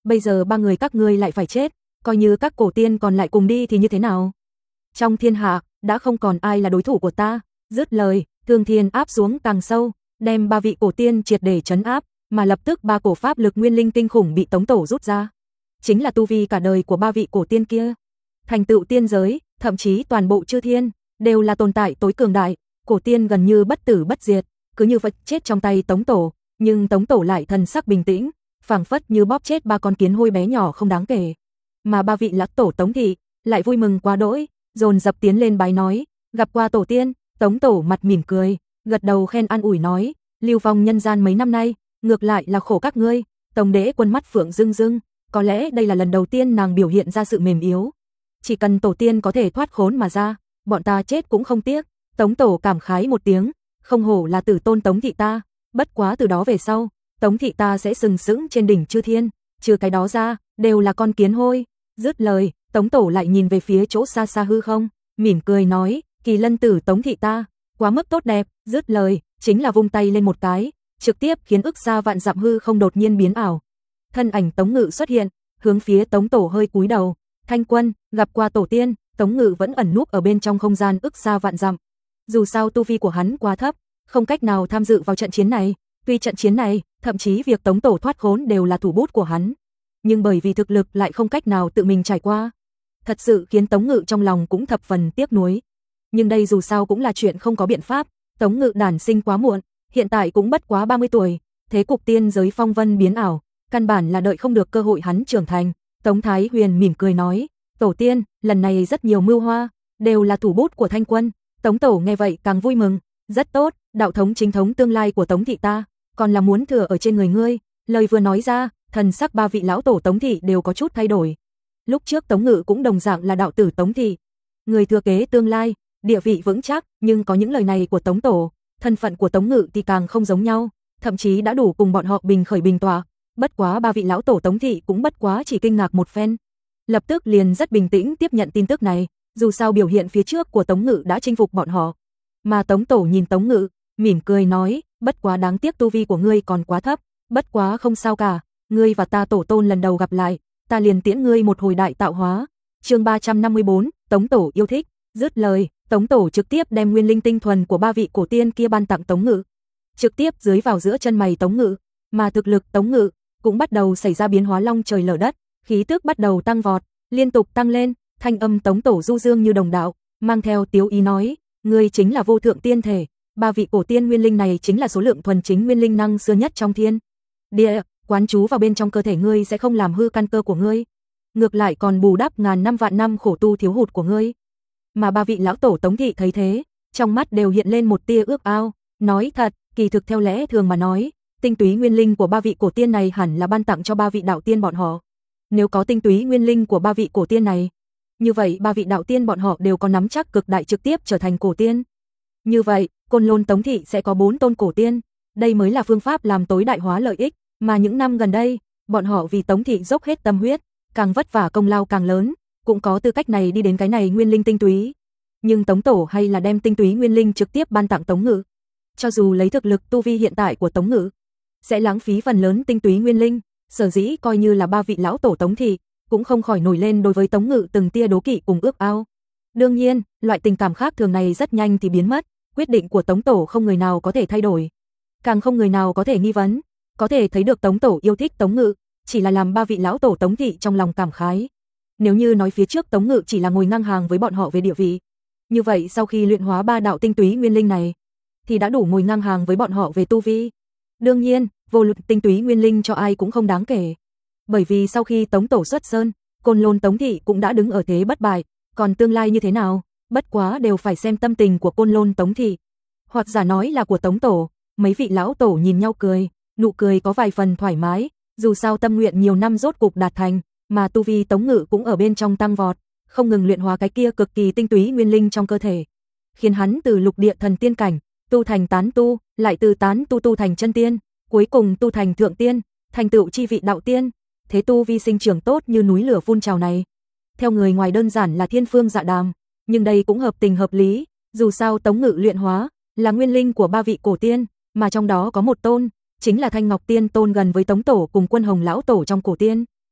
bây giờ ba người các ngươi lại phải chết, coi như các cổ tiên còn lại cùng đi thì như thế nào? Trong thiên hạ, đã không còn ai là đối thủ của ta. Dứt lời, thương thiên áp xuống càng sâu, đem ba vị cổ tiên triệt để trấn áp, mà lập tức ba cổ pháp lực nguyên linh kinh khủng bị Tống Tổ rút ra. Chính là tu vi cả đời của ba vị cổ tiên kia. Thành tựu tiên giới, thậm chí toàn bộ chư thiên, đều là tồn tại tối cường đại, cổ tiên gần như bất tử bất diệt, cứ như vậy chết trong tay Tống Tổ, nhưng Tống Tổ lại thần sắc bình tĩnh, phảng phất như bóp chết ba con kiến hôi bé nhỏ không đáng kể. Mà ba vị lão tổ Tống thị lại vui mừng quá đỗi, dồn dập tiến lên bái nói, gặp qua tổ tiên. Tống Tổ mặt mỉm cười, gật đầu khen an ủi nói, lưu vong nhân gian mấy năm nay, ngược lại là khổ các ngươi. Tống Đế Quân mắt phượng rưng rưng, có lẽ đây là lần đầu tiên nàng biểu hiện ra sự mềm yếu. Chỉ cần tổ tiên có thể thoát khốn mà ra, bọn ta chết cũng không tiếc. Tống Tổ cảm khái một tiếng, không hổ là tử tôn Tống thị ta, bất quá từ đó về sau, Tống thị ta sẽ sừng sững trên đỉnh chư thiên, trừ cái đó ra, đều là con kiến hôi. Dứt lời, Tống Tổ lại nhìn về phía chỗ xa xa hư không, mỉm cười nói, Kỳ Lân tử Tống thị ta, quá mức tốt đẹp. Dứt lời, chính là vung tay lên một cái, trực tiếp khiến ức xa vạn dặm hư không đột nhiên biến ảo. Thân ảnh Tống Ngự xuất hiện, hướng phía Tống Tổ hơi cúi đầu, Thanh Quân, gặp qua tổ tiên. Tống Ngự vẫn ẩn núp ở bên trong không gian ức xa vạn dặm. Dù sao tu vi của hắn quá thấp, không cách nào tham dự vào trận chiến này, tuy trận chiến này, thậm chí việc Tống Tổ thoát khốn đều là thủ bút của hắn, nhưng bởi vì thực lực lại không cách nào tự mình trải qua, thật sự khiến Tống Ngự trong lòng cũng thập phần tiếc nuối. Nhưng đây dù sao cũng là chuyện không có biện pháp, Tống Ngự đản sinh quá muộn, hiện tại cũng bất quá 30 tuổi, thế cục tiên giới phong vân biến ảo, căn bản là đợi không được cơ hội hắn trưởng thành. Tống Thái Huyền mỉm cười nói, tổ tiên, lần này rất nhiều mưu hoa, đều là thủ bút của Thanh Quân. Tống Tổ nghe vậy càng vui mừng, rất tốt, đạo thống chính thống tương lai của Tống thị ta, còn là muốn thừa ở trên người ngươi. Lời vừa nói ra, thần sắc ba vị lão tổ Tống thị đều có chút thay đổi. Lúc trước Tống Ngự cũng đồng dạng là đạo tử Tống thị, người thừa kế tương lai, địa vị vững chắc, nhưng có những lời này của Tống Tổ, thân phận của Tống Ngự thì càng không giống nhau, thậm chí đã đủ cùng bọn họ bình khởi bình tọa. Bất quá ba vị lão tổ Tống thị cũng bất quá chỉ kinh ngạc một phen, lập tức liền rất bình tĩnh tiếp nhận tin tức này, dù sao biểu hiện phía trước của Tống Ngự đã chinh phục bọn họ. Mà Tống Tổ nhìn Tống Ngự, mỉm cười nói, bất quá đáng tiếc tu vi của ngươi còn quá thấp, bất quá không sao cả, ngươi và ta tổ tôn lần đầu gặp lại, ta liền tiễn ngươi một hồi đại tạo hóa. Chương 354, Tống Tổ yêu thích. Dứt lời, Tống Tổ trực tiếp đem nguyên linh tinh thuần của ba vị cổ tiên kia ban tặng Tống Ngự, trực tiếp dưới vào giữa chân mày Tống Ngự, mà thực lực Tống Ngự cũng bắt đầu xảy ra biến hóa long trời lở đất, khí tức bắt đầu tăng vọt, liên tục tăng lên, thanh âm Tống Tổ du dương như đồng đạo, mang theo tiếu ý nói, ngươi chính là vô thượng tiên thể, ba vị cổ tiên nguyên linh này chính là số lượng thuần chính nguyên linh năng xưa nhất trong thiên địa, quán trú vào bên trong cơ thể ngươi sẽ không làm hư căn cơ của ngươi, ngược lại còn bù đắp ngàn năm vạn năm khổ tu thiếu hụt của ngươi. Mà ba vị lão tổ Tống thị thấy thế, trong mắt đều hiện lên một tia ước ao, nói thật, kỳ thực theo lẽ thường mà nói, tinh túy nguyên linh của ba vị cổ tiên này hẳn là ban tặng cho ba vị đạo tiên bọn họ. Nếu có tinh túy nguyên linh của ba vị cổ tiên này, như vậy ba vị đạo tiên bọn họ đều có nắm chắc cực đại trực tiếp trở thành cổ tiên. Như vậy, Côn Lôn Tống thị sẽ có 4 tôn cổ tiên, đây mới là phương pháp làm tối đại hóa lợi ích, mà những năm gần đây, bọn họ vì Tống thị dốc hết tâm huyết, càng vất vả công lao càng lớn, cũng có tư cách này đi đến cái này nguyên linh tinh túy. Nhưng Tống Tổ hay là đem tinh túy nguyên linh trực tiếp ban tặng Tống Ngự. Cho dù lấy thực lực tu vi hiện tại của Tống Ngự, sẽ lãng phí phần lớn tinh túy nguyên linh, sở dĩ coi như là ba vị lão tổ Tống thị, cũng không khỏi nổi lên đối với Tống Ngự từng tia đố kỵ cùng ước ao. Đương nhiên, loại tình cảm khác thường này rất nhanh thì biến mất, quyết định của Tống Tổ không người nào có thể thay đổi, càng không người nào có thể nghi vấn, có thể thấy được Tống Tổ yêu thích Tống Ngự, chỉ là làm ba vị lão tổ Tống thị trong lòng cảm khái. Nếu như nói phía trước Tống Ngự chỉ là ngồi ngang hàng với bọn họ về địa vị, như vậy sau khi luyện hóa ba đạo tinh túy nguyên linh này, thì đã đủ ngồi ngang hàng với bọn họ về tu vi. Đương nhiên, vô luận tinh túy nguyên linh cho ai cũng không đáng kể, bởi vì sau khi Tống Tổ xuất sơn, Côn Lôn Tống thị cũng đã đứng ở thế bất bại, còn tương lai như thế nào, bất quá đều phải xem tâm tình của Côn Lôn Tống thị, hoặc giả nói là của Tống Tổ. Mấy vị lão tổ nhìn nhau cười, nụ cười có vài phần thoải mái, dù sao tâm nguyện nhiều năm rốt cục đạt thành, mà tu vi Tống Ngự cũng ở bên trong tăng vọt, không ngừng luyện hóa cái kia cực kỳ tinh túy nguyên linh trong cơ thể, khiến hắn từ lục địa thần tiên cảnh tu thành tán tu, lại từ tán tu tu thành chân tiên, cuối cùng tu thành thượng tiên, thành tựu chi vị đạo tiên. Thế tu vi sinh trưởng tốt như núi lửa phun trào này, theo người ngoài đơn giản là thiên phương dạ đàm, nhưng đây cũng hợp tình hợp lý, dù sao Tống Ngự luyện hóa là nguyên linh của ba vị cổ tiên, mà trong đó có một tôn chính là Thanh Ngọc Tiên tôn gần với Tống Tổ cùng Quân Hồng lão tổ trong cổ tiên.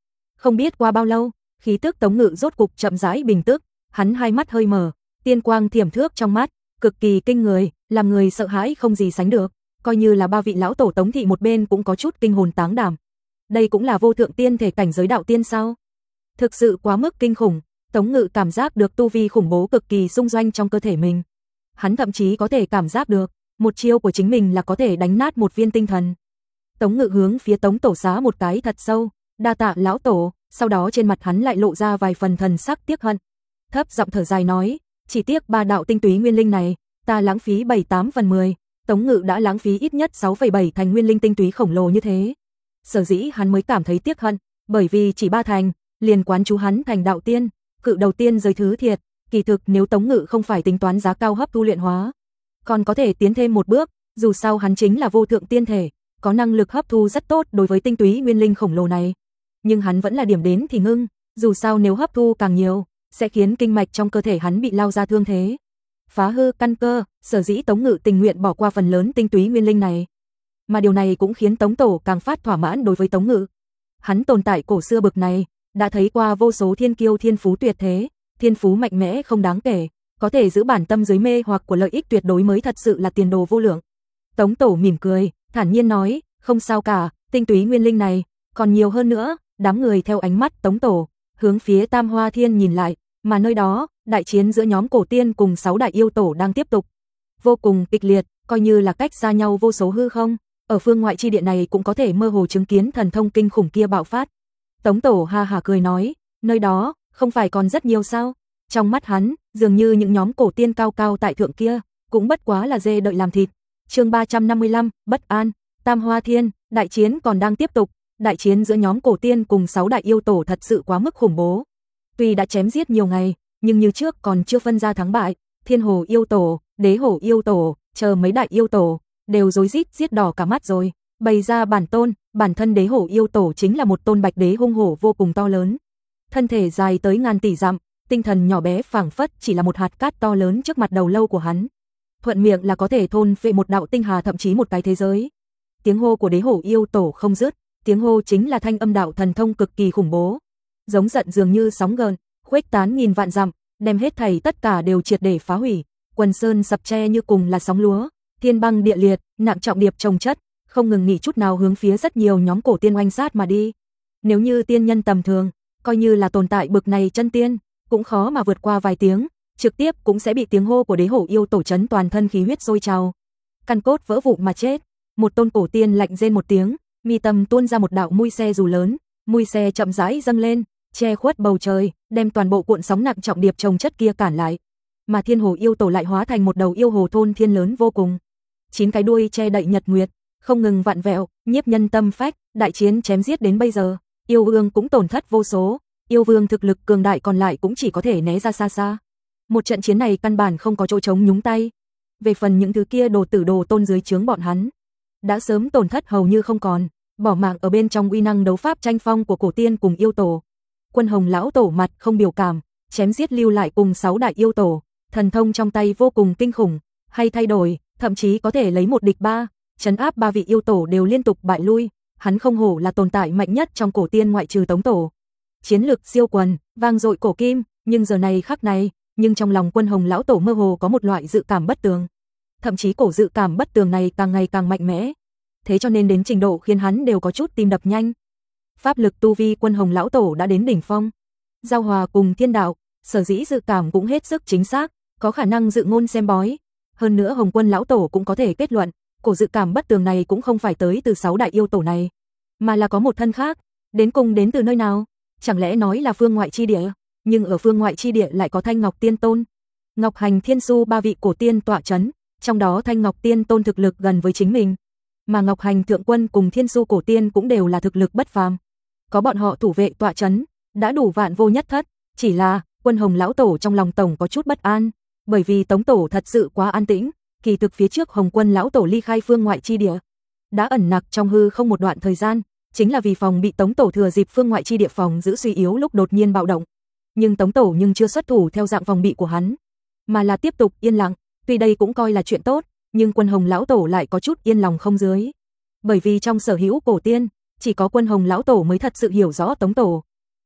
Không biết qua bao lâu, khí tức Tống Ngự rốt cục chậm rãi bình tức, hắn hai mắt hơi mở, tiên quang thiểm thước trong mắt, cực kỳ kinh người, làm người sợ hãi không gì sánh được, coi như là ba vị lão tổ Tống thị một bên cũng có chút kinh hồn táng đảm. Đây cũng là vô thượng tiên thể cảnh giới đạo tiên sao? Thực sự quá mức kinh khủng, Tống Ngự cảm giác được tu vi khủng bố cực kỳ xung doanh trong cơ thể mình. Hắn thậm chí có thể cảm giác được, một chiêu của chính mình là có thể đánh nát một viên tinh thần. Tống Ngự hướng phía Tống Tổ xá một cái thật sâu, đa tạ lão tổ, sau đó trên mặt hắn lại lộ ra vài phần thần sắc tiếc hận. Thấp giọng thở dài nói, chỉ tiếc ba đạo tinh túy nguyên linh này, ta lãng phí 7/8 phần 10, Tống Ngự đã lãng phí ít nhất 6,7 thành nguyên linh tinh túy khổng lồ như thế. Sở dĩ hắn mới cảm thấy tiếc hận, bởi vì chỉ 3 thành, liền quán chú hắn thành đạo tiên, cự đầu tiên rơi thứ thiệt, kỳ thực nếu Tống Ngự không phải tính toán giá cao hấp thu luyện hóa, còn có thể tiến thêm một bước, dù sao hắn chính là vô thượng tiên thể, có năng lực hấp thu rất tốt đối với tinh túy nguyên linh khổng lồ này. Nhưng hắn vẫn là điểm đến thì ngưng, dù sao nếu hấp thu càng nhiều, sẽ khiến kinh mạch trong cơ thể hắn bị lao ra thương thế, phá hư căn cơ, sở dĩ Tống Ngự tình nguyện bỏ qua phần lớn tinh túy nguyên linh này. Mà điều này cũng khiến Tống Tổ càng phát thỏa mãn đối với Tống Ngự. Hắn tồn tại cổ xưa bực này, đã thấy qua vô số thiên kiêu thiên phú tuyệt thế, thiên phú mạnh mẽ không đáng kể, có thể giữ bản tâm dưới mê hoặc của lợi ích tuyệt đối mới thật sự là tiền đồ vô lượng. Tống Tổ mỉm cười, thản nhiên nói, không sao cả, tinh túy nguyên linh này, còn nhiều hơn nữa. Đám người theo ánh mắt Tống Tổ, hướng phía Tam Hoa Thiên nhìn lại, mà nơi đó, đại chiến giữa nhóm cổ tiên cùng 6 đại yêu tổ đang tiếp tục. Vô cùng kịch liệt, coi như là cách xa nhau vô số hư không, ở phương ngoại chi địa này cũng có thể mơ hồ chứng kiến thần thông kinh khủng kia bạo phát. Tống Tổ ha hả cười nói, nơi đó, không phải còn rất nhiều sao? Trong mắt hắn, dường như những nhóm cổ tiên cao cao tại thượng kia, cũng bất quá là dê đợi làm thịt. Chương 355, bất an, Tam Hoa Thiên, đại chiến còn đang tiếp tục. Đại chiến giữa nhóm cổ tiên cùng 6 đại yêu tổ thật sự quá mức khủng bố. Tuy đã chém giết nhiều ngày, nhưng như trước còn chưa phân ra thắng bại, Thiên Hồ yêu tổ, Đế Hổ yêu tổ, chờ mấy đại yêu tổ, đều rối rít giết đỏ cả mắt rồi, bày ra bản thân Đế Hổ yêu tổ chính là một tôn bạch đế hung hổ vô cùng to lớn. Thân thể dài tới ngàn tỷ dặm, tinh thần nhỏ bé phảng phất chỉ là một hạt cát to lớn trước mặt đầu lâu của hắn. Thuận miệng là có thể thôn phệ một đạo tinh hà thậm chí một cái thế giới. Tiếng hô của Đế Hổ yêu tổ không dứt. Tiếng hô chính là thanh âm đạo thần thông cực kỳ khủng bố, giống giận dường như sóng gợn, khuếch tán nghìn vạn dặm, đem hết thảy tất cả đều triệt để phá hủy. Quần sơn sập tre như cùng là sóng lúa, thiên băng địa liệt, nặng trọng điệp chồng chất, không ngừng nghỉ chút nào hướng phía rất nhiều nhóm cổ tiên oanh sát mà đi. Nếu như tiên nhân tầm thường, coi như là tồn tại bực này chân tiên, cũng khó mà vượt qua vài tiếng, trực tiếp cũng sẽ bị tiếng hô của Đế Hổ yêu tổ chấn toàn thân khí huyết sôi trào, căn cốt vỡ vụn mà chết. Một tôn cổ tiên lạnh rên một tiếng, mi tâm tuôn ra một đạo mui xe dù lớn, mui xe chậm rãi dâng lên, che khuất bầu trời, đem toàn bộ cuộn sóng nặng trọng điệp chồng chất kia cản lại. Mà Thiên Hồ yêu tổ lại hóa thành một đầu yêu hồ thôn thiên lớn vô cùng. 9 cái đuôi che đậy nhật nguyệt, không ngừng vặn vẹo, nhiếp nhân tâm phách, đại chiến chém giết đến bây giờ, yêu vương cũng tổn thất vô số, yêu vương thực lực cường đại còn lại cũng chỉ có thể né ra xa xa. Một trận chiến này căn bản không có chỗ trống nhúng tay. Về phần những thứ kia đồ tử đồ tôn dưới trướng bọn hắn, đã sớm tổn thất hầu như không còn, bỏ mạng ở bên trong uy năng đấu pháp tranh phong của cổ tiên cùng yêu tổ. Quân Hồng lão tổ mặt không biểu cảm, chém giết lưu lại cùng 6 đại yêu tổ, thần thông trong tay vô cùng kinh khủng, hay thay đổi, thậm chí có thể lấy 1 địch 3, trấn áp 3 vị yêu tổ đều liên tục bại lui, hắn không hổ là tồn tại mạnh nhất trong cổ tiên ngoại trừ Tống Tổ. Chiến lực siêu quần, vang dội cổ kim, nhưng giờ này khắc này, nhưng trong lòng Quân Hồng lão tổ mơ hồ có một loại dự cảm bất tường. Thậm chí cổ dự cảm bất tường này càng ngày càng mạnh mẽ, thế cho nên đến trình độ khiến hắn đều có chút tim đập nhanh. Pháp lực tu vi Quân Hồng lão tổ đã đến đỉnh phong, giao hòa cùng thiên đạo, sở dĩ dự cảm cũng hết sức chính xác, có khả năng dự ngôn xem bói. Hơn nữa Hồng Quân lão tổ cũng có thể kết luận, cổ dự cảm bất tường này cũng không phải tới từ 6 đại yêu tổ này, mà là có một thân khác, đến cùng đến từ nơi nào? Chẳng lẽ nói là phương ngoại chi địa? Nhưng ở phương ngoại chi địa lại có Thanh Ngọc Tiên Tôn, Ngọc Hành Thiên Su 3 vị cổ tiên tọa chấn, trong đó Thanh Ngọc Tiên Tôn thực lực gần với chính mình, mà Ngọc Hành Thượng Quân cùng Thiên Su cổ tiên cũng đều là thực lực bất phàm. Có bọn họ thủ vệ tọa chấn, đã đủ vạn vô nhất thất, chỉ là Quân Hồng lão tổ trong lòng tổng có chút bất an, bởi vì Tống tổ thật sự quá an tĩnh, kỳ thực phía trước Hồng Quân lão tổ ly khai phương ngoại chi địa, đã ẩn nặc trong hư không một đoạn thời gian, chính là vì phòng bị Tống tổ thừa dịp phương ngoại chi địa phòng giữ suy yếu lúc đột nhiên bạo động. Nhưng Tống tổ chưa xuất thủ theo dạng phòng bị của hắn, mà là tiếp tục yên lặng, tuy đây cũng coi là chuyện tốt, nhưng Quân Hồng lão tổ lại có chút yên lòng không dưới. Bởi vì trong sở hữu cổ tiên, chỉ có Quân Hồng lão tổ mới thật sự hiểu rõ Tống tổ.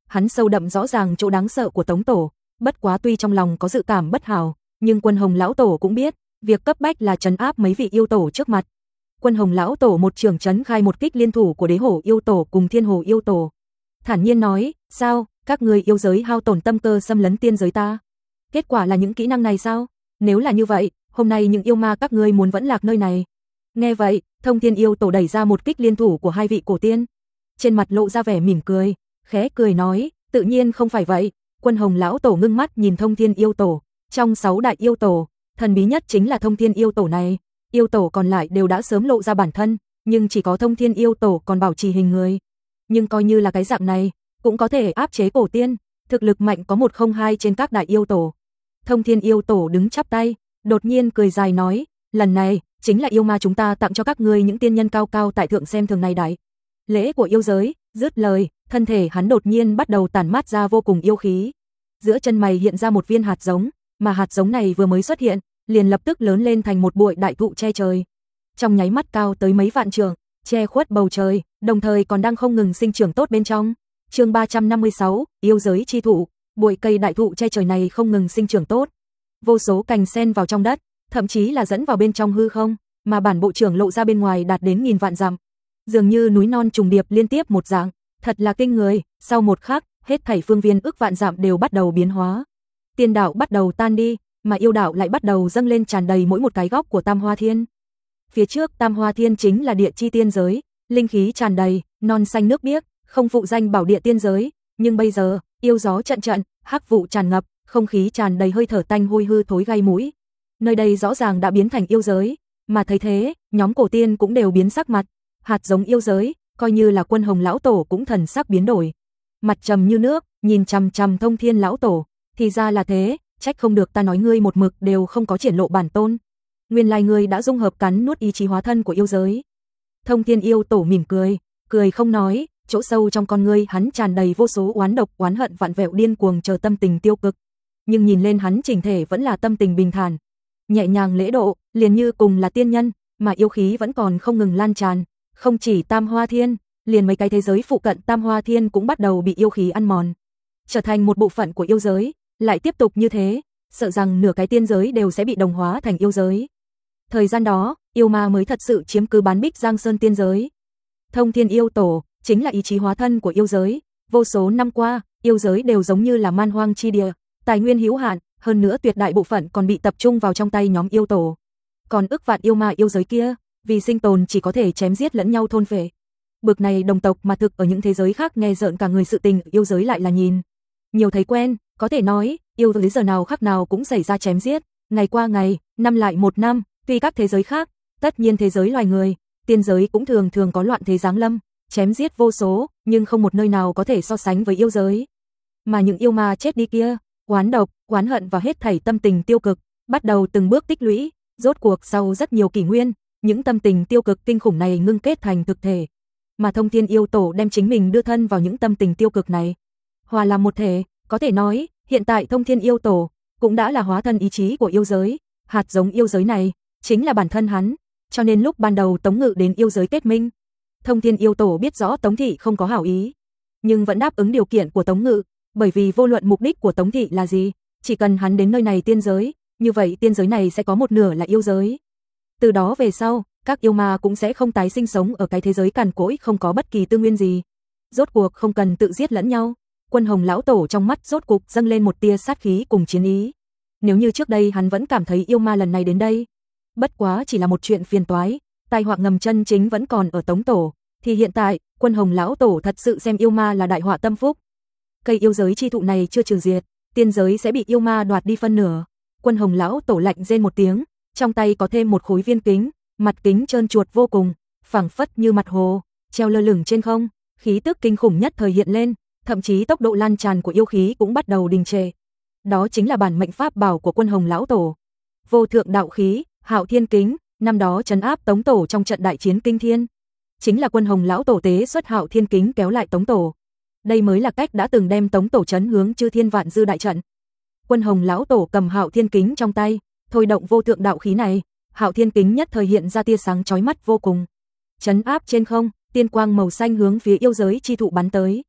hắn sâu đậm rõ ràng chỗ đáng sợ của Tống Tổ, bất quá tuy trong lòng có dự cảm bất hảo, nhưng Quân Hồng lão tổ cũng biết, việc cấp bách là trấn áp mấy vị yêu tổ trước mặt. Quân Hồng lão tổ một trường trấn khai một kích liên thủ của Đế Hổ yêu tổ cùng Thiên Hồ yêu tổ. Thản nhiên nói, sao, các người yêu giới hao tổn tâm cơ xâm lấn tiên giới ta? Kết quả là những kỹ năng này sao? Nếu là như vậy, hôm nay những yêu ma các ngươi muốn vẫn lạc nơi này. Nghe vậy, Thông Thiên yêu tổ đẩy ra một kích liên thủ của hai vị cổ tiên. Trên mặt lộ ra vẻ mỉm cười, khẽ cười nói, tự nhiên không phải vậy. Quân Hồng lão tổ ngưng mắt nhìn Thông Thiên yêu tổ, trong 6 đại yêu tổ, thần bí nhất chính là Thông Thiên yêu tổ này. Yêu tổ còn lại đều đã sớm lộ ra bản thân, nhưng chỉ có Thông Thiên yêu tổ còn bảo trì hình người. Nhưng coi như là cái dạng này, cũng có thể áp chế cổ tiên, thực lực mạnh có 102 trên các đại yêu tổ. Thông Thiên yêu tổ đứng chắp tay, đột nhiên cười dài nói, lần này chính là yêu ma chúng ta tặng cho các ngươi những tiên nhân cao cao tại thượng xem thường này đại lễ của yêu giới. Dứt lời, thân thể hắn đột nhiên bắt đầu tản mát ra vô cùng yêu khí. Giữa chân mày hiện ra một viên hạt giống, mà hạt giống này vừa mới xuất hiện, liền lập tức lớn lên thành một bụi đại thụ che trời. Trong nháy mắt cao tới mấy vạn trượng, che khuất bầu trời, đồng thời còn đang không ngừng sinh trưởng tốt bên trong. Chương 356, yêu giới chi thụ. Bụi cây đại thụ che trời này không ngừng sinh trưởng tốt. Vô số cành sen vào trong đất, thậm chí là dẫn vào bên trong hư không, mà bản bộ trưởng lộ ra bên ngoài đạt đến nghìn vạn dặm. Dường như núi non trùng điệp liên tiếp một dạng, thật là kinh người. Sau một khắc, hết thảy phương viên ức vạn dặm đều bắt đầu biến hóa. Tiên đạo bắt đầu tan đi, mà yêu đạo lại bắt đầu dâng lên tràn đầy mỗi một cái góc của Tam Hoa Thiên. Phía trước Tam Hoa Thiên chính là địa chi tiên giới, linh khí tràn đầy, non xanh nước biếc, không phụ danh bảo địa tiên giới, nhưng bây giờ, yêu gió trận trận, hắc vụ tràn ngập, không khí tràn đầy hơi thở tanh hôi hư thối gai mũi. Nơi đây rõ ràng đã biến thành yêu giới, mà thấy thế, nhóm cổ tiên cũng đều biến sắc mặt. Hạt giống yêu giới, coi như là Quân Hồng lão tổ cũng thần sắc biến đổi. Mặt trầm như nước, nhìn chằm chằm Thông Thiên lão tổ, thì ra là thế, trách không được ta nói ngươi một mực đều không có triển lộ bản tôn. Nguyên lai ngươi đã dung hợp cắn nuốt ý chí hóa thân của yêu giới. Thông Thiên yêu tổ mỉm cười, cười không nói, chỗ sâu trong con ngươi hắn tràn đầy vô số oán độc, oán hận vạn vẹo điên cuồng chờ tâm tình tiêu cực. Nhưng nhìn lên hắn chỉnh thể vẫn là tâm tình bình thản, nhẹ nhàng lễ độ, liền như cùng là tiên nhân, mà yêu khí vẫn còn không ngừng lan tràn, không chỉ Tam Hoa Thiên, liền mấy cái thế giới phụ cận Tam Hoa Thiên cũng bắt đầu bị yêu khí ăn mòn, trở thành một bộ phận của yêu giới. Lại tiếp tục như thế, sợ rằng nửa cái tiên giới đều sẽ bị đồng hóa thành yêu giới. Thời gian đó, yêu ma mới thật sự chiếm cứ bán Bích Giang Sơn tiên giới. Thông Thiên yêu tổ chính là ý chí hóa thân của yêu giới. Vô số năm qua, yêu giới đều giống như là man hoang chi địa, tài nguyên hữu hạn, hơn nữa tuyệt đại bộ phận còn bị tập trung vào trong tay nhóm yêu tổ. Còn ức vạn yêu ma yêu giới kia, vì sinh tồn chỉ có thể chém giết lẫn nhau thôn phệ. Bực này đồng tộc mà thực ở những thế giới khác nghe rợn cả người, sự tình yêu giới lại là nhìn nhiều thấy quen. Có thể nói, yêu giới giờ nào khắc nào cũng xảy ra chém giết, ngày qua ngày, năm lại một năm. Tuy các thế giới khác, tất nhiên thế giới loài người, tiên giới cũng thường thường có loạn thế giáng lâm, chém giết vô số, nhưng không một nơi nào có thể so sánh với yêu giới. Mà những yêu ma chết đi kia, oán độc, oán hận và hết thảy tâm tình tiêu cực, bắt đầu từng bước tích lũy, rốt cuộc sau rất nhiều kỷ nguyên, những tâm tình tiêu cực kinh khủng này ngưng kết thành thực thể. Mà Thông Thiên yêu tổ đem chính mình đưa thân vào những tâm tình tiêu cực này, hòa làm một thể. Có thể nói, hiện tại Thông Thiên yêu tổ cũng đã là hóa thân ý chí của yêu giới, hạt giống yêu giới này chính là bản thân hắn, cho nên lúc ban đầu Tống Ngự đến yêu giới kết minh, Thông Thiên yêu tổ biết rõ Tống thị không có hảo ý, nhưng vẫn đáp ứng điều kiện của Tống Ngự, bởi vì vô luận mục đích của Tống thị là gì, chỉ cần hắn đến nơi này tiên giới, như vậy tiên giới này sẽ có một nửa là yêu giới. Từ đó về sau, các yêu ma cũng sẽ không tái sinh sống ở cái thế giới cằn cỗi không có bất kỳ tư nguyên gì. Rốt cuộc không cần tự giết lẫn nhau. Quân Hồng lão tổ trong mắt rốt cục dâng lên một tia sát khí cùng chiến ý. Nếu như trước đây hắn vẫn cảm thấy yêu ma lần này đến đây bất quá chỉ là một chuyện phiền toái, tai họa ngầm chân chính vẫn còn ở Tống tổ, thì hiện tại, Quân Hồng lão tổ thật sự xem yêu ma là đại họa tâm phúc. Cây yêu giới chi thụ này chưa trừ diệt, tiên giới sẽ bị yêu ma đoạt đi phân nửa. Quân Hồng lão tổ lạnh rên một tiếng, trong tay có thêm một khối viên kính, mặt kính trơn chuột vô cùng, phẳng phất như mặt hồ, treo lơ lửng trên không, khí tức kinh khủng nhất thời hiện lên, thậm chí tốc độ lan tràn của yêu khí cũng bắt đầu đình trệ. Đó chính là bản mệnh pháp bảo của Quân Hồng lão tổ. Vô thượng đạo khí, Hạo Thiên kính, năm đó trấn áp Tống tổ trong trận đại chiến kinh thiên. Chính là Quân Hồng lão tổ tế xuất Hạo Thiên kính kéo lại Tống tổ. Đây mới là cách đã từng đem Tống tổ trấn hướng chư thiên vạn dư đại trận. Quân Hồng lão tổ cầm Hạo Thiên kính trong tay, thôi động vô thượng đạo khí này, Hạo Thiên kính nhất thời hiện ra tia sáng chói mắt vô cùng. Trấn áp trên không, tiên quang màu xanh hướng phía yêu giới chi thụ bắn tới.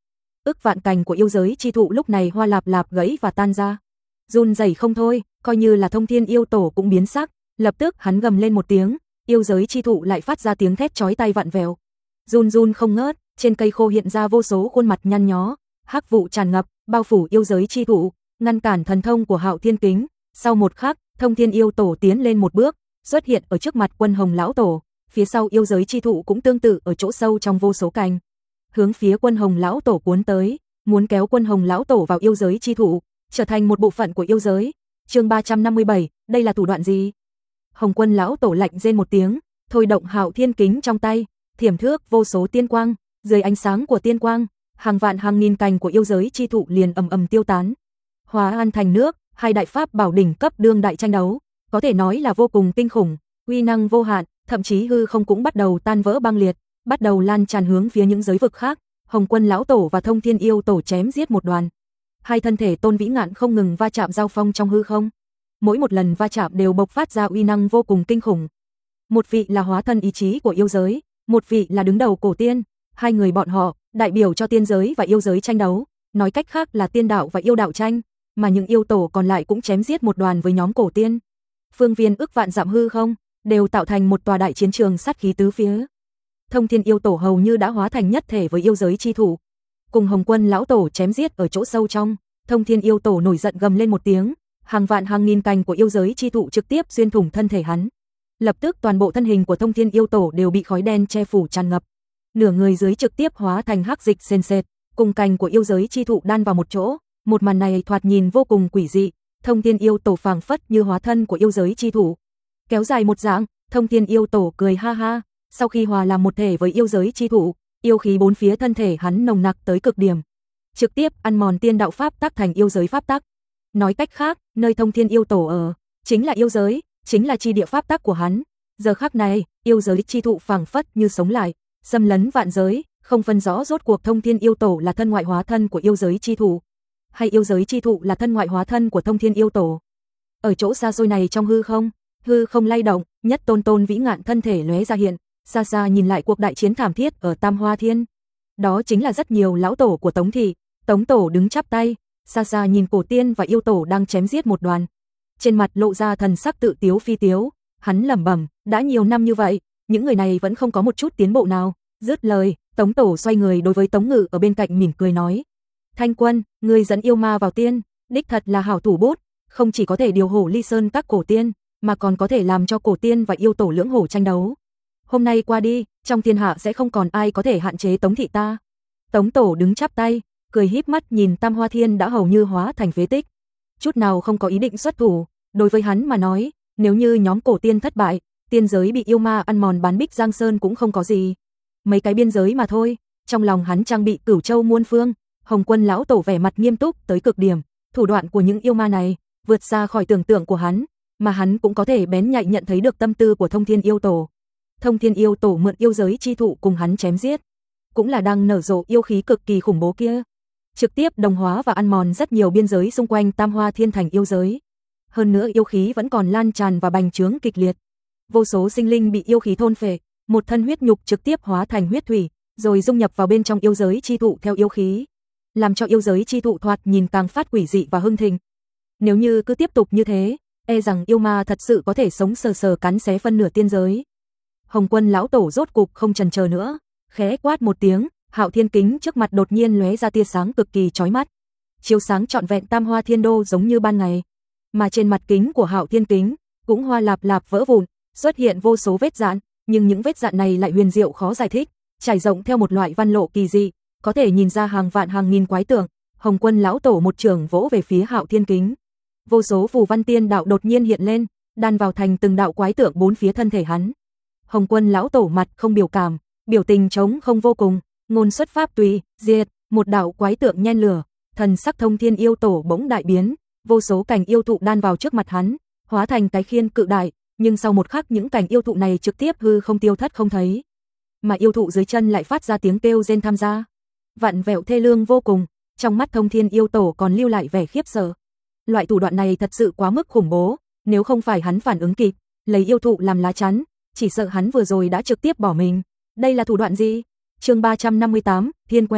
ức vạn cành của yêu giới chi thụ lúc này hoa lạp lạp gãy và tan ra. Run rẩy không thôi, coi như là Thông Thiên yêu tổ cũng biến sắc, lập tức hắn gầm lên một tiếng, yêu giới chi thụ lại phát ra tiếng thét chói tai vặn vẹo. Run run không ngớt, trên cây khô hiện ra vô số khuôn mặt nhăn nhó, hắc vụ tràn ngập, bao phủ yêu giới chi thụ, ngăn cản thần thông của Hạo Thiên Kính. Sau một khắc, Thông Thiên yêu tổ tiến lên một bước, xuất hiện ở trước mặt Quân Hồng lão tổ, phía sau yêu giới chi thụ cũng tương tự ở chỗ sâu trong vô số cành, hướng phía Quân Hồng lão tổ cuốn tới, muốn kéo Quân Hồng lão tổ vào yêu giới chi thụ, trở thành một bộ phận của yêu giới. Chương 357, đây là thủ đoạn gì? Hồng Quân lão tổ lạnh rên một tiếng, thôi động Hạo Thiên Kính trong tay, thiểm thước vô số tiên quang, dưới ánh sáng của tiên quang, hàng vạn hàng nghìn cành của yêu giới chi thụ liền ầm ầm tiêu tán, hóa an thành nước. Hai đại pháp bảo đỉnh cấp đương đại tranh đấu, có thể nói là vô cùng kinh khủng, uy năng vô hạn, thậm chí hư không cũng bắt đầu tan vỡ băng liệt, bắt đầu lan tràn hướng phía những giới vực khác. Hồng Quân lão tổ và Thông Thiên yêu tổ chém giết một đoàn. Hai thân thể Tôn Vĩ Ngạn không ngừng va chạm giao phong trong hư không. Mỗi một lần va chạm đều bộc phát ra uy năng vô cùng kinh khủng. Một vị là hóa thân ý chí của yêu giới, một vị là đứng đầu cổ tiên, hai người bọn họ đại biểu cho tiên giới và yêu giới tranh đấu, nói cách khác là tiên đạo và yêu đạo tranh, mà những yêu tổ còn lại cũng chém giết một đoàn với nhóm cổ tiên. Phương viên ức vạn dặm hư không đều tạo thành một tòa đại chiến trường sát khí tứ phía. Thông Thiên yêu tổ hầu như đã hóa thành nhất thể với yêu giới chi thủ, cùng Hồng Quân lão tổ chém giết ở chỗ sâu trong. Thông Thiên yêu tổ nổi giận gầm lên một tiếng, hàng vạn hàng nghìn cành của yêu giới chi thụ trực tiếp xuyên thủng thân thể hắn. Lập tức toàn bộ thân hình của Thông Thiên yêu tổ đều bị khói đen che phủ tràn ngập, nửa người dưới trực tiếp hóa thành hắc dịch sền sệt, cùng cành của yêu giới chi thụ đan vào một chỗ. Một màn này thoạt nhìn vô cùng quỷ dị, Thông Thiên yêu tổ phảng phất như hóa thân của yêu giới chi thủ. Kéo dài một dạng, Thông Thiên yêu tổ cười ha ha, sau khi hòa làm một thể với yêu giới chi thủ, yêu khí bốn phía thân thể hắn nồng nặc tới cực điểm, trực tiếp ăn mòn tiên đạo pháp tắc thành yêu giới pháp tắc. Nói cách khác, nơi Thông Thiên yêu tổ ở chính là yêu giới, chính là chi địa pháp tắc của hắn. Giờ khắc này, yêu giới chi thụ phảng phất như sống lại, xâm lấn vạn giới, không phân rõ rốt cuộc Thông Thiên yêu tổ là thân ngoại hóa thân của yêu giới chi thủ, hay yêu giới chi thụ là thân ngoại hóa thân của Thông Thiên yêu tổ. Ở chỗ xa xôi này trong hư không lay động, nhất Tôn Vĩ Ngạn thân thể lóe ra hiện, xa xa nhìn lại cuộc đại chiến thảm thiết ở Tam Hoa Thiên. Đó chính là rất nhiều lão tổ của Tống thị, Tống tổ đứng chắp tay, xa xa nhìn cổ tiên và yêu tổ đang chém giết một đoàn. Trên mặt lộ ra thần sắc tự tiếu phi tiếu, hắn lẩm bẩm, đã nhiều năm như vậy, những người này vẫn không có một chút tiến bộ nào. Dứt lời, Tống tổ xoay người đối với Tống Ngự ở bên cạnh mỉm cười nói: Thanh Quân, người dẫn yêu ma vào tiên, đích thật là hảo thủ bút, không chỉ có thể điều hổ ly sơn các cổ tiên, mà còn có thể làm cho cổ tiên và yêu tổ lưỡng hổ tranh đấu. Hôm nay qua đi, trong thiên hạ sẽ không còn ai có thể hạn chế Tống thị ta. Tống tổ đứng chắp tay, cười híp mắt nhìn Tam Hoa Thiên đã hầu như hóa thành phế tích, chút nào không có ý định xuất thủ. Đối với hắn mà nói, nếu như nhóm cổ tiên thất bại, tiên giới bị yêu ma ăn mòn bán bích giang sơn cũng không có gì, mấy cái biên giới mà thôi. Trong lòng hắn trang bị cửu châu muôn phương. Hồng Quân lão tổ vẻ mặt nghiêm túc tới cực điểm, thủ đoạn của những yêu ma này vượt xa khỏi tưởng tượng của hắn, mà hắn cũng có thể bén nhạy nhận thấy được tâm tư của Thông Thiên yêu tổ. Thông Thiên yêu tổ mượn yêu giới chi thụ cùng hắn chém giết, cũng là đang nở rộ yêu khí cực kỳ khủng bố kia, trực tiếp đồng hóa và ăn mòn rất nhiều biên giới xung quanh Tam Hoa Thiên thành yêu giới. Hơn nữa yêu khí vẫn còn lan tràn và bành trướng kịch liệt, vô số sinh linh bị yêu khí thôn phệ, một thân huyết nhục trực tiếp hóa thành huyết thủy, rồi dung nhập vào bên trong yêu giới chi thụ theo yêu khí, làm cho yêu giới chi thụ thoạt nhìn càng phát quỷ dị và hưng thịnh. Nếu như cứ tiếp tục như thế, e rằng yêu ma thật sự có thể sống sờ sờ cắn xé phân nửa tiên giới. Hồng Quân lão tổ rốt cục không chần chờ nữa, khẽ quát một tiếng, Hạo Thiên Kính trước mặt đột nhiên lóe ra tia sáng cực kỳ chói mắt, chiếu sáng trọn vẹn Tam Hoa Thiên đô giống như ban ngày. Mà trên mặt kính của Hạo Thiên Kính cũng hoa lạp lạp vỡ vụn, xuất hiện vô số vết dạn, nhưng những vết dạn này lại huyền diệu khó giải thích, trải rộng theo một loại văn lộ kỳ dị, có thể nhìn ra hàng vạn hàng nghìn quái tượng. Hồng Quân lão tổ một trường vỗ về phía Hạo Thiên Kính, vô số phù văn tiên đạo đột nhiên hiện lên, đan vào thành từng đạo quái tượng bốn phía thân thể hắn. Hồng Quân lão tổ mặt không biểu cảm, biểu tình trống không vô cùng, ngôn xuất pháp tùy, diệt, một đạo quái tượng nhen lửa, thần sắc Thông Thiên yêu tổ bỗng đại biến, vô số cành yêu thụ đan vào trước mặt hắn, hóa thành cái khiên cự đại, nhưng sau một khắc những cành yêu thụ này trực tiếp hư không tiêu thất không thấy, mà yêu thụ dưới chân lại phát ra tiếng kêu rên tham gia, vặn vẹo thê lương vô cùng. Trong mắt Thông Thiên yêu tổ còn lưu lại vẻ khiếp sợ. Loại thủ đoạn này thật sự quá mức khủng bố, nếu không phải hắn phản ứng kịp, lấy yêu thụ làm lá chắn, chỉ sợ hắn vừa rồi đã trực tiếp bỏ mình. Đây là thủ đoạn gì? Chương 358, Thiên Quẻ.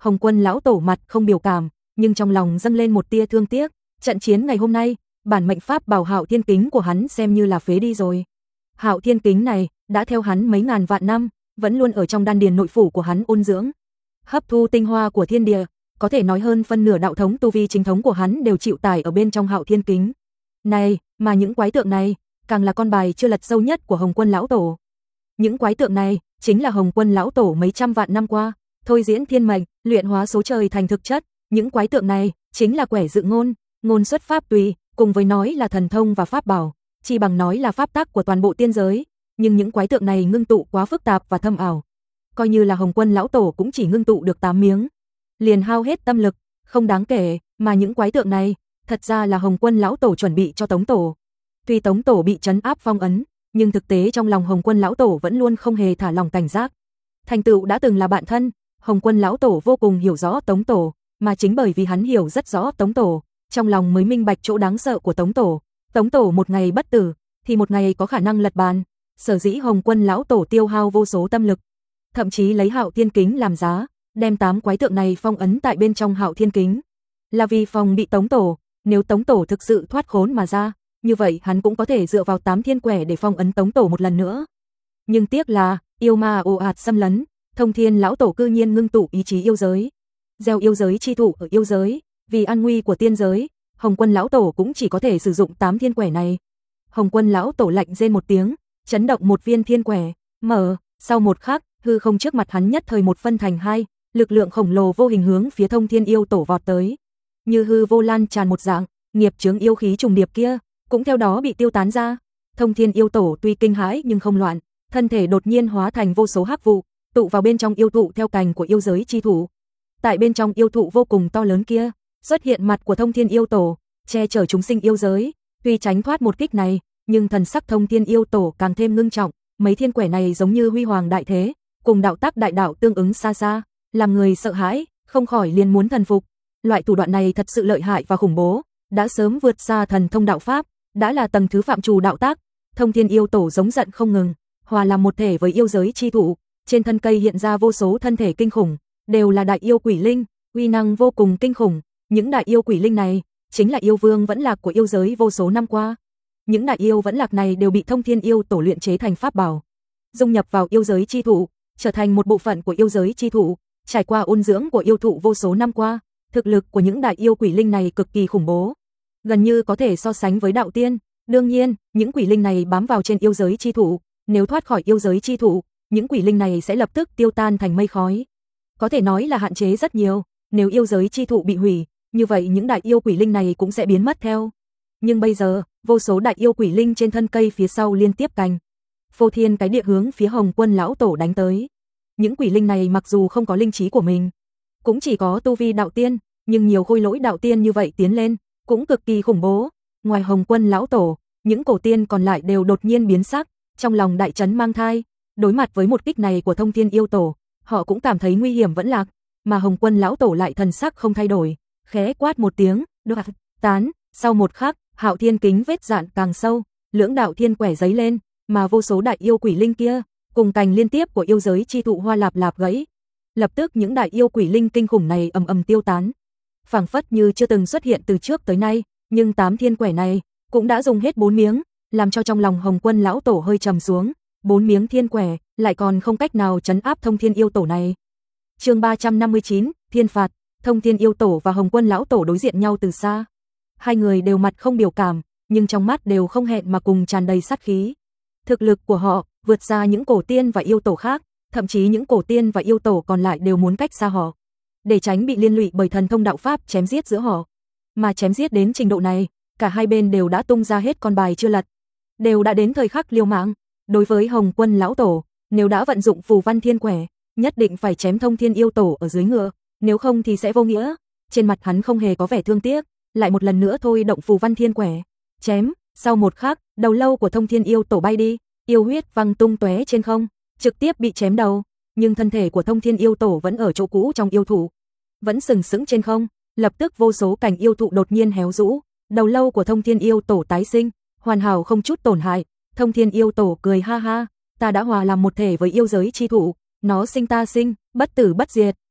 Hồng Quân lão tổ mặt không biểu cảm, nhưng trong lòng dâng lên một tia thương tiếc, trận chiến ngày hôm nay, bản mệnh pháp bảo Hạo Thiên Kính của hắn xem như là phế đi rồi. Hạo Thiên Kính này đã theo hắn mấy ngàn vạn năm, vẫn luôn ở trong đan điền nội phủ của hắn ôn dưỡng, hấp thu tinh hoa của thiên địa, có thể nói hơn phân nửa đạo thống tu vi chính thống của hắn đều chịu tải ở bên trong Hạo Thiên Kính. Này, mà những quái tượng này, càng là con bài chưa lật sâu nhất của Hồng Quân lão tổ. Những quái tượng này chính là Hồng Quân lão tổ mấy trăm vạn năm qua thôi diễn thiên mệnh, luyện hóa số trời thành thực chất, những quái tượng này chính là quẻ dự ngôn, ngôn xuất pháp tùy, cùng với nói là thần thông và pháp bảo, chỉ bằng nói là pháp tắc của toàn bộ tiên giới, nhưng những quái tượng này ngưng tụ quá phức tạp và thâm ảo. Coi như là Hồng Quân lão tổ cũng chỉ ngưng tụ được 8 miếng, liền hao hết tâm lực, không đáng kể, mà những quái tượng này thật ra là Hồng Quân lão tổ chuẩn bị cho Tống tổ. Tuy Tống tổ bị trấn áp phong ấn, nhưng thực tế trong lòng Hồng Quân lão tổ vẫn luôn không hề thả lòng cảnh giác. Thành tựu đã từng là bạn thân, Hồng Quân lão tổ vô cùng hiểu rõ Tống tổ, mà chính bởi vì hắn hiểu rất rõ Tống tổ, trong lòng mới minh bạch chỗ đáng sợ của Tống tổ. Tống tổ một ngày bất tử, thì một ngày có khả năng lật bàn. Sở dĩ Hồng Quân lão tổ tiêu hao vô số tâm lực, thậm chí lấy Hạo Thiên Kính làm giá, đem 8 quái tượng này phong ấn tại bên trong Hạo Thiên Kính, là vì phòng bị Tống tổ. Nếu Tống tổ thực sự thoát khốn mà ra, như vậy hắn cũng có thể dựa vào 8 thiên quẻ để phong ấn Tống tổ một lần nữa. Nhưng tiếc là yêu ma ồ ạt xâm lấn, Thông Thiên lão tổ cư nhiên ngưng tụ ý chí yêu giới, gieo yêu giới chi thụ ở yêu giới, vì an nguy của tiên giới, Hồng Quân lão tổ cũng chỉ có thể sử dụng 8 thiên quẻ này. Hồng Quân lão tổ lạnh rên một tiếng, chấn động một viên thiên quẻ, mở, sau một khắc, hư không trước mặt hắn nhất thời một phân thành hai, lực lượng khổng lồ vô hình hướng phía Thông Thiên yêu tổ vọt tới. Như hư vô lan tràn một dạng, nghiệp chướng yêu khí trùng điệp kia cũng theo đó bị tiêu tán ra. Thông Thiên yêu tổ tuy kinh hãi nhưng không loạn, thân thể đột nhiên hóa thành vô số hắc vụ, tụ vào bên trong yêu thụ theo cành của yêu giới chi thủ. Tại bên trong yêu thụ vô cùng to lớn kia, xuất hiện mặt của Thông Thiên yêu tổ, che chở chúng sinh yêu giới. Tuy tránh thoát một kích này, nhưng thần sắc Thông Thiên yêu tổ càng thêm ngưng trọng, mấy thiên quẻ này giống như huy hoàng đại thế, cùng đạo tác đại đạo tương ứng xa xa, làm người sợ hãi, không khỏi liền muốn thần phục. Loại thủ đoạn này thật sự lợi hại và khủng bố, đã sớm vượt xa thần thông đạo pháp, đã là tầng thứ phạm trù đạo tác. Thông Thiên yêu tổ giống giận không ngừng, hòa làm một thể với yêu giới chi thụ, trên thân cây hiện ra vô số thân thể kinh khủng, đều là đại yêu quỷ linh, uy năng vô cùng kinh khủng. Những đại yêu quỷ linh này chính là yêu vương vẫn lạc của yêu giới vô số năm qua. Những đại yêu vẫn lạc này đều bị Thông Thiên yêu tổ luyện chế thành pháp bảo, dung nhập vào yêu giới chi thụ, trở thành một bộ phận của yêu giới chi thụ. Trải qua ôn dưỡng của yêu thụ vô số năm qua, thực lực của những đại yêu quỷ linh này cực kỳ khủng bố, gần như có thể so sánh với đạo tiên. Đương nhiên, những quỷ linh này bám vào trên yêu giới chi thụ, nếu thoát khỏi yêu giới chi thụ, những quỷ linh này sẽ lập tức tiêu tan thành mây khói. Có thể nói là hạn chế rất nhiều, nếu yêu giới chi thụ bị hủy, như vậy những đại yêu quỷ linh này cũng sẽ biến mất theo. Nhưng bây giờ, vô số đại yêu quỷ linh trên thân cây phía sau liên tiếp cành phô thiên cái địa hướng phía Hồng Quân lão tổ đánh tới. Những quỷ linh này mặc dù không có linh trí của mình, cũng chỉ có tu vi đạo tiên, nhưng nhiều khôi lỗi đạo tiên như vậy tiến lên, cũng cực kỳ khủng bố. Ngoài Hồng Quân lão tổ, những cổ tiên còn lại đều đột nhiên biến sắc, trong lòng đại chấn mang thai. Đối mặt với một kích này của Thông Thiên yêu tổ, họ cũng cảm thấy nguy hiểm vẫn lạc, mà Hồng Quân lão tổ lại thần sắc không thay đổi, khẽ quát một tiếng, đoạt, tán. Sau một khắc, Hạo Thiên Kính vết dạn càng sâu, lưỡng đạo thiên quẻ giấy lên, mà vô số đại yêu quỷ linh kia, cùng cành liên tiếp của yêu giới chi thụ hoa lạp lạp gãy. Lập tức những đại yêu quỷ linh kinh khủng này ầm ầm tiêu tán, phảng phất như chưa từng xuất hiện từ trước tới nay. Nhưng 8 thiên quẻ này cũng đã dùng hết 4 miếng, làm cho trong lòng Hồng Quân lão tổ hơi trầm xuống. 4 miếng thiên quẻ lại còn không cách nào trấn áp Thông Thiên yêu tổ này. Chương 359, Thiên phạt. Thông Thiên yêu tổ và Hồng Quân lão tổ đối diện nhau từ xa. Hai người đều mặt không biểu cảm, nhưng trong mắt đều không hẹn mà cùng tràn đầy sát khí. Thực lực của họ vượt xa những cổ tiên và yêu tổ khác, thậm chí những cổ tiên và yêu tổ còn lại đều muốn cách xa họ, để tránh bị liên lụy bởi thần thông đạo pháp chém giết giữa họ. Mà chém giết đến trình độ này, cả hai bên đều đã tung ra hết con bài chưa lật, đều đã đến thời khắc liều mạng. Đối với Hồng Quân lão tổ, nếu đã vận dụng phù văn thiên quẻ, nhất định phải chém Thông Thiên yêu tổ ở dưới ngựa, nếu không thì sẽ vô nghĩa. Trên mặt hắn không hề có vẻ thương tiếc, lại một lần nữa thôi động phù văn thiên quẻ, chém. Sau một khắc, đầu lâu của Thông Thiên yêu tổ bay đi, yêu huyết văng tung tóe trên không, trực tiếp bị chém đầu. Nhưng thân thể của Thông Thiên yêu tổ vẫn ở chỗ cũ trong yêu thụ, vẫn sừng sững trên không. Lập tức vô số cành yêu thụ đột nhiên héo rũ, đầu lâu của Thông Thiên yêu tổ tái sinh, hoàn hảo không chút tổn hại. Thông Thiên yêu tổ cười ha ha, ta đã hòa làm một thể với yêu giới chi thụ, nó sinh ta sinh, bất tử bất diệt,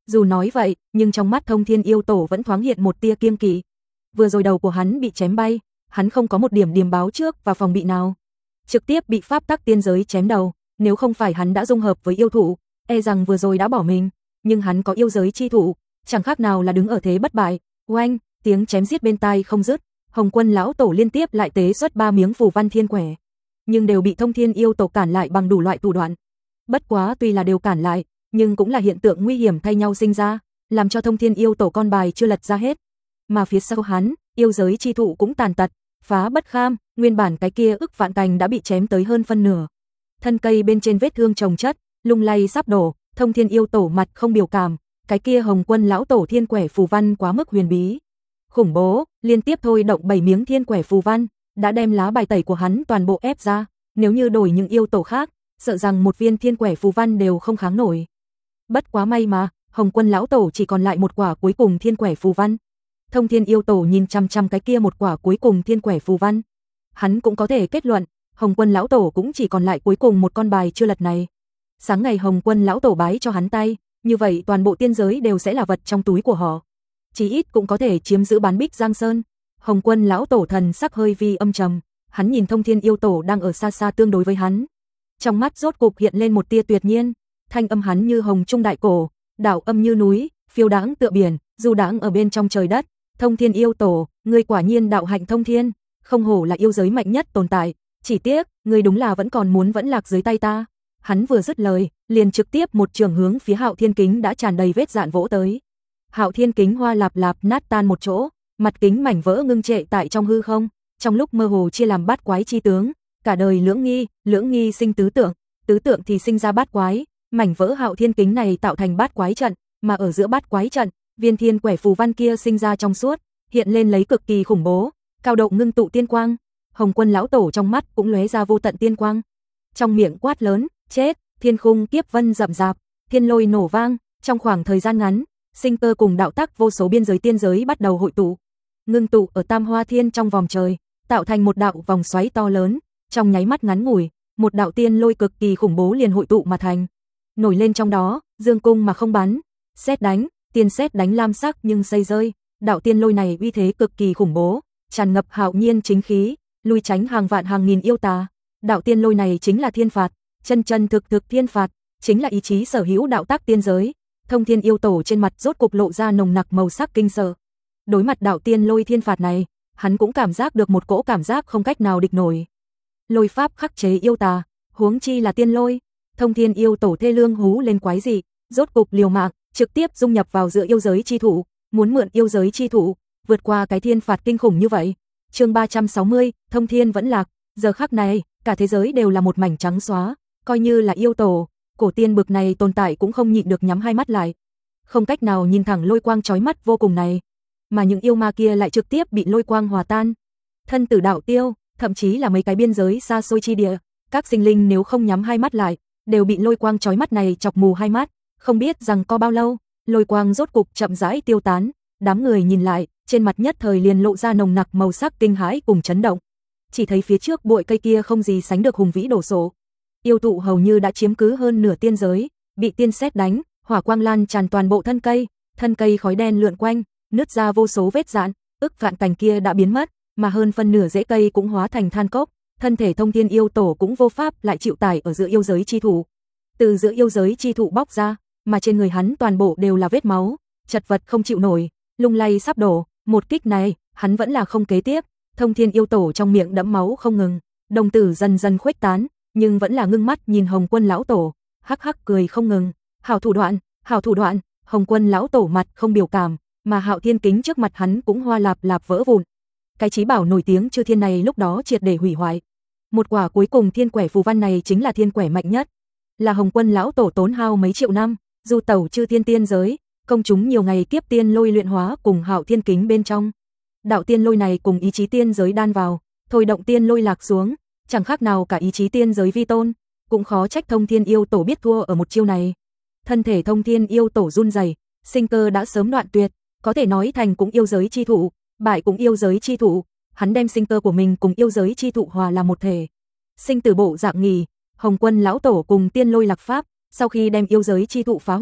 Dù nói vậy, nhưng trong mắt Thông Thiên Yêu Tổ vẫn thoáng hiện một tia kiêng kỵ. Vừa rồi đầu của hắn bị chém bay, hắn không có một điểm điềm báo trước và phòng bị nào. Trực tiếp bị pháp tắc tiên giới chém đầu, nếu không phải hắn đã dung hợp với yêu thụ, e rằng vừa rồi đã bỏ mình, nhưng hắn có yêu giới chi thụ, chẳng khác nào là đứng ở thế bất bại. Oanh, tiếng chém giết bên tai không dứt, Hồng Quân lão tổ liên tiếp lại tế xuất 3 miếng phù văn thiên quẻ, nhưng đều bị Thông Thiên Yêu Tổ cản lại bằng đủ loại thủ đoạn. Bất quá tuy là đều cản lại, nhưng cũng là hiện tượng nguy hiểm thay nhau sinh ra, làm cho Thông Thiên Yêu Tổ con bài chưa lật ra hết. Mà phía sau hắn, yêu giới chi thụ cũng tàn tật, phá bất kham, nguyên bản cái kia ức vạn cành đã bị chém tới hơn phân nửa. Thân cây bên trên vết thương chồng chất, lung lay sắp đổ, Thông Thiên Yêu Tổ mặt không biểu cảm, cái kia Hồng Quân lão tổ thiên quẻ phù văn quá mức huyền bí. Khủng bố, liên tiếp thôi động 7 miếng thiên quẻ phù văn, đã đem lá bài tẩy của hắn toàn bộ ép ra, nếu như đổi những yêu tổ khác, sợ rằng một viên thiên quẻ phù văn đều không kháng nổi. Bất quá may mà, Hồng Quân lão tổ chỉ còn lại một quả cuối cùng thiên quẻ phù văn. Thông Thiên Yêu Tổ nhìn chăm chăm cái kia một quả cuối cùng thiên quẻ phù văn, hắn cũng có thể kết luận, Hồng Quân lão tổ cũng chỉ còn lại cuối cùng một con bài chưa lật này. Sáng ngày Hồng Quân lão tổ bái cho hắn tay, như vậy toàn bộ tiên giới đều sẽ là vật trong túi của họ. Chí ít cũng có thể chiếm giữ bán Bích Giang Sơn. Hồng Quân lão tổ thần sắc hơi vi âm trầm, hắn nhìn Thông Thiên Yêu Tổ đang ở xa xa tương đối với hắn. Trong mắt rốt cục hiện lên một tia tuyệt nhiên, thanh âm hắn như hồng trung đại cổ, đạo âm như núi, phiêu đãng tựa biển, du đãng ở bên trong trời đất. Thông Thiên Yêu Tổ, ngươi quả nhiên đạo hạnh thông thiên, không hổ là yêu giới mạnh nhất tồn tại, chỉ tiếc, ngươi đúng là vẫn còn muốn vẫn lạc dưới tay ta. Hắn vừa dứt lời, liền trực tiếp một trường hướng phía Hạo Thiên Kính đã tràn đầy vết dạn vỗ tới. Hạo Thiên Kính hoa lạp lạp nát tan một chỗ, mặt kính mảnh vỡ ngưng trệ tại trong hư không, trong lúc mơ hồ chia làm bát quái chi tướng, cả đời lưỡng nghi sinh tứ tượng thì sinh ra bát quái, mảnh vỡ Hạo Thiên Kính này tạo thành bát quái trận, mà ở giữa bát quái trận, viên thiên quẻ phù văn kia sinh ra trong suốt, hiện lên lấy cực kỳ khủng bố, cao độ ngưng tụ tiên quang. Hồng Quân lão tổ trong mắt cũng lóe ra vô tận tiên quang, trong miệng quát lớn, chết, thiên khung kiếp vân rậm rạp, thiên lôi nổ vang, trong khoảng thời gian ngắn, sinh cơ cùng đạo tắc vô số biên giới tiên giới bắt đầu hội tụ, ngưng tụ ở Tam Hoa Thiên trong vòng trời, tạo thành một đạo vòng xoáy to lớn, trong nháy mắt ngắn ngủi, một đạo tiên lôi cực kỳ khủng bố liền hội tụ mà thành. Nổi lên trong đó, dương cung mà không bắn, sét đánh, tiên sét đánh lam sắc nhưng xây rơi, đạo tiên lôi này uy thế cực kỳ khủng bố, tràn ngập hạo nhiên chính khí, lui tránh hàng vạn hàng nghìn yêu tà. Đạo tiên lôi này chính là thiên phạt, chân chân thực thực thiên phạt, chính là ý chí sở hữu đạo tác tiên giới. Thông Thiên Yêu Tổ trên mặt rốt cục lộ ra nồng nặc màu sắc kinh sợ. Đối mặt đạo tiên lôi thiên phạt này, hắn cũng cảm giác được một cỗ cảm giác không cách nào địch nổi. Lôi pháp khắc chế yêu tà, huống chi là tiên lôi. Thông Thiên Yêu Tổ thê lương hú lên quái dị, rốt cục liều mạng, trực tiếp dung nhập vào giữa yêu giới chi thủ, muốn mượn yêu giới chi thủ, vượt qua cái thiên phạt kinh khủng như vậy. Chương 360, Thông Thiên vẫn lạc, giờ khắc này, cả thế giới đều là một mảnh trắng xóa, coi như là yêu tổ, cổ tiên bực này tồn tại cũng không nhịn được nhắm hai mắt lại. Không cách nào nhìn thẳng lôi quang chói mắt vô cùng này, mà những yêu ma kia lại trực tiếp bị lôi quang hòa tan. Thân tử đạo tiêu, thậm chí là mấy cái biên giới xa xôi chi địa, các sinh linh nếu không nhắm hai mắt lại, đều bị lôi quang chói mắt này chọc mù hai mắt, không biết rằng có bao lâu, lôi quang rốt cục chậm rãi tiêu tán, đám người nhìn lại, trên mặt nhất thời liền lộ ra nồng nặc màu sắc kinh hãi cùng chấn động. Chỉ thấy phía trước bụi cây kia không gì sánh được hùng vĩ đổ sộ. Yêu thụ hầu như đã chiếm cứ hơn nửa tiên giới, bị tiên sét đánh, hỏa quang lan tràn toàn bộ thân cây khói đen lượn quanh, nứt ra vô số vết rạn, ức vạn cành kia đã biến mất, mà hơn phân nửa rễ cây cũng hóa thành than cốc, thân thể Thông Thiên Yêu Tổ cũng vô pháp lại chịu tải ở giữa yêu giới chi thụ. Từ giữa yêu giới chi thụ bóc ra, mà trên người hắn toàn bộ đều là vết máu, chật vật không chịu nổi, lung lay sắp đổ, một kích này, hắn vẫn là không kế tiếp. Thông Thiên Yêu Tổ trong miệng đẫm máu không ngừng, đồng tử dần dần khuếch tán, nhưng vẫn là ngưng mắt nhìn Hồng Quân lão tổ, hắc hắc cười không ngừng. Hảo thủ đoạn, Hồng Quân lão tổ mặt không biểu cảm, mà Hạo Thiên Kính trước mặt hắn cũng hoa lạp lạp vỡ vụn. Cái chí bảo nổi tiếng chư thiên này lúc đó triệt để hủy hoại. Một quả cuối cùng thiên quẻ phù văn này chính là thiên quẻ mạnh nhất, là Hồng Quân lão tổ tốn hao mấy triệu năm, du tẩu chư thiên tiên giới, công chúng nhiều ngày kiếp tiên lôi luyện hóa cùng Hạo Thiên Kính bên trong. Đạo tiên lôi này cùng ý chí tiên giới đan vào, thôi động tiên lôi lạc xuống, chẳng khác nào cả ý chí tiên giới vi tôn, cũng khó trách Thông Thiên Yêu Tổ biết thua ở một chiêu này. Thân thể Thông Thiên Yêu Tổ run rẩy, sinh cơ đã sớm đoạn tuyệt, có thể nói thành cũng yêu giới chi thụ, bại cũng yêu giới chi thụ, hắn đem sinh cơ của mình cùng yêu giới chi thụ hòa làm một thể. Sinh tử bộ dạng nghỉ, Hồng Quân lão tổ cùng tiên lôi lạc pháp, sau khi đem yêu giới chi thụ phá hủy,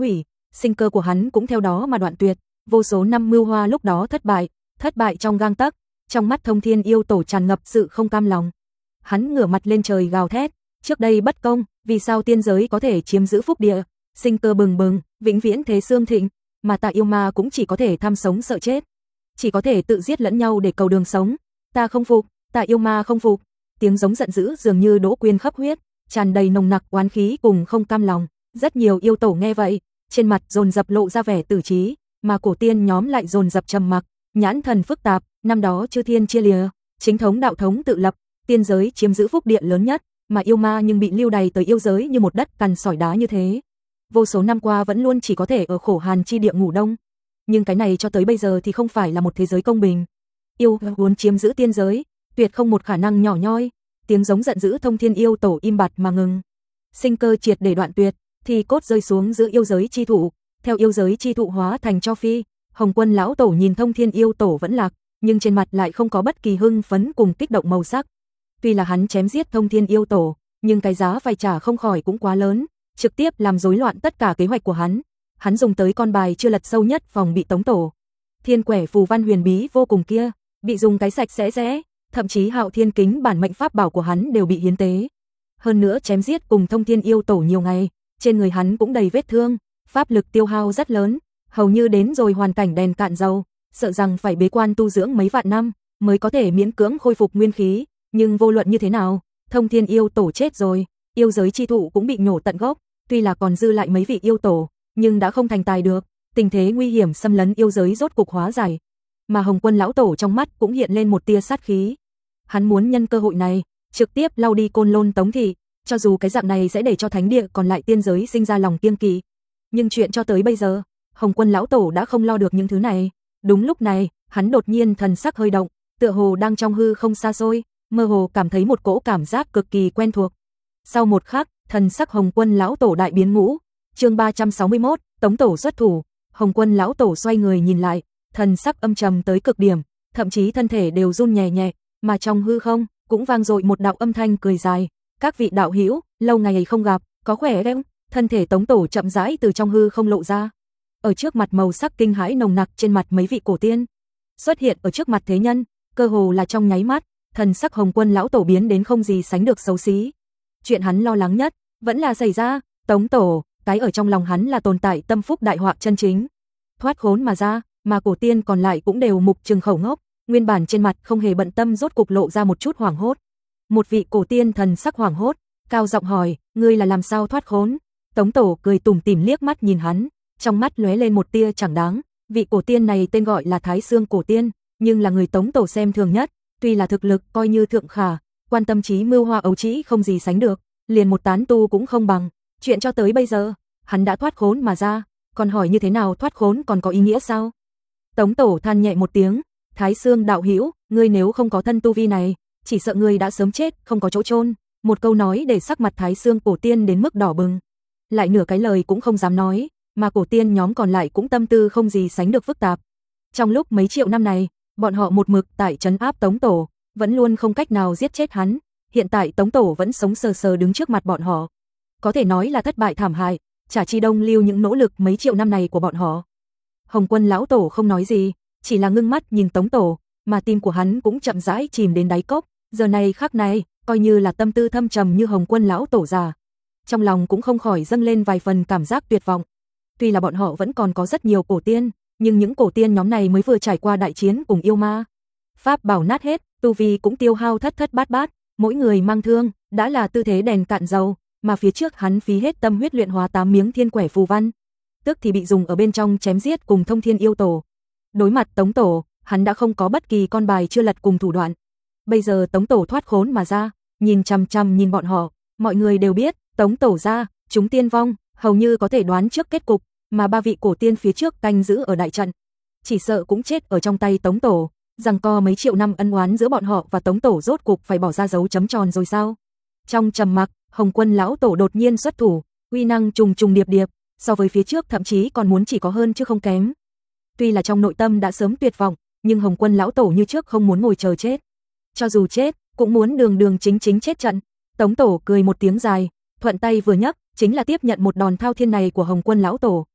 sinh cơ của hắn cũng theo đó mà đoạn tuyệt, vô số năm mưu hoa lúc đó thất bại trong gang tấc, trong mắt Thông Thiên Yêu Tổ tràn ngập sự không cam lòng. Hắn ngửa mặt lên trời gào thét, trước đây bất công, vì sao tiên giới có thể chiếm giữ phúc địa, sinh cơ bừng bừng, vĩnh viễn thế xương thịnh, mà ta yêu ma cũng chỉ có thể tham sống sợ chết, chỉ có thể tự giết lẫn nhau để cầu đường sống. Ta không phục, ta yêu ma không phục. Tiếng giống giận dữ dường như đỗ quyên khắp huyết, tràn đầy nồng nặc oán khí cùng không cam lòng. Rất nhiều yêu tổ nghe vậy, trên mặt dồn dập lộ ra vẻ tử trí, mà cổ tiên nhóm lại dồn dập trầm mặc, nhãn thần phức tạp. Năm đó chư thiên chia lìa, chính thống đạo thống tự lập, tiên giới chiếm giữ phúc địa lớn nhất, mà yêu ma nhưng bị lưu đày tới yêu giới như một đất cằn sỏi đá như thế. Vô số năm qua vẫn luôn chỉ có thể ở khổ hàn chi địa ngủ đông. Nhưng cái này cho tới bây giờ thì không phải là một thế giới công bình. Yêu muốn chiếm giữ tiên giới, tuyệt không một khả năng nhỏ nhoi. Tiếng giống giận dữ Thông Thiên Yêu Tổ im bặt mà ngừng. Sinh cơ triệt để đoạn tuyệt, thì cốt rơi xuống giữa yêu giới chi thụ, theo yêu giới chi thụ hóa thành cho phi. Hồng Quân lão tổ nhìn Thông Thiên Yêu Tổ vẫn lạc, nhưng trên mặt lại không có bất kỳ hưng phấn cùng kích động màu sắc. Tuy là hắn chém giết Thông Thiên Yêu Tổ, nhưng cái giá phải trả không khỏi cũng quá lớn, trực tiếp làm rối loạn tất cả kế hoạch của hắn. Hắn dùng tới con bài chưa lật sâu nhất phòng bị tống tổ. Thiên quẻ phù văn huyền bí vô cùng kia, bị dùng cái sạch sẽ, thậm chí Hạo Thiên Kính bản mệnh pháp bảo của hắn đều bị hiến tế. Hơn nữa chém giết cùng Thông Thiên Yêu Tổ nhiều ngày, trên người hắn cũng đầy vết thương, pháp lực tiêu hao rất lớn, hầu như đến rồi hoàn cảnh đèn cạn dầu, sợ rằng phải bế quan tu dưỡng mấy vạn năm mới có thể miễn cưỡng khôi phục nguyên khí, nhưng vô luận như thế nào, Thông Thiên Yêu Tổ chết rồi, yêu giới chi thụ cũng bị nhổ tận gốc, tuy là còn dư lại mấy vị yêu tổ, nhưng đã không thành tài được, tình thế nguy hiểm xâm lấn yêu giới rốt cục hóa giải. Mà Hồng Quân lão tổ trong mắt cũng hiện lên một tia sát khí. Hắn muốn nhân cơ hội này, trực tiếp lao đi Côn Lôn Tống thị, cho dù cái dạng này sẽ để cho thánh địa còn lại tiên giới sinh ra lòng kiêng kỵ. Nhưng chuyện cho tới bây giờ, Hồng Quân lão tổ đã không lo được những thứ này. Đúng lúc này, hắn đột nhiên thần sắc hơi động, tựa hồ đang trong hư không xa xôi, mơ hồ cảm thấy một cỗ cảm giác cực kỳ quen thuộc. Sau một khắc, thần sắc Hồng Quân lão tổ đại biến ngũ. Chương 361, Tống tổ xuất thủ. Hồng Quân lão tổ xoay người nhìn lại, thần sắc âm trầm tới cực điểm, thậm chí thân thể đều run nhẹ nhẹ, mà trong hư không cũng vang dội một đạo âm thanh cười dài. Các vị đạo hữu, lâu ngày không gặp, có khỏe không? Thân thể Tống tổ chậm rãi từ trong hư không lộ ra. Ở trước mặt màu sắc kinh hãi nồng nặc trên mặt mấy vị cổ tiên, xuất hiện ở trước mặt thế nhân, cơ hồ là trong nháy mắt, thần sắc Hồng Quân lão tổ biến đến không gì sánh được xấu xí. Chuyện hắn lo lắng nhất vẫn là xảy ra, Tống tổ, cái ở trong lòng hắn là tồn tại tâm phúc đại họa chân chính, thoát khốn mà ra, mà cổ tiên còn lại cũng đều mục trừng khẩu ngốc, nguyên bản trên mặt không hề bận tâm rốt cục lộ ra một chút hoảng hốt. Một vị cổ tiên thần sắc hoảng hốt, cao giọng hỏi, ngươi là làm sao thoát khốn? Tống tổ cười tủm tỉm liếc mắt nhìn hắn, trong mắt lóe lên một tia chẳng đáng. Vị cổ tiên này tên gọi là Thái Xương cổ tiên, nhưng là người Tống tổ xem thường nhất, tuy là thực lực coi như thượng khả, quan tâm trí mưu hoa ấu trĩ không gì sánh được, liền một tán tu cũng không bằng. Chuyện cho tới bây giờ, hắn đã thoát khốn mà ra, còn hỏi như thế nào thoát khốn còn có ý nghĩa sao? Tống tổ than nhẹ một tiếng, Thái Xương đạo hữu, ngươi nếu không có thân tu vi này, chỉ sợ ngươi đã sớm chết, không có chỗ chôn. Một câu nói để sắc mặt Thái Xương cổ tiên đến mức đỏ bừng, lại nửa cái lời cũng không dám nói, mà cổ tiên nhóm còn lại cũng tâm tư không gì sánh được phức tạp. Trong lúc mấy triệu năm này, bọn họ một mực tại trấn áp Tống tổ, vẫn luôn không cách nào giết chết hắn, hiện tại Tống tổ vẫn sống sờ sờ đứng trước mặt bọn họ, có thể nói là thất bại thảm hại, chả chi đông lưu những nỗ lực mấy triệu năm này của bọn họ. Hồng Quân lão tổ không nói gì, chỉ là ngưng mắt nhìn Tống tổ, mà tim của hắn cũng chậm rãi chìm đến đáy cốc, giờ này khắc này, coi như là tâm tư thâm trầm như Hồng Quân lão tổ già, trong lòng cũng không khỏi dâng lên vài phần cảm giác tuyệt vọng. Tuy là bọn họ vẫn còn có rất nhiều cổ tiên, nhưng những cổ tiên nhóm này mới vừa trải qua đại chiến cùng yêu ma, pháp bảo nát hết, tu vi cũng tiêu hao thất thất bát bát, mỗi người mang thương, đã là tư thế đèn cạn dầu, mà phía trước hắn phí hết tâm huyết luyện hóa 8 miếng thiên quẻ phù văn, tức thì bị dùng ở bên trong chém giết cùng Thông Thiên Yêu Tổ. Đối mặt Tống tổ, hắn đã không có bất kỳ con bài chưa lật cùng thủ đoạn. Bây giờ Tống tổ thoát khốn mà ra, nhìn chằm chằm nhìn bọn họ, mọi người đều biết, Tống tổ ra, chúng tiên vong, hầu như có thể đoán trước kết cục, mà ba vị cổ tiên phía trước canh giữ ở đại trận, chỉ sợ cũng chết ở trong tay Tống tổ, giằng co mấy triệu năm ân oán giữa bọn họ và Tống tổ rốt cục phải bỏ ra dấu chấm tròn rồi sao? Trong trầm mặc, Hồng Quân lão tổ đột nhiên xuất thủ, uy năng trùng trùng điệp điệp, so với phía trước thậm chí còn muốn chỉ có hơn chứ không kém. Tuy là trong nội tâm đã sớm tuyệt vọng, nhưng Hồng Quân lão tổ như trước không muốn ngồi chờ chết. Cho dù chết, cũng muốn đường đường chính chính chết trận. Tống tổ cười một tiếng dài, thuận tay vừa nhấc, chính là tiếp nhận một đòn thao thiên này của Hồng Quân lão tổ.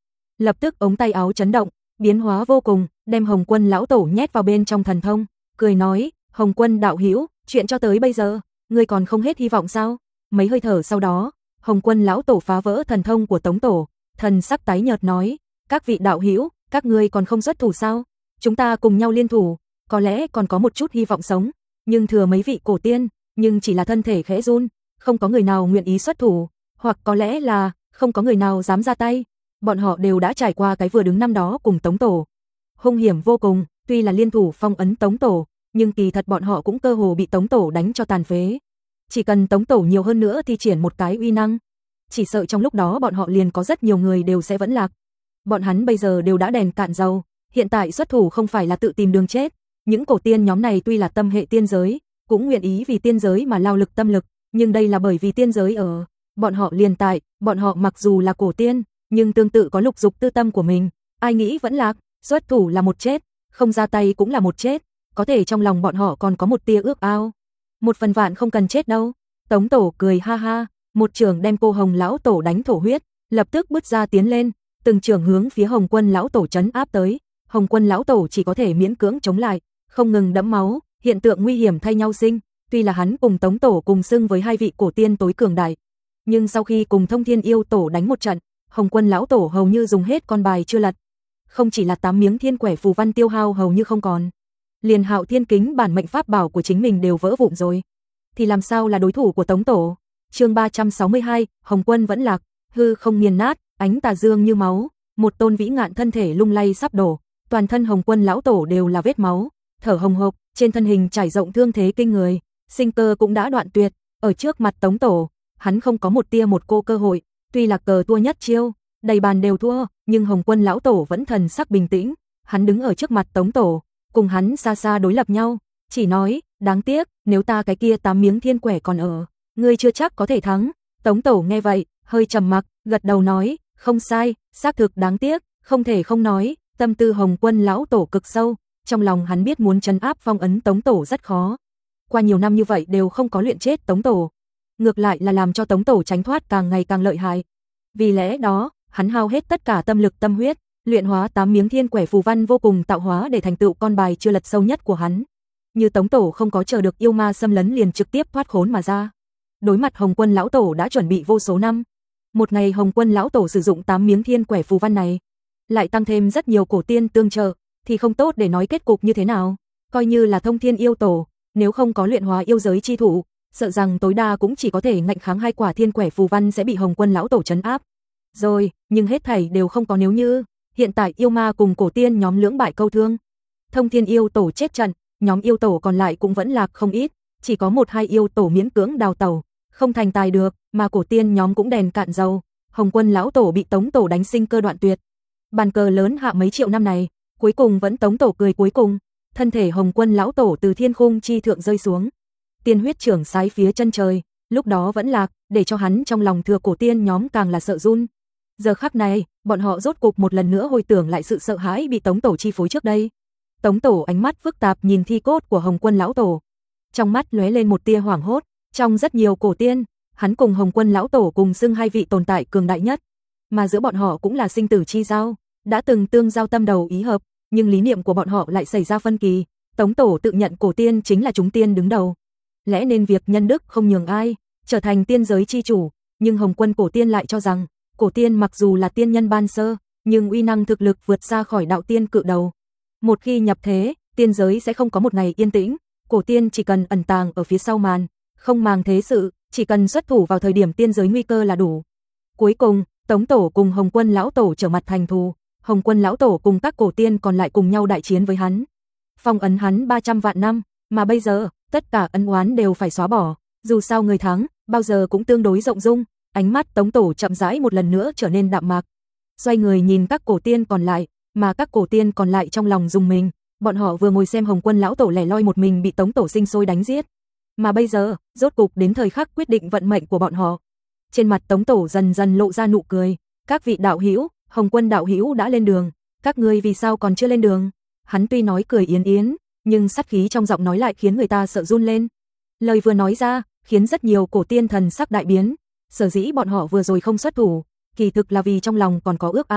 lập tức ống tay áo chấn động, biến hóa vô cùng, đem Hồng Quân lão tổ nhét vào bên trong thần thông, cười nói, Hồng Quân đạo hữu, chuyện cho tới bây giờ, ngươi còn không hết hy vọng sao? Mấy hơi thở sau đó, Hồng Quân lão tổ phá vỡ thần thông của Tống tổ, thần sắc tái nhợt nói, các vị đạo hữu, các ngươi còn không xuất thủ sao? Chúng ta cùng nhau liên thủ, có lẽ còn có một chút hy vọng sống, nhưng thừa mấy vị cổ tiên, nhưng chỉ là thân thể khẽ run, không có người nào nguyện ý xuất thủ, hoặc có lẽ là không có người nào dám ra tay. Bọn họ đều đã trải qua cái vừa đứng năm đó cùng Tống tổ. Hung hiểm vô cùng, tuy là liên thủ phong ấn Tống tổ, nhưng kỳ thật bọn họ cũng cơ hồ bị Tống tổ đánh cho tàn phế. Chỉ cần Tống tổ nhiều hơn nữa thi triển một cái uy năng, chỉ sợ trong lúc đó bọn họ liền có rất nhiều người đều sẽ vẫn lạc. Bọn hắn bây giờ đều đã đèn cạn dầu, hiện tại xuất thủ không phải là tự tìm đường chết. Những cổ tiên nhóm này tuy là tâm hệ tiên giới, cũng nguyện ý vì tiên giới mà lao lực tâm lực, nhưng đây là bởi vì tiên giới ở bọn họ liền tại, bọn họ mặc dù là cổ tiên, nhưng tương tự có lục dục tư tâm của mình, ai nghĩ vẫn lạc, xuất thủ là một chết, không ra tay cũng là một chết, có thể trong lòng bọn họ còn có một tia ước ao. Một phần vạn không cần chết đâu. Tống tổ cười ha ha, một trường đem cô Hồng lão tổ đánh thổ huyết, lập tức bứt ra tiến lên, từng trường hướng phía Hồng Quân lão tổ trấn áp tới. Hồng Quân lão tổ chỉ có thể miễn cưỡng chống lại, không ngừng đẫm máu, hiện tượng nguy hiểm thay nhau sinh, tuy là hắn cùng Tống tổ cùng xưng với hai vị cổ tiên tối cường đại, nhưng sau khi cùng Thông Thiên Yêu tổ đánh một trận, Hồng Quân lão tổ hầu như dùng hết con bài chưa lật. Không chỉ là 8 miếng thiên quẻ phù văn tiêu hao hầu như không còn, liền Hạo Thiên Kính bản mệnh pháp bảo của chính mình đều vỡ vụn rồi, thì làm sao là đối thủ của Tống tổ. Chương 362, Hồng Quân vẫn lạc, hư không nghiền nát, ánh tà dương như máu, một tôn vĩ ngạn thân thể lung lay sắp đổ, toàn thân Hồng Quân lão tổ đều là vết máu, thở hồng hộc, trên thân hình trải rộng thương thế kinh người, sinh cơ cũng đã đoạn tuyệt, ở trước mặt Tống tổ, hắn không có một tia một cô cơ hội, tuy là cờ thua nhất chiêu, đầy bàn đều thua, nhưng Hồng Quân lão tổ vẫn thần sắc bình tĩnh, hắn đứng ở trước mặt Tống tổ, cùng hắn xa xa đối lập nhau, chỉ nói, đáng tiếc, nếu ta cái kia 8 miếng thiên quẻ còn ở, ngươi chưa chắc có thể thắng. Tống tổ nghe vậy, hơi trầm mặc, gật đầu nói, không sai, xác thực đáng tiếc, không thể không nói, tâm tư Hồng Quân lão tổ cực sâu, trong lòng hắn biết muốn trấn áp phong ấn Tống tổ rất khó. Qua nhiều năm như vậy đều không có luyện chết Tống tổ, ngược lại là làm cho Tống tổ tránh thoát càng ngày càng lợi hại. Vì lẽ đó, hắn hao hết tất cả tâm lực tâm huyết, luyện hóa 8 miếng thiên quẻ phù văn vô cùng tạo hóa để thành tựu con bài chưa lật sâu nhất của hắn. Như Tống tổ không có chờ được yêu ma xâm lấn liền trực tiếp thoát khốn mà ra. Đối mặt Hồng Quân lão tổ đã chuẩn bị vô số năm. Một ngày Hồng Quân lão tổ sử dụng 8 miếng thiên quẻ phù văn này, lại tăng thêm rất nhiều cổ tiên tương trợ, thì không tốt để nói kết cục như thế nào. Coi như là Thông Thiên Yêu tổ, nếu không có luyện hóa yêu giới chi thủ, sợ rằng tối đa cũng chỉ có thể ngạnh kháng 2 quả thiên quẻ phù văn sẽ bị Hồng Quân lão tổ trấn áp. Rồi, nhưng hết thảy đều không có nếu như, hiện tại yêu ma cùng cổ tiên nhóm lưỡng bại câu thương. Thông Thiên Yêu tổ chết trận, nhóm yêu tổ còn lại cũng vẫn lạc không ít, chỉ có 1-2 yêu tổ miễn cưỡng đào tẩu, không thành tài được, mà cổ tiên nhóm cũng đèn cạn dầu. Hồng Quân lão tổ bị Tống tổ đánh sinh cơ đoạn tuyệt. Bàn cờ lớn hạ mấy triệu năm này, cuối cùng vẫn Tống tổ cười cuối cùng, thân thể Hồng Quân lão tổ từ thiên khung chi thượng rơi xuống. Tiên huyết trưởng sái phía chân trời, lúc đó vẫn lạc, để cho hắn trong lòng thừa cổ tiên nhóm càng là sợ run. Giờ khắc này, bọn họ rốt cục một lần nữa hồi tưởng lại sự sợ hãi bị Tống tổ chi phối trước đây. Tống tổ ánh mắt phức tạp nhìn thi cốt của Hồng Quân lão tổ, trong mắt lóe lên một tia hoảng hốt. Trong rất nhiều cổ tiên, hắn cùng Hồng Quân lão tổ cùng xưng hai vị tồn tại cường đại nhất, mà giữa bọn họ cũng là sinh tử chi giao, đã từng tương giao tâm đầu ý hợp, nhưng lý niệm của bọn họ lại xảy ra phân kỳ. Tống tổ tự nhận cổ tiên chính là chúng tiên đứng đầu, lẽ nên việc nhân đức không nhường ai, trở thành tiên giới chi chủ, nhưng Hồng Quân cổ tiên lại cho rằng, cổ tiên mặc dù là tiên nhân ban sơ, nhưng uy năng thực lực vượt xa khỏi đạo tiên cự đầu. Một khi nhập thế, tiên giới sẽ không có một ngày yên tĩnh, cổ tiên chỉ cần ẩn tàng ở phía sau màn, không màng thế sự, chỉ cần xuất thủ vào thời điểm tiên giới nguy cơ là đủ. Cuối cùng, Tống tổ cùng Hồng Quân lão tổ trở mặt thành thù, Hồng Quân lão tổ cùng các cổ tiên còn lại cùng nhau đại chiến với hắn, phong ấn hắn 300 vạn năm, mà bây giờ, tất cả ân oán đều phải xóa bỏ, dù sao người thắng, bao giờ cũng tương đối rộng dung. Ánh mắt Tống tổ chậm rãi một lần nữa trở nên đạm mạc, xoay người nhìn các cổ tiên còn lại, mà các cổ tiên còn lại trong lòng rùng mình, bọn họ vừa ngồi xem Hồng Quân lão tổ lẻ loi một mình bị Tống tổ sinh sôi đánh giết, mà bây giờ, rốt cục đến thời khắc quyết định vận mệnh của bọn họ. Trên mặt Tống tổ dần dần lộ ra nụ cười, các vị đạo hữu, Hồng Quân đạo hữu đã lên đường, các ngươi vì sao còn chưa lên đường? Hắn tuy nói cười yến yến, nhưng sát khí trong giọng nói lại khiến người ta sợ run lên. Lời vừa nói ra, khiến rất nhiều cổ tiên thần sắc đại biến. Sở dĩ bọn họ vừa rồi không xuất thủ, kỳ thực là vì trong lòng còn có ước ao,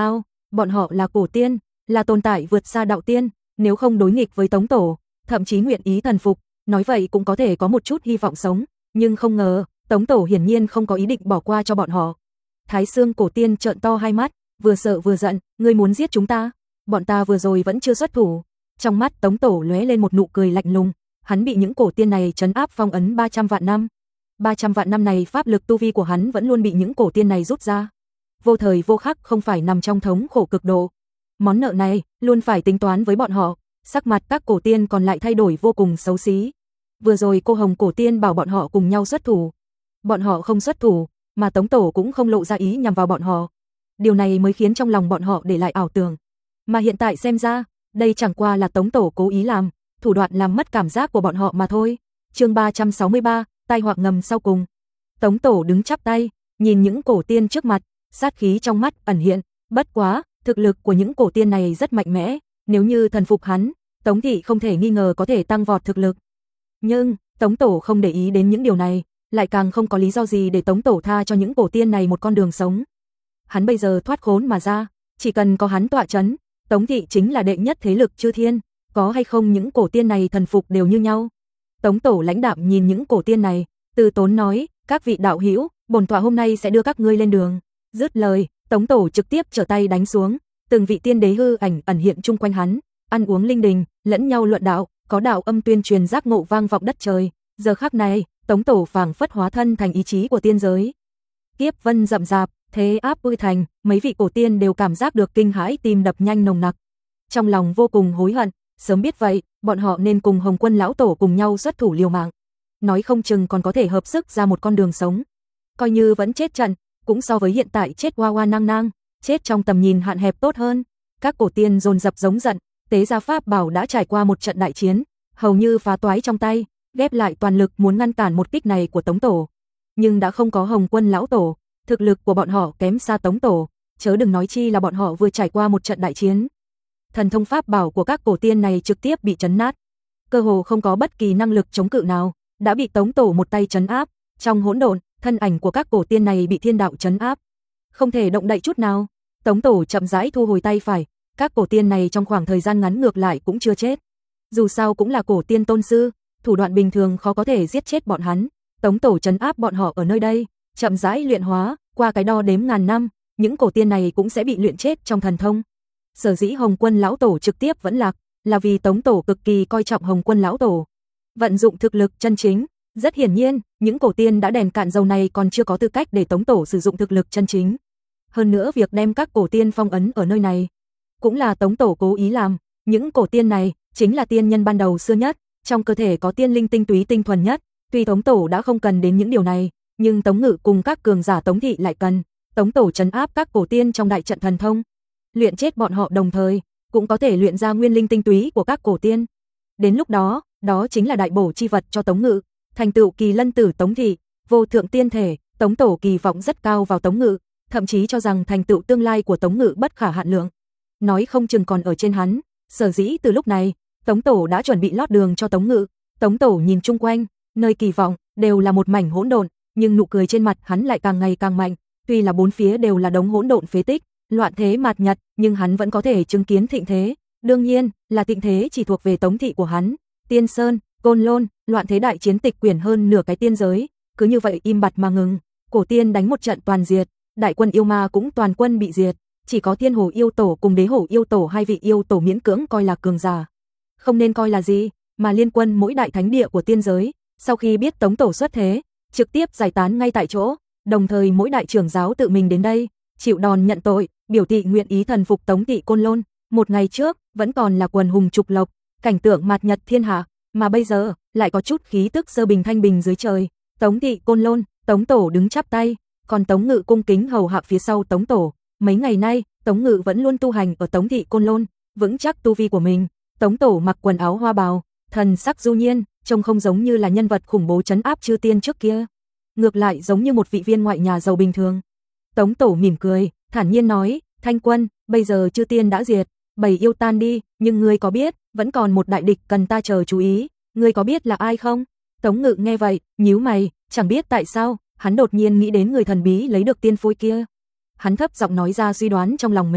Bọn họ là cổ tiên, là tồn tại vượt xa đạo tiên, nếu không đối nghịch với Tống Tổ, thậm chí nguyện ý thần phục, nói vậy cũng có thể có một chút hy vọng sống, nhưng không ngờ, Tống Tổ hiển nhiên không có ý định bỏ qua cho bọn họ. Thái Xương cổ tiên trợn to hai mắt, vừa sợ vừa giận, ngươi muốn giết chúng ta? Bọn ta vừa rồi vẫn chưa xuất thủ. Trong mắt Tống Tổ lóe lên một nụ cười lạnh lùng, hắn bị những cổ tiên này trấn áp phong ấn 300 vạn năm. 300 vạn năm này pháp lực tu vi của hắn vẫn luôn bị những cổ tiên này rút ra. Vô thời vô khắc không phải nằm trong thống khổ cực độ. Món nợ này luôn phải tính toán với bọn họ. Sắc mặt các cổ tiên còn lại thay đổi vô cùng xấu xí. Vừa rồi cô Hồng cổ tiên bảo bọn họ cùng nhau xuất thủ. Bọn họ không xuất thủ, mà Tống Tổ cũng không lộ ra ý nhằm vào bọn họ. Điều này mới khiến trong lòng bọn họ để lại ảo tưởng. Mà hiện tại xem ra, đây chẳng qua là Tống Tổ cố ý làm, thủ đoạn làm mất cảm giác của bọn họ mà thôi. Chương 363, tai họa ngầm sau cùng. Tống Tổ đứng chắp tay, nhìn những cổ tiên trước mặt, sát khí trong mắt ẩn hiện, bất quá, thực lực của những cổ tiên này rất mạnh mẽ, nếu như thần phục hắn, Tống thị không thể nghi ngờ có thể tăng vọt thực lực. Nhưng, Tống Tổ không để ý đến những điều này, lại càng không có lý do gì để Tống Tổ tha cho những cổ tiên này một con đường sống. Hắn bây giờ thoát khốn mà ra, chỉ cần có hắn tọa chấn, Tống thị chính là đệ nhất thế lực chư thiên, có hay không những cổ tiên này thần phục đều như nhau. Tống Tổ lãnh đạm nhìn những cổ tiên này, từ tốn nói, các vị đạo hữu, bổn tọa hôm nay sẽ đưa các ngươi lên đường. Dứt lời, Tống Tổ trực tiếp trở tay đánh xuống, từng vị tiên đế hư ảnh ẩn hiện chung quanh hắn, ăn uống linh đình, lẫn nhau luận đạo, có đạo âm tuyên truyền giác ngộ vang vọng đất trời. Giờ khắc này, Tống Tổ phảng phất hóa thân thành ý chí của tiên giới. Kiếp vân rậm rạp, thế áp ư thành, mấy vị cổ tiên đều cảm giác được kinh hãi, tim đập nhanh nồng nặc. Trong lòng vô cùng hối hận, sớm biết vậy, bọn họ nên cùng Hồng Quân lão tổ cùng nhau xuất thủ liều mạng. Nói không chừng còn có thể hợp sức ra một con đường sống. Coi như vẫn chết trận, cũng so với hiện tại chết oa oa nang nang, chết trong tầm nhìn hạn hẹp tốt hơn. Các cổ tiên dồn dập giống giận, tế gia pháp bảo đã trải qua một trận đại chiến, hầu như phá toái trong tay, ghép lại toàn lực muốn ngăn cản một kích này của Tống Tổ. Nhưng đã không có Hồng Quân lão tổ, thực lực của bọn họ kém xa Tống Tổ, chớ đừng nói chi là bọn họ vừa trải qua một trận đại chiến. Thần thông pháp bảo của các cổ tiên này trực tiếp bị trấn nát, cơ hồ không có bất kỳ năng lực chống cự nào, đã bị Tống Tổ một tay trấn áp. Trong hỗn độn, thân ảnh của các cổ tiên này bị thiên đạo trấn áp, không thể động đậy chút nào. Tống Tổ chậm rãi thu hồi tay phải, các cổ tiên này trong khoảng thời gian ngắn ngược lại cũng chưa chết. Dù sao cũng là cổ tiên tôn sư, thủ đoạn bình thường khó có thể giết chết bọn hắn. Tống Tổ trấn áp bọn họ ở nơi đây, chậm rãi luyện hóa, qua cái đo đếm ngàn năm, những cổ tiên này cũng sẽ bị luyện chết trong thần thông. Sở dĩ Hồng Quân lão tổ trực tiếp vẫn lạc, là vì Tống Tổ cực kỳ coi trọng Hồng Quân lão tổ. Vận dụng thực lực chân chính, rất hiển nhiên, những cổ tiên đã đèn cạn dầu này còn chưa có tư cách để Tống Tổ sử dụng thực lực chân chính. Hơn nữa việc đem các cổ tiên phong ấn ở nơi này, cũng là Tống Tổ cố ý làm. Những cổ tiên này chính là tiên nhân ban đầu xưa nhất, trong cơ thể có tiên linh tinh túy tinh thuần nhất. Tuy Tống Tổ đã không cần đến những điều này, nhưng Tống Ngự cùng các cường giả Tống thị lại cần. Tống Tổ trấn áp các cổ tiên trong đại trận thần thông, luyện chết bọn họ đồng thời, cũng có thể luyện ra nguyên linh tinh túy của các cổ tiên. Đến lúc đó, đó chính là đại bổ chi vật cho Tống Ngự, thành tựu kỳ lân tử Tống thị, vô thượng tiên thể. Tống Tổ kỳ vọng rất cao vào Tống Ngự, thậm chí cho rằng thành tựu tương lai của Tống Ngự bất khả hạn lượng, nói không chừng còn ở trên hắn. Sở dĩ từ lúc này, Tống Tổ đã chuẩn bị lót đường cho Tống Ngự. Tống Tổ nhìn chung quanh, nơi kỳ vọng đều là một mảnh hỗn độn, nhưng nụ cười trên mặt hắn lại càng ngày càng mạnh. Tuy là bốn phía đều là đống hỗn độn phế tích, loạn thế mạt nhật, nhưng hắn vẫn có thể chứng kiến thịnh thế. Đương nhiên, là thịnh thế chỉ thuộc về Tống thị của hắn. Tiên Sơn, Côn Lôn, loạn thế đại chiến tịch quyển hơn nửa cái tiên giới, cứ như vậy im bặt mà ngừng. Cổ tiên đánh một trận toàn diệt, đại quân yêu ma cũng toàn quân bị diệt, chỉ có Thiên Hồ yêu tổ cùng Đế Hổ yêu tổ hai vị yêu tổ miễn cưỡng coi là cường giả, không nên coi là gì, mà liên quân mỗi đại thánh địa của tiên giới, sau khi biết Tống Tổ xuất thế, trực tiếp giải tán ngay tại chỗ, đồng thời mỗi đại trưởng giáo tự mình đến đây, chịu đòn nhận tội, biểu thị nguyện ý thần phục Tống thị Côn Lôn. Một ngày trước, vẫn còn là quần hùng trục lộc, cảnh tượng mạt nhật thiên hạ, mà bây giờ, lại có chút khí tức sơ bình thanh bình dưới trời. Tống thị Côn Lôn, Tống Tổ đứng chắp tay, còn Tống Ngự cung kính hầu hạ phía sau Tống Tổ. Mấy ngày nay, Tống Ngự vẫn luôn tu hành ở Tống thị Côn Lôn, vững chắc tu vi của mình. Tống Tổ mặc quần áo hoa bào, thần sắc du nhiên, trông không giống như là nhân vật khủng bố trấn áp chư tiên trước kia, ngược lại giống như một vị viên ngoại nhà giàu bình thường. Tống Tổ mỉm cười, thản nhiên nói, Thanh Quân, bây giờ chư tiên đã diệt, bầy yêu tan đi, nhưng ngươi có biết, vẫn còn một đại địch cần ta chờ chú ý, ngươi có biết là ai không? Tống Ngự nghe vậy, nhíu mày, chẳng biết tại sao, hắn đột nhiên nghĩ đến người thần bí lấy được tiên phôi kia. Hắn thấp giọng nói ra suy đoán trong lòng mình,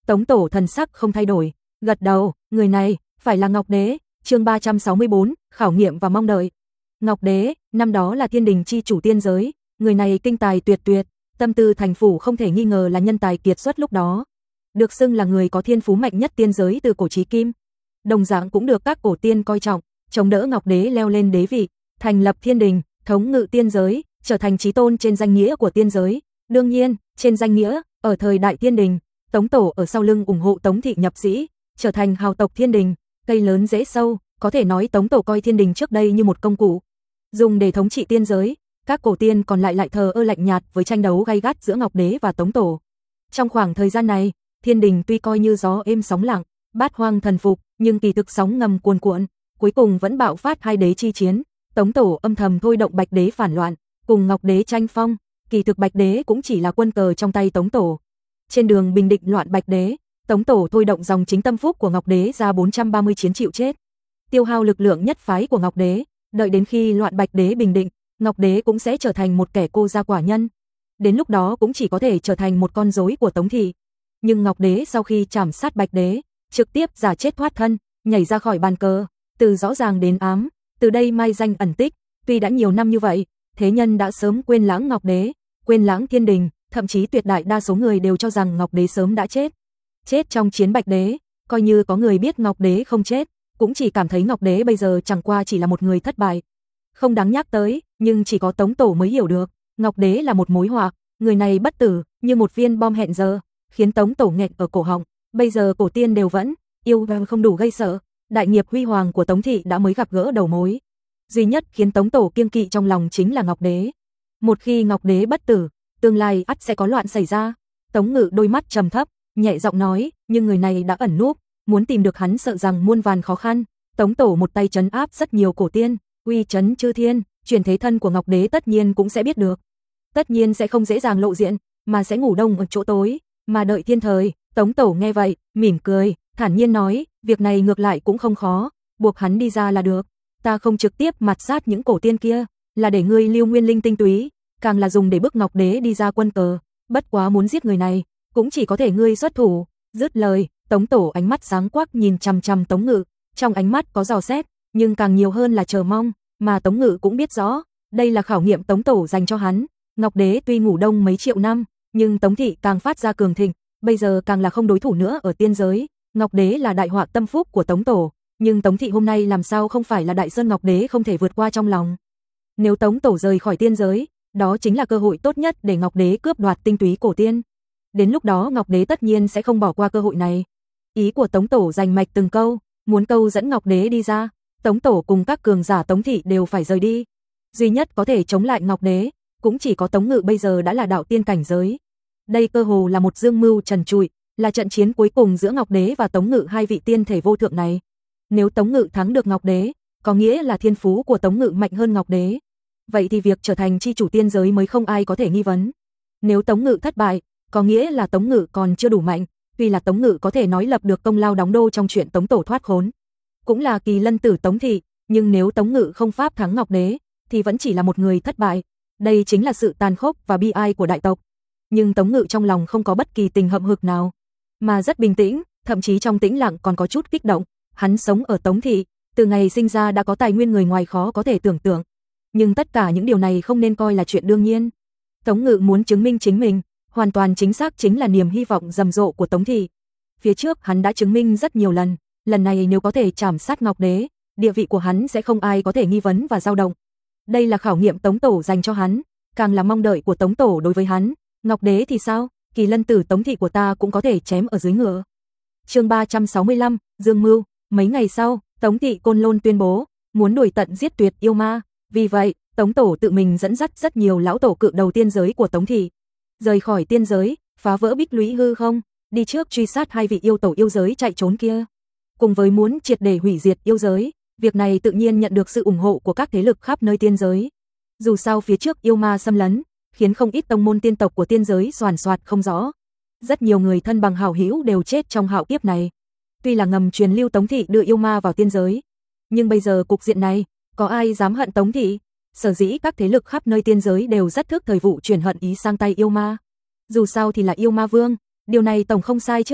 Tống Tổ thần sắc không thay đổi, gật đầu, người này phải là Ngọc Đế. Chương 364, khảo nghiệm và mong đợi. Ngọc Đế, năm đó là thiên đình chi chủ tiên giới, người này kinh tài tuyệt tuyệt, tâm tư thành phủ không thể nghi ngờ là nhân tài kiệt xuất lúc đó. Được xưng là người có thiên phú mạnh nhất tiên giới từ cổ chí kim. Đồng dạng cũng được các cổ tiên coi trọng, chống đỡ Ngọc Đế leo lên đế vị, thành lập thiên đình, thống ngự tiên giới, trở thành chí tôn trên danh nghĩa của tiên giới. Đương nhiên, trên danh nghĩa, ở thời đại thiên đình, Tống Tổ ở sau lưng ủng hộ Tống thị nhập sĩ, trở thành hào tộc thiên đình, cây lớn rễ sâu, có thể nói Tống Tổ coi thiên đình trước đây như một công cụ, dùng để thống trị tiên giới. Các cổ tiên còn lại thờ ơ lạnh nhạt với tranh đấu gay gắt giữa Ngọc Đế và Tống Tổ. Trong khoảng thời gian này, thiên đình tuy coi như gió êm sóng lặng, bát hoang thần phục, nhưng kỳ thực sóng ngầm cuồn cuộn, cuối cùng vẫn bạo phát hai đế chi chiến. Tống Tổ âm thầm thôi động Bạch Đế phản loạn, cùng Ngọc Đế tranh phong, kỳ thực Bạch Đế cũng chỉ là quân cờ trong tay Tống Tổ. Trên đường bình định loạn Bạch Đế, Tống Tổ thôi động dòng chính tâm phúc của Ngọc Đế ra 430 chiến chịu chết, tiêu hao lực lượng nhất phái của Ngọc Đế, đợi đến khi loạn Bạch Đế bình định, Ngọc Đế cũng sẽ trở thành một kẻ cô gia quả nhân. Đến lúc đó cũng chỉ có thể trở thành một con rối của Tống thị. Nhưng Ngọc Đế sau khi trảm sát Bạch Đế, trực tiếp giả chết thoát thân, nhảy ra khỏi bàn cờ, từ rõ ràng đến ám, từ đây mai danh ẩn tích. Tuy đã nhiều năm như vậy, thế nhân đã sớm quên lãng Ngọc Đế, quên lãng thiên đình, thậm chí tuyệt đại đa số người đều cho rằng Ngọc Đế sớm đã chết. Chết trong chiến Bạch Đế, coi như có người biết Ngọc Đế không chết, cũng chỉ cảm thấy Ngọc Đế bây giờ chẳng qua chỉ là một người thất bại, không đáng nhắc tới. Nhưng chỉ có Tống Tổ mới hiểu được, Ngọc Đế là một mối họa, người này bất tử, như một viên bom hẹn giờ, khiến Tống Tổ nghẹn ở cổ họng. Bây giờ cổ tiên đều vẫn yêu và không đủ gây sợ, đại nghiệp huy hoàng của Tống thị đã mới gặp gỡ đầu mối. Duy nhất khiến Tống Tổ kiêng kỵ trong lòng chính là Ngọc Đế. Một khi Ngọc Đế bất tử, tương lai ắt sẽ có loạn xảy ra. Tống Ngự đôi mắt trầm thấp, nhẹ giọng nói, nhưng người này đã ẩn núp, muốn tìm được hắn sợ rằng muôn vàn khó khăn. Tống Tổ một tay trấn áp rất nhiều cổ tiên, uy chấn chư thiên, chuyển thế thân của Ngọc Đế tất nhiên cũng sẽ biết được. Tất nhiên sẽ không dễ dàng lộ diện, mà sẽ ngủ đông ở chỗ tối, mà đợi thiên thời. Tống Tổ nghe vậy, mỉm cười, thản nhiên nói, việc này ngược lại cũng không khó, buộc hắn đi ra là được. Ta không trực tiếp mạt sát những cổ tiên kia, là để ngươi lưu nguyên linh tinh túy, càng là dùng để bức Ngọc Đế đi ra quân cờ. Bất quá muốn giết người này, cũng chỉ có thể ngươi xuất thủ. Dứt lời, Tống Tổ ánh mắt sáng quắc nhìn chằm chằm Tống Ngự, trong ánh mắt có dò xét, nhưng càng nhiều hơn là chờ mong, mà Tống Ngự cũng biết rõ, đây là khảo nghiệm Tống Tổ dành cho hắn. Ngọc Đế tuy ngủ đông mấy triệu năm, nhưng Tống thị càng phát ra cường thịnh, bây giờ càng là không đối thủ nữa ở tiên giới. Ngọc Đế là đại họa tâm phúc của Tống Tổ, nhưng Tống thị hôm nay làm sao không phải là đại sơn Ngọc Đế không thể vượt qua trong lòng. Nếu Tống Tổ rời khỏi tiên giới, đó chính là cơ hội tốt nhất để Ngọc Đế cướp đoạt tinh túy cổ tiên. Đến lúc đó Ngọc Đế tất nhiên sẽ không bỏ qua cơ hội này. Ý của Tống Tổ rành mạch từng câu, muốn câu dẫn Ngọc Đế đi ra. Tống Tổ cùng các cường giả Tống thị đều phải rời đi. Duy nhất có thể chống lại Ngọc Đế, cũng chỉ có Tống Ngự bây giờ đã là đạo tiên cảnh giới. Đây cơ hồ là một dương mưu trần trụi, là trận chiến cuối cùng giữa Ngọc Đế và Tống Ngự, hai vị tiên thể vô thượng này. Nếu Tống Ngự thắng được Ngọc Đế, có nghĩa là thiên phú của Tống Ngự mạnh hơn Ngọc Đế. Vậy thì việc trở thành chi chủ tiên giới mới không ai có thể nghi vấn. Nếu Tống Ngự thất bại, có nghĩa là Tống Ngự còn chưa đủ mạnh. Tuy là Tống Ngự có thể nói lập được công lao đóng đô trong chuyện Tống Tổ thoát khốn, cũng là kỳ lân tử Tống thị, nhưng nếu Tống Ngự không pháp thắng Ngọc Đế, thì vẫn chỉ là một người thất bại. Đây chính là sự tàn khốc và bi ai của đại tộc. Nhưng Tống Ngự trong lòng không có bất kỳ tình hậm hực nào, mà rất bình tĩnh, thậm chí trong tĩnh lặng còn có chút kích động. Hắn sống ở Tống thị, từ ngày sinh ra đã có tài nguyên người ngoài khó có thể tưởng tượng. Nhưng tất cả những điều này không nên coi là chuyện đương nhiên. Tống Ngự muốn chứng minh chính mình, hoàn toàn chính xác chính là niềm hy vọng rầm rộ của Tống thị. Phía trước hắn đã chứng minh rất nhiều lần, lần này nếu có thể trảm sát Ngọc Đế, địa vị của hắn sẽ không ai có thể nghi vấn và dao động. Đây là khảo nghiệm Tống Tổ dành cho hắn, càng là mong đợi của Tống Tổ đối với hắn. Ngọc Đế thì sao? Kỳ lân tử Tống thị của ta cũng có thể chém ở dưới ngựa. Chương 365, Dương Mưu. Mấy ngày sau, Tống thị Côn Lôn tuyên bố muốn đuổi tận giết tuyệt yêu ma. Vì vậy, Tống Tổ tự mình dẫn dắt rất nhiều lão tổ cự đầu tiên giới của Tống thị rời khỏi tiên giới, phá vỡ bích lũy hư không, đi trước truy sát hai vị yêu tổ yêu giới chạy trốn kia. Cùng với muốn triệt để hủy diệt yêu giới, việc này tự nhiên nhận được sự ủng hộ của các thế lực khắp nơi tiên giới. Dù sao phía trước yêu ma xâm lấn, khiến không ít tông môn tiên tộc của tiên giới soàn soạt không rõ. Rất nhiều người thân bằng hảo hữu đều chết trong hạo kiếp này. Tuy là ngầm truyền lưu Tống thị đưa yêu ma vào tiên giới, nhưng bây giờ cục diện này, có ai dám hận Tống thị? Sở dĩ các thế lực khắp nơi tiên giới đều rất thức thời vụ chuyển hận ý sang tay yêu ma. Dù sao thì là yêu ma vương, điều này tổng không sai chứ.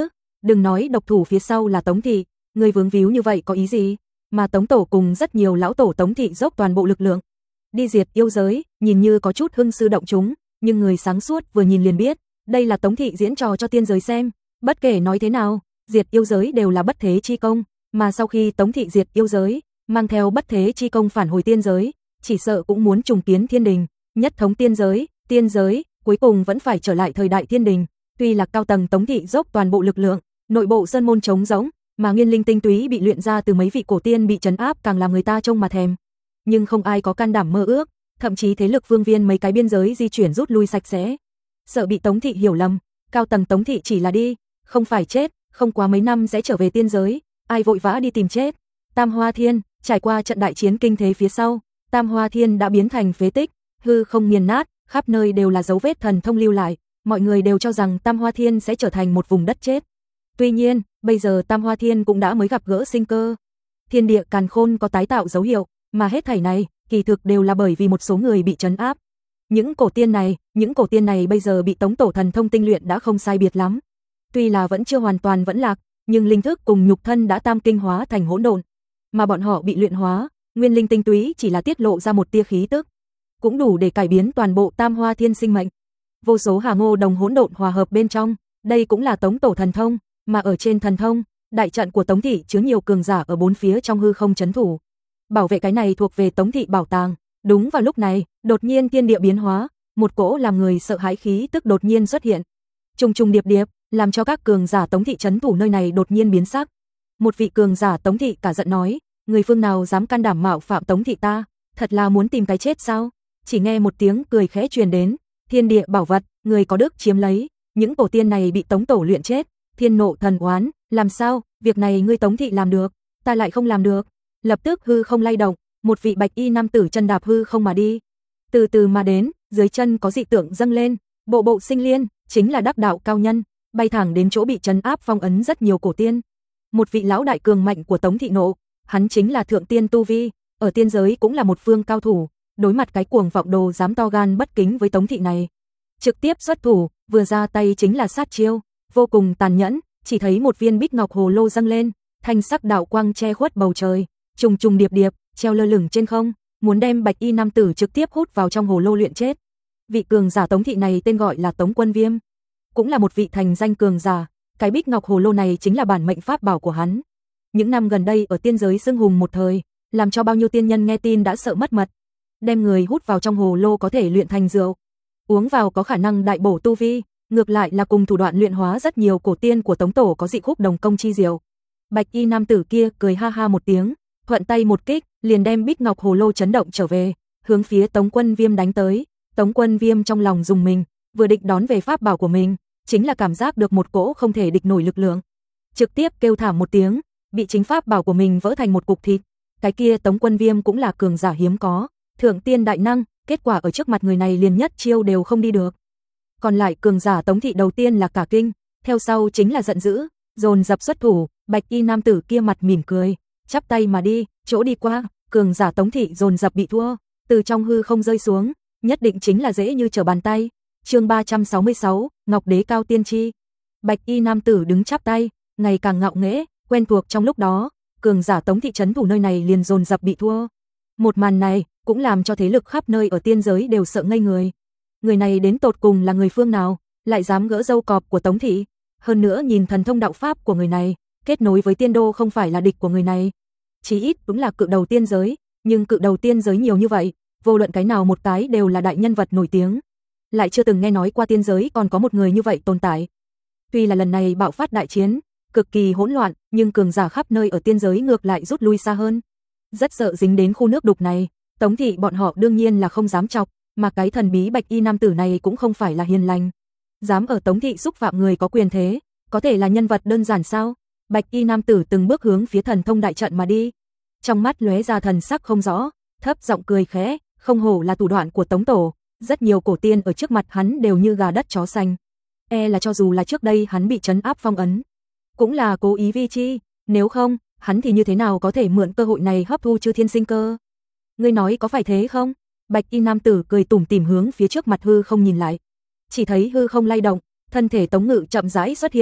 Đừng nói độc thủ phía sau là Tống thị, người vướng víu như vậy có ý gì? Mà Tống tổ cùng rất nhiều lão tổ Tống thị dốc toàn bộ lực lượng đi diệt yêu giới, nhìn như có chút hưng sư động chúng, nhưng người sáng suốt vừa nhìn liền biết, đây là Tống thị diễn trò cho tiên giới xem. Bất kể nói thế nào, diệt yêu giới đều là bất thế chi công, mà sau khi Tống thị diệt yêu giới, mang theo bất thế chi công phản hồi tiên giới, chỉ sợ cũng muốn trùng kiến thiên đình, nhất thống tiên giới, cuối cùng vẫn phải trở lại thời đại thiên đình. Tuy là cao tầng Tống thị dốc toàn bộ lực lượng, nội bộ sơn môn trống rỗng, mà nguyên linh tinh túy bị luyện ra từ mấy vị cổ tiên bị trấn áp càng làm người ta trông mà thèm. Nhưng không ai có can đảm mơ ước, thậm chí thế lực vương viên mấy cái biên giới di chuyển rút lui sạch sẽ. Sợ bị Tống thị hiểu lầm, cao tầng Tống thị chỉ là đi, không phải chết, không quá mấy năm sẽ trở về tiên giới, ai vội vã đi tìm chết. Tam Hoa Thiên, trải qua trận đại chiến kinh thế phía sau, Tam Hoa Thiên đã biến thành phế tích, hư không nghiền nát, khắp nơi đều là dấu vết thần thông lưu lại, mọi người đều cho rằng Tam Hoa Thiên sẽ trở thành một vùng đất chết. Tuy nhiên, bây giờ Tam Hoa Thiên cũng đã mới gặp gỡ sinh cơ. Thiên địa càn khôn có tái tạo dấu hiệu, mà hết thảy này, kỳ thực đều là bởi vì một số người bị trấn áp. Những cổ tiên này bây giờ bị Tống tổ thần thông tinh luyện đã không sai biệt lắm. Tuy là vẫn chưa hoàn toàn vẫn lạc, nhưng linh thức cùng nhục thân đã tam kinh hóa thành hỗn độn, mà bọn họ bị luyện hóa, nguyên linh tinh túy chỉ là tiết lộ ra một tia khí tức, cũng đủ để cải biến toàn bộ Tam Hoa Thiên sinh mệnh. Vô số hà ngô đồng hỗn độn hòa hợp bên trong, đây cũng là Tống tổ thần thông, mà ở trên thần thông, đại trận của Tống thị chứa nhiều cường giả ở bốn phía trong hư không trấn thủ. Bảo vệ cái này thuộc về Tống thị bảo tàng. Đúng vào lúc này, đột nhiên thiên địa biến hóa, một cỗ làm người sợ hãi khí tức đột nhiên xuất hiện. Trùng trùng điệp điệp, làm cho các cường giả Tống thị trấn thủ nơi này đột nhiên biến sắc. Một vị cường giả Tống thị cả giận nói, người phương nào dám can đảm mạo phạm Tống thị ta, thật là muốn tìm cái chết sao? Chỉ nghe một tiếng cười khẽ truyền đến, thiên địa bảo vật, người có đức chiếm lấy, những cổ tiên này bị Tống tổ luyện chết, thiên nộ thần oán, làm sao, việc này ngươi Tống thị làm được, ta lại không làm được. Lập tức hư không lay động, một vị bạch y nam tử chân đạp hư không mà đi. Từ từ mà đến, dưới chân có dị tượng dâng lên, bộ bộ sinh liên, chính là đắc đạo cao nhân, bay thẳng đến chỗ bị trấn áp phong ấn rất nhiều cổ tiên. Một vị lão đại cường mạnh của Tống thị nộ, hắn chính là thượng tiên tu vi, ở tiên giới cũng là một phương cao thủ, đối mặt cái cuồng vọng đồ dám to gan bất kính với Tống thị này, trực tiếp xuất thủ, vừa ra tay chính là sát chiêu, vô cùng tàn nhẫn, chỉ thấy một viên bích ngọc hồ lô dâng lên, thanh sắc đạo quang che khuất bầu trời, trùng trùng điệp điệp, treo lơ lửng trên không, muốn đem bạch y nam tử trực tiếp hút vào trong hồ lô luyện chết. Vị cường giả Tống thị này tên gọi là Tống Quân Viêm, cũng là một vị thành danh cường giả, cái bích ngọc hồ lô này chính là bản mệnh pháp bảo của hắn. Những năm gần đây ở tiên giới xưng hùng một thời, làm cho bao nhiêu tiên nhân nghe tin đã sợ mất mật. Đem người hút vào trong hồ lô có thể luyện thành rượu, uống vào có khả năng đại bổ tu vi, ngược lại là cùng thủ đoạn luyện hóa rất nhiều cổ tiên của Tống tổ có dị khúc đồng công chi diệu. Bạch y nam tử kia cười ha ha một tiếng, thuận tay một kích, liền đem bích ngọc hồ lô chấn động trở về, hướng phía Tống Quân Viêm đánh tới. Tống Quân Viêm trong lòng rùng mình, vừa định đón về pháp bảo của mình, chính là cảm giác được một cỗ không thể địch nổi lực lượng, trực tiếp kêu thảm một tiếng, bị chính pháp bảo của mình vỡ thành một cục thịt. Cái kia Tống Quân Viêm cũng là cường giả hiếm có, thượng tiên đại năng, kết quả ở trước mặt người này liền nhất chiêu đều không đi được. Còn lại cường giả Tống thị đầu tiên là cả kinh, theo sau chính là giận dữ, dồn dập xuất thủ. Bạch y nam tử kia mặt mỉm cười, chắp tay mà đi, chỗ đi qua, cường giả Tống thị dồn dập bị thua, từ trong hư không rơi xuống, nhất định chính là dễ như trở bàn tay. Chương 366, Ngọc Đế Cao Tiên Chi. Bạch y nam tử đứng chắp tay, ngày càng ngạo nghễ, quen thuộc trong lúc đó, cường giả Tống thị trấn thủ nơi này liền dồn dập bị thua. Một màn này cũng làm cho thế lực khắp nơi ở tiên giới đều sợ ngây người. Người này đến tột cùng là người phương nào, lại dám gỡ râu cọp của Tống thị? Hơn nữa nhìn thần thông đạo pháp của người này, kết nối với tiên đô không phải là địch của người này. Chí ít cũng là cự đầu tiên giới, nhưng cự đầu tiên giới nhiều như vậy, vô luận cái nào một cái đều là đại nhân vật nổi tiếng. Lại chưa từng nghe nói qua tiên giới còn có một người như vậy tồn tại. Tuy là lần này bạo phát đại chiến, cực kỳ hỗn loạn, nhưng cường giả khắp nơi ở tiên giới ngược lại rút lui xa hơn. Rất sợ dính đến khu nước đục này, Tống thị bọn họ đương nhiên là không dám chọc, mà cái thần bí bạch y nam tử này cũng không phải là hiền lành. Dám ở Tống thị xúc phạm người có quyền thế, có thể là nhân vật đơn giản sao? Bạch y nam tử từng bước hướng phía thần thông đại trận mà đi. Trong mắt lóe ra thần sắc không rõ, thấp giọng cười khẽ, không hổ là thủ đoạn của Tống tổ, rất nhiều cổ tiên ở trước mặt hắn đều như gà đất chó xanh. E là cho dù là trước đây hắn bị trấn áp phong ấn, cũng là cố ý vi chi, nếu không, hắn thì như thế nào có thể mượn cơ hội này hấp thu chư thiên sinh cơ? Ngươi nói có phải thế không? Bạch y nam tử cười tủm tỉm hướng phía trước mặt hư không nhìn lại. Chỉ thấy hư không lay động, thân thể Tống Ngự chậm rãi xuất hiện,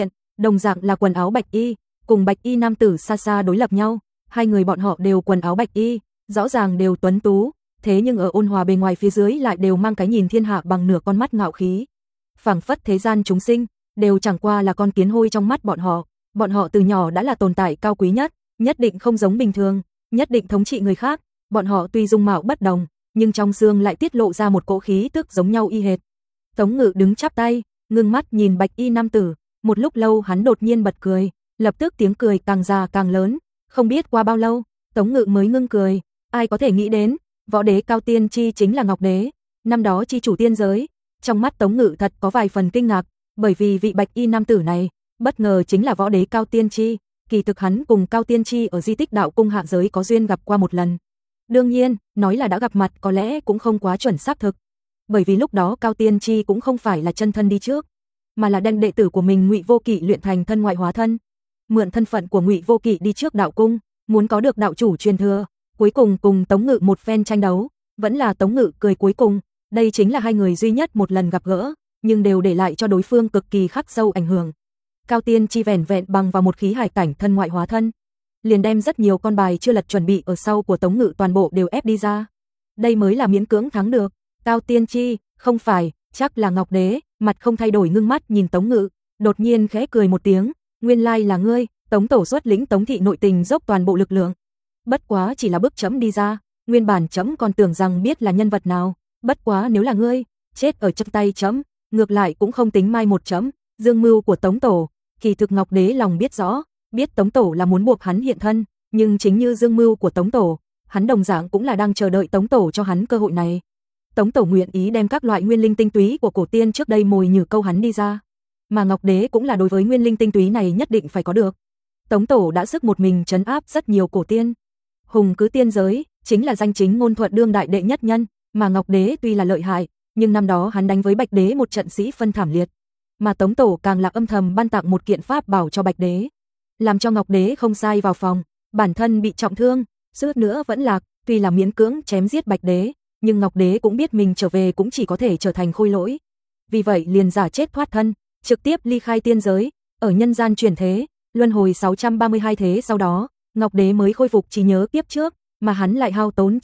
đồng dạng là quần áo bạch y, cùng bạch y nam tử xa xa đối lập nhau, hai người bọn họ đều quần áo bạch y, rõ ràng đều tuấn tú, thế nhưng ở ôn hòa bề ngoài phía dưới lại đều mang cái nhìn thiên hạ bằng nửa con mắt ngạo khí. Phảng phất thế gian chúng sinh đều chẳng qua là con kiến hôi trong mắt bọn họ từ nhỏ đã là tồn tại cao quý nhất, nhất định không giống bình thường, nhất định thống trị người khác, bọn họ tuy dung mạo bất đồng, nhưng trong xương lại tiết lộ ra một cỗ khí tức giống nhau y hệt. Tống Ngự đứng chắp tay, ngưng mắt nhìn bạch y nam tử, một lúc lâu hắn đột nhiên bật cười, lập tức tiếng cười càng già càng lớn, không biết qua bao lâu, Tống Ngự mới ngưng cười, ai có thể nghĩ đến, võ đế Cao Tiên Chi chính là Ngọc Đế, năm đó chi chủ tiên giới. Trong mắt Tống Ngự thật có vài phần kinh ngạc, bởi vì vị bạch y nam tử này, bất ngờ chính là võ đế Cao Tiên Chi, kỳ thực hắn cùng Cao Tiên Chi ở di tích đạo cung hạ giới có duyên gặp qua một lần. Đương nhiên, nói là đã gặp mặt có lẽ cũng không quá chuẩn xác thực, bởi vì lúc đó Cao Tiên Chi cũng không phải là chân thân đi trước, mà là đem đệ tử của mình Ngụy Vô Kỵ luyện thành thân ngoại hóa thân, mượn thân phận của Ngụy Vô Kỵ đi trước đạo cung, muốn có được đạo chủ truyền thừa, cuối cùng cùng Tống Ngự một phen tranh đấu, vẫn là Tống Ngự cười cuối cùng. Đây chính là hai người duy nhất một lần gặp gỡ, nhưng đều để lại cho đối phương cực kỳ khắc sâu ảnh hưởng. Cao Tiên Chi vẻn vẹn bằng vào một khí hải cảnh thân ngoại hóa thân, liền đem rất nhiều con bài chưa lật chuẩn bị ở sau của Tống Ngự toàn bộ đều ép đi ra. Đây mới là miễn cưỡng thắng được. Cao Tiên Chi, không phải, chắc là Ngọc Đế, mặt không thay đổi ngưng mắt nhìn Tống Ngự, đột nhiên khẽ cười một tiếng, nguyên lai là ngươi, Tống tổ xuất lĩnh Tống thị nội tình dốc toàn bộ lực lượng. Bất quá chỉ là bước chấm đi ra, nguyên bản chấm còn tưởng rằng biết là nhân vật nào. Bất quá nếu là ngươi, chết ở trong tay chấm, ngược lại cũng không tính mai một chấm, dương mưu của Tống Tổ, kỳ thực Ngọc Đế lòng biết rõ, biết Tống Tổ là muốn buộc hắn hiện thân, nhưng chính như dương mưu của Tống Tổ, hắn đồng dạng cũng là đang chờ đợi Tống Tổ cho hắn cơ hội này. Tống Tổ nguyện ý đem các loại nguyên linh tinh túy của cổ tiên trước đây mồi nhử câu hắn đi ra, mà Ngọc Đế cũng là đối với nguyên linh tinh túy này nhất định phải có được. Tống Tổ đã sức một mình trấn áp rất nhiều cổ tiên, hùng cứ tiên giới, chính là danh chính ngôn thuận đương đại đệ nhất nhân. Mà Ngọc Đế tuy là lợi hại, nhưng năm đó hắn đánh với Bạch Đế một trận sĩ phân thảm liệt, mà Tống Tổ càng là âm thầm ban tặng một kiện pháp bảo cho Bạch Đế, làm cho Ngọc Đế không sai vào phòng, bản thân bị trọng thương, suýt nữa vẫn lạc, tuy là miễn cưỡng chém giết Bạch Đế, nhưng Ngọc Đế cũng biết mình trở về cũng chỉ có thể trở thành khôi lỗi, vì vậy liền giả chết thoát thân, trực tiếp ly khai tiên giới, ở nhân gian chuyển thế, luân hồi 632 thế sau đó, Ngọc Đế mới khôi phục trí nhớ kiếp trước. Mà hắn lại hao tốn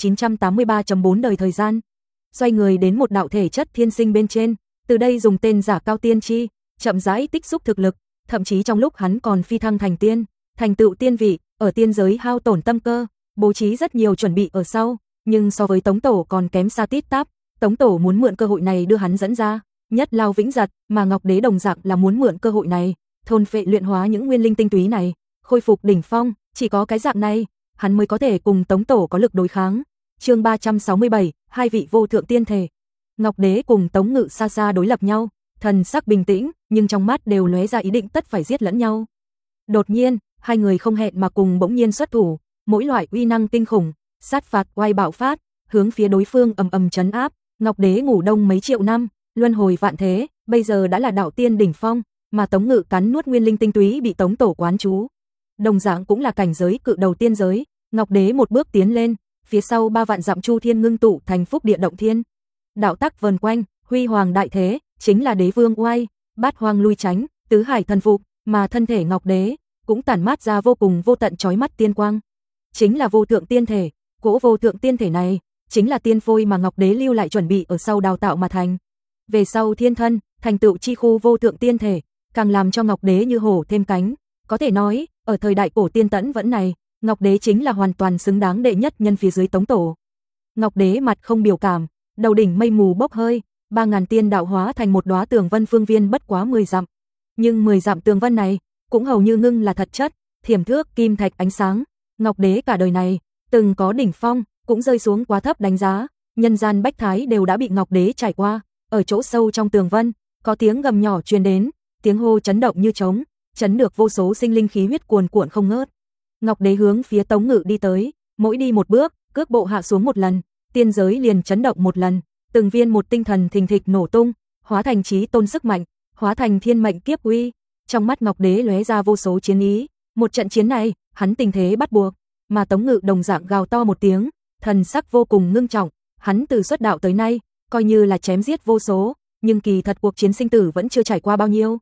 983.4 đời thời gian, xoay người đến một đạo thể chất thiên sinh bên trên, từ đây dùng tên giả Cao Tiên Chi, chậm rãi tích xúc thực lực, thậm chí trong lúc hắn còn phi thăng thành tiên, thành tựu tiên vị, ở tiên giới hao tổn tâm cơ, bố trí rất nhiều chuẩn bị ở sau, nhưng so với Tống Tổ còn kém xa tít tắp, Tống Tổ muốn mượn cơ hội này đưa hắn dẫn ra, nhất lao vĩnh giật, mà Ngọc Đế đồng dạng là muốn mượn cơ hội này, thôn phệ luyện hóa những nguyên linh tinh túy này, khôi phục đỉnh phong, chỉ có cái dạng này hắn mới có thể cùng Tống Tổ có lực đối kháng. Chương 367, hai vị vô thượng tiên thể. Ngọc Đế cùng Tống Ngự xa xa đối lập nhau, thần sắc bình tĩnh, nhưng trong mắt đều lóe ra ý định tất phải giết lẫn nhau. Đột nhiên, hai người không hẹn mà cùng bỗng nhiên xuất thủ, mỗi loại uy năng kinh khủng, sát phạt oai bạo phát, hướng phía đối phương ầm ầm trấn áp. Ngọc Đế ngủ đông mấy triệu năm, luân hồi vạn thế, bây giờ đã là đạo tiên đỉnh phong, mà Tống Ngự cắn nuốt nguyên linh tinh túy bị Tống Tổ quán trú. Đồng dạng cũng là cảnh giới cự đầu tiên giới, Ngọc Đế một bước tiến lên, phía sau 3 vạn dặm chu thiên ngưng tụ thành phúc địa động thiên. Đạo tắc vần quanh, huy hoàng đại thế, chính là đế vương oai, bát hoang lui tránh, tứ hải thần phục, mà thân thể Ngọc Đế cũng tản mát ra vô cùng vô tận chói mắt tiên quang. Chính là vô thượng tiên thể, cỗ vô thượng tiên thể này, chính là tiên phôi mà Ngọc Đế lưu lại chuẩn bị ở sau đào tạo mà thành. Về sau thiên thân, thành tựu chi khu vô thượng tiên thể, càng làm cho Ngọc Đế như hổ thêm cánh, có thể nói, ở thời đại cổ tiên tẫn vẫn này, Ngọc Đế chính là hoàn toàn xứng đáng đệ nhất nhân phía dưới Tống Tổ. Ngọc Đế mặt không biểu cảm, đầu đỉnh mây mù bốc hơi, 3000 tiên đạo hóa thành một đóa tường vân phương viên bất quá 10 dặm. Nhưng 10 dặm tường vân này cũng hầu như ngưng là thật chất, thiểm thước kim thạch ánh sáng. Ngọc Đế cả đời này từng có đỉnh phong, cũng rơi xuống quá thấp đánh giá, nhân gian bách thái đều đã bị Ngọc Đế trải qua. Ở chỗ sâu trong tường vân, có tiếng gầm nhỏ truyền đến, tiếng hô chấn động như trống, chấn được vô số sinh linh khí huyết cuồn cuộn không ngớt. Ngọc Đế hướng phía Tống Ngự đi tới, mỗi đi một bước, cước bộ hạ xuống một lần, tiên giới liền chấn động một lần, từng viên một tinh thần thình thịch nổ tung, hóa thành chí tôn sức mạnh, hóa thành thiên mệnh kiếp uy. Trong mắt Ngọc Đế lóe ra vô số chiến ý, một trận chiến này, hắn tình thế bắt buộc, mà Tống Ngự đồng dạng gào to một tiếng, thần sắc vô cùng ngưng trọng, hắn từ xuất đạo tới nay, coi như là chém giết vô số, nhưng kỳ thật cuộc chiến sinh tử vẫn chưa trải qua bao nhiêu.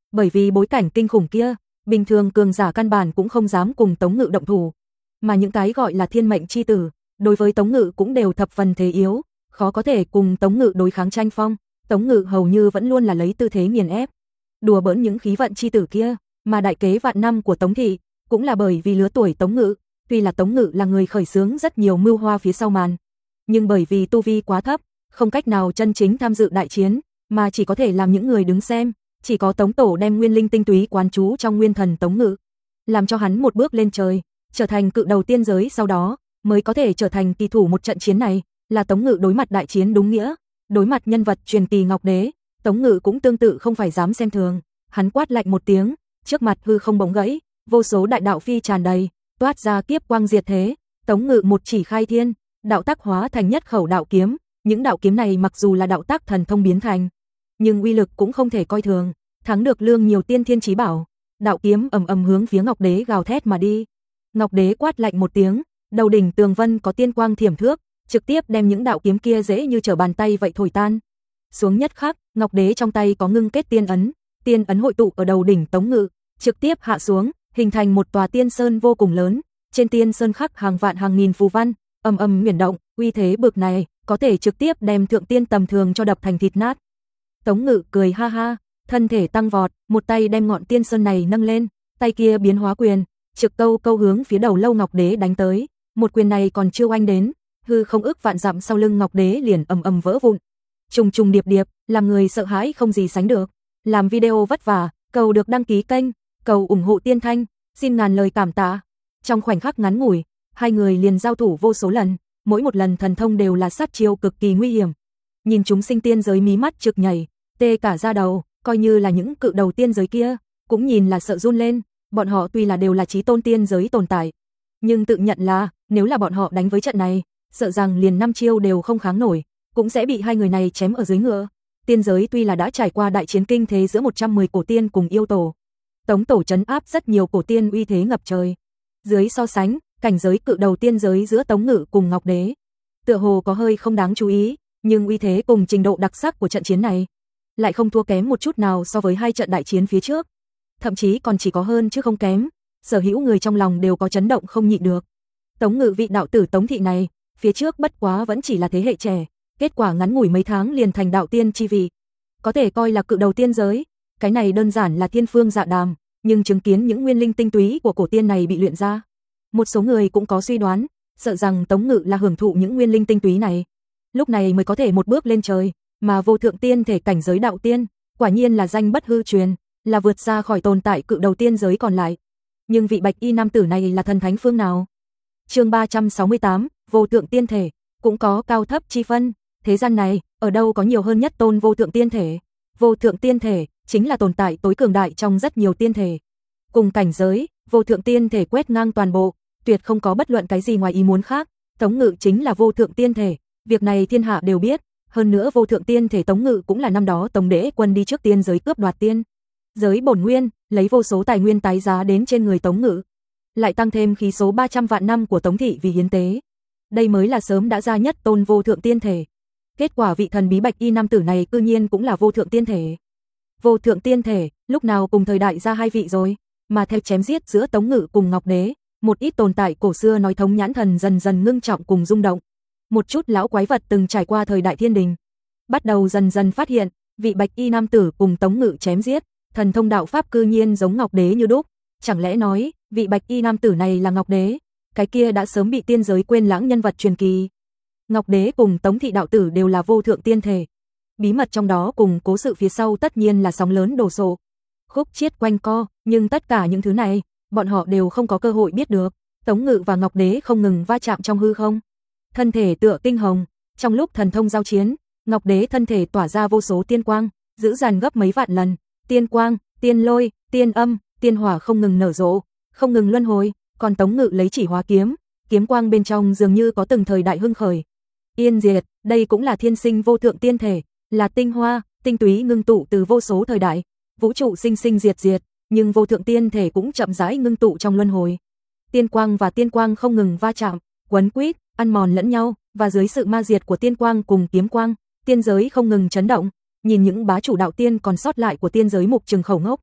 Bởi vì bối cảnh kinh khủng kia, bình thường cường giả căn bản cũng không dám cùng Tống Ngự động thủ, mà những cái gọi là thiên mệnh chi tử, đối với Tống Ngự cũng đều thập phần thế yếu, khó có thể cùng Tống Ngự đối kháng tranh phong. Tống Ngự hầu như vẫn luôn là lấy tư thế nghiền ép, đùa bỡn những khí vận chi tử kia, mà đại kế vạn năm của Tống thị cũng là bởi vì lứa tuổi Tống Ngự, tuy là Tống Ngự là người khởi xướng rất nhiều mưu hoa phía sau màn, nhưng bởi vì tu vi quá thấp, không cách nào chân chính tham dự đại chiến, mà chỉ có thể làm những người đứng xem. Chỉ có Tống Tổ đem nguyên linh tinh túy quán trú trong nguyên thần Tống Ngự, làm cho hắn một bước lên trời, trở thành cự đầu tiên giới, sau đó mới có thể trở thành kỳ thủ một trận chiến này, là Tống Ngự đối mặt đại chiến đúng nghĩa, đối mặt nhân vật truyền kỳ Ngọc Đế, Tống Ngự cũng tương tự không phải dám xem thường, hắn quát lạnh một tiếng, trước mặt hư không bỗng gãy, vô số đại đạo phi tràn đầy, toát ra kiếp quang diệt thế, Tống Ngự một chỉ khai thiên, đạo tác hóa thành nhất khẩu đạo kiếm, những đạo kiếm này mặc dù là đạo tác thần thông biến thành, nhưng uy lực cũng không thể coi thường, thắng được lương nhiều tiên thiên chí bảo. Đạo kiếm ầm ầm hướng phía Ngọc Đế gào thét mà đi. Ngọc Đế quát lạnh một tiếng, đầu đỉnh tường vân có tiên quang thiểm thước, trực tiếp đem những đạo kiếm kia dễ như trở bàn tay vậy thổi tan. Xuống nhất khắc, Ngọc Đế trong tay có ngưng kết tiên ấn hội tụ ở đầu đỉnh Tống Ngự, trực tiếp hạ xuống, hình thành một tòa tiên sơn vô cùng lớn, trên tiên sơn khắc hàng vạn hàng nghìn phù văn, ầm ầm chuyển động, uy thế bực này, có thể trực tiếp đem thượng tiên tầm thường cho đập thành thịt nát. Tống Ngự cười ha ha, thân thể tăng vọt, một tay đem ngọn tiên sơn này nâng lên, tay kia biến hóa quyền, trực câu hướng phía đầu lâu Ngọc Đế đánh tới, một quyền này còn chưa oanh đến, hư không ức vạn dặm sau lưng Ngọc Đế liền ầm ầm vỡ vụn. Trùng trùng điệp điệp, làm người sợ hãi không gì sánh được. Làm video vất vả, cầu được đăng ký kênh, cầu ủng hộ Tiên Thanh, xin ngàn lời cảm tạ. Trong khoảnh khắc ngắn ngủi, hai người liền giao thủ vô số lần, mỗi một lần thần thông đều là sát chiêu cực kỳ nguy hiểm. Nhìn chúng sinh tiên giới mí mắt trực nhảy, tê cả da đầu, coi như là những cự đầu tiên giới kia, cũng nhìn là sợ run lên, bọn họ tuy là đều là chí tôn tiên giới tồn tại, nhưng tự nhận là, nếu là bọn họ đánh với trận này, sợ rằng liền 5 chiêu đều không kháng nổi, cũng sẽ bị hai người này chém ở dưới ngựa. Tiên giới tuy là đã trải qua đại chiến kinh thế giữa 110 cổ tiên cùng yêu tổ, Tống Tổ trấn áp rất nhiều cổ tiên uy thế ngập trời. Dưới so sánh, cảnh giới cự đầu tiên giới giữa Tống Ngự cùng Ngọc Đế, tựa hồ có hơi không đáng chú ý, nhưng uy thế cùng trình độ đặc sắc của trận chiến này lại không thua kém một chút nào so với hai trận đại chiến phía trước, thậm chí còn chỉ có hơn chứ không kém. Sở hữu người trong lòng đều có chấn động không nhịn được. Tống Ngự vị đạo tử Tống thị này, phía trước bất quá vẫn chỉ là thế hệ trẻ, kết quả ngắn ngủi mấy tháng liền thành đạo tiên chi vị, có thể coi là cự đầu tiên giới. Cái này đơn giản là thiên phương dạ đàm, nhưng chứng kiến những nguyên linh tinh túy của cổ tiên này bị luyện ra, một số người cũng có suy đoán, sợ rằng Tống Ngự là hưởng thụ những nguyên linh tinh túy này, lúc này mới có thể một bước lên trời, mà vô thượng tiên thể cảnh giới đạo tiên, quả nhiên là danh bất hư truyền, là vượt ra khỏi tồn tại cự đầu tiên giới còn lại. Nhưng vị bạch y nam tử này là thần thánh phương nào? Chương 368, vô thượng tiên thể, cũng có cao thấp chi phân, thế gian này, ở đâu có nhiều hơn nhất tôn vô thượng tiên thể? Vô thượng tiên thể chính là tồn tại tối cường đại trong rất nhiều tiên thể. Cùng cảnh giới, vô thượng tiên thể quét ngang toàn bộ, tuyệt không có bất luận cái gì ngoài ý muốn khác. Tống Ngự chính là vô thượng tiên thể, việc này thiên hạ đều biết. Hơn nữa vô thượng tiên thể Tống Ngự cũng là năm đó Tống Đế quân đi trước tiên giới cướp đoạt tiên giới bổn nguyên, lấy vô số tài nguyên tái giá đến trên người Tống Ngự, lại tăng thêm khí số 300 vạn năm của Tống thị vì hiến tế. Đây mới là sớm đã ra nhất tôn vô thượng tiên thể. Kết quả vị thần bí bạch y nam tử này cư nhiên cũng là vô thượng tiên thể. Vô thượng tiên thể, lúc nào cùng thời đại ra hai vị rồi, mà theo chém giết giữa Tống Ngự cùng Ngọc Đế, một ít tồn tại cổ xưa nói thống nhãn thần dần dần ngưng trọng cùng rung động. Một chút lão quái vật từng trải qua thời đại thiên đình, bắt đầu dần dần phát hiện, vị bạch y nam tử cùng Tống Ngự chém giết, thần thông đạo pháp cư nhiên giống Ngọc Đế như đúc. Chẳng lẽ nói, vị bạch y nam tử này là Ngọc Đế? Cái kia đã sớm bị tiên giới quên lãng nhân vật truyền kỳ. Ngọc Đế cùng Tống thị đạo tử đều là vô thượng tiên thể. Bí mật trong đó cùng cố sự phía sau tất nhiên là sóng lớn đổ sộ, khúc chiết quanh co, nhưng tất cả những thứ này, bọn họ đều không có cơ hội biết được. Tống Ngự và Ngọc Đế không ngừng va chạm trong hư không, thân thể tựa kinh hồng, trong lúc thần thông giao chiến, Ngọc Đế thân thể tỏa ra vô số tiên quang, dữ dằn gấp mấy vạn lần, tiên quang, tiên lôi, tiên âm, tiên hỏa không ngừng nở rộ, không ngừng luân hồi, còn Tống Ngự lấy chỉ hóa kiếm, kiếm quang bên trong dường như có từng thời đại hưng khởi, yên diệt, đây cũng là thiên sinh vô thượng tiên thể, là tinh hoa, tinh túy ngưng tụ từ vô số thời đại, vũ trụ sinh sinh diệt diệt, nhưng vô thượng tiên thể cũng chậm rãi ngưng tụ trong luân hồi. Tiên quang và tiên quang không ngừng va chạm, quấn quýt, ăn mòn lẫn nhau, và dưới sự ma diệt của tiên quang cùng kiếm quang, tiên giới không ngừng chấn động. Nhìn những bá chủ đạo tiên còn sót lại của tiên giới mục trừng khẩu ngốc,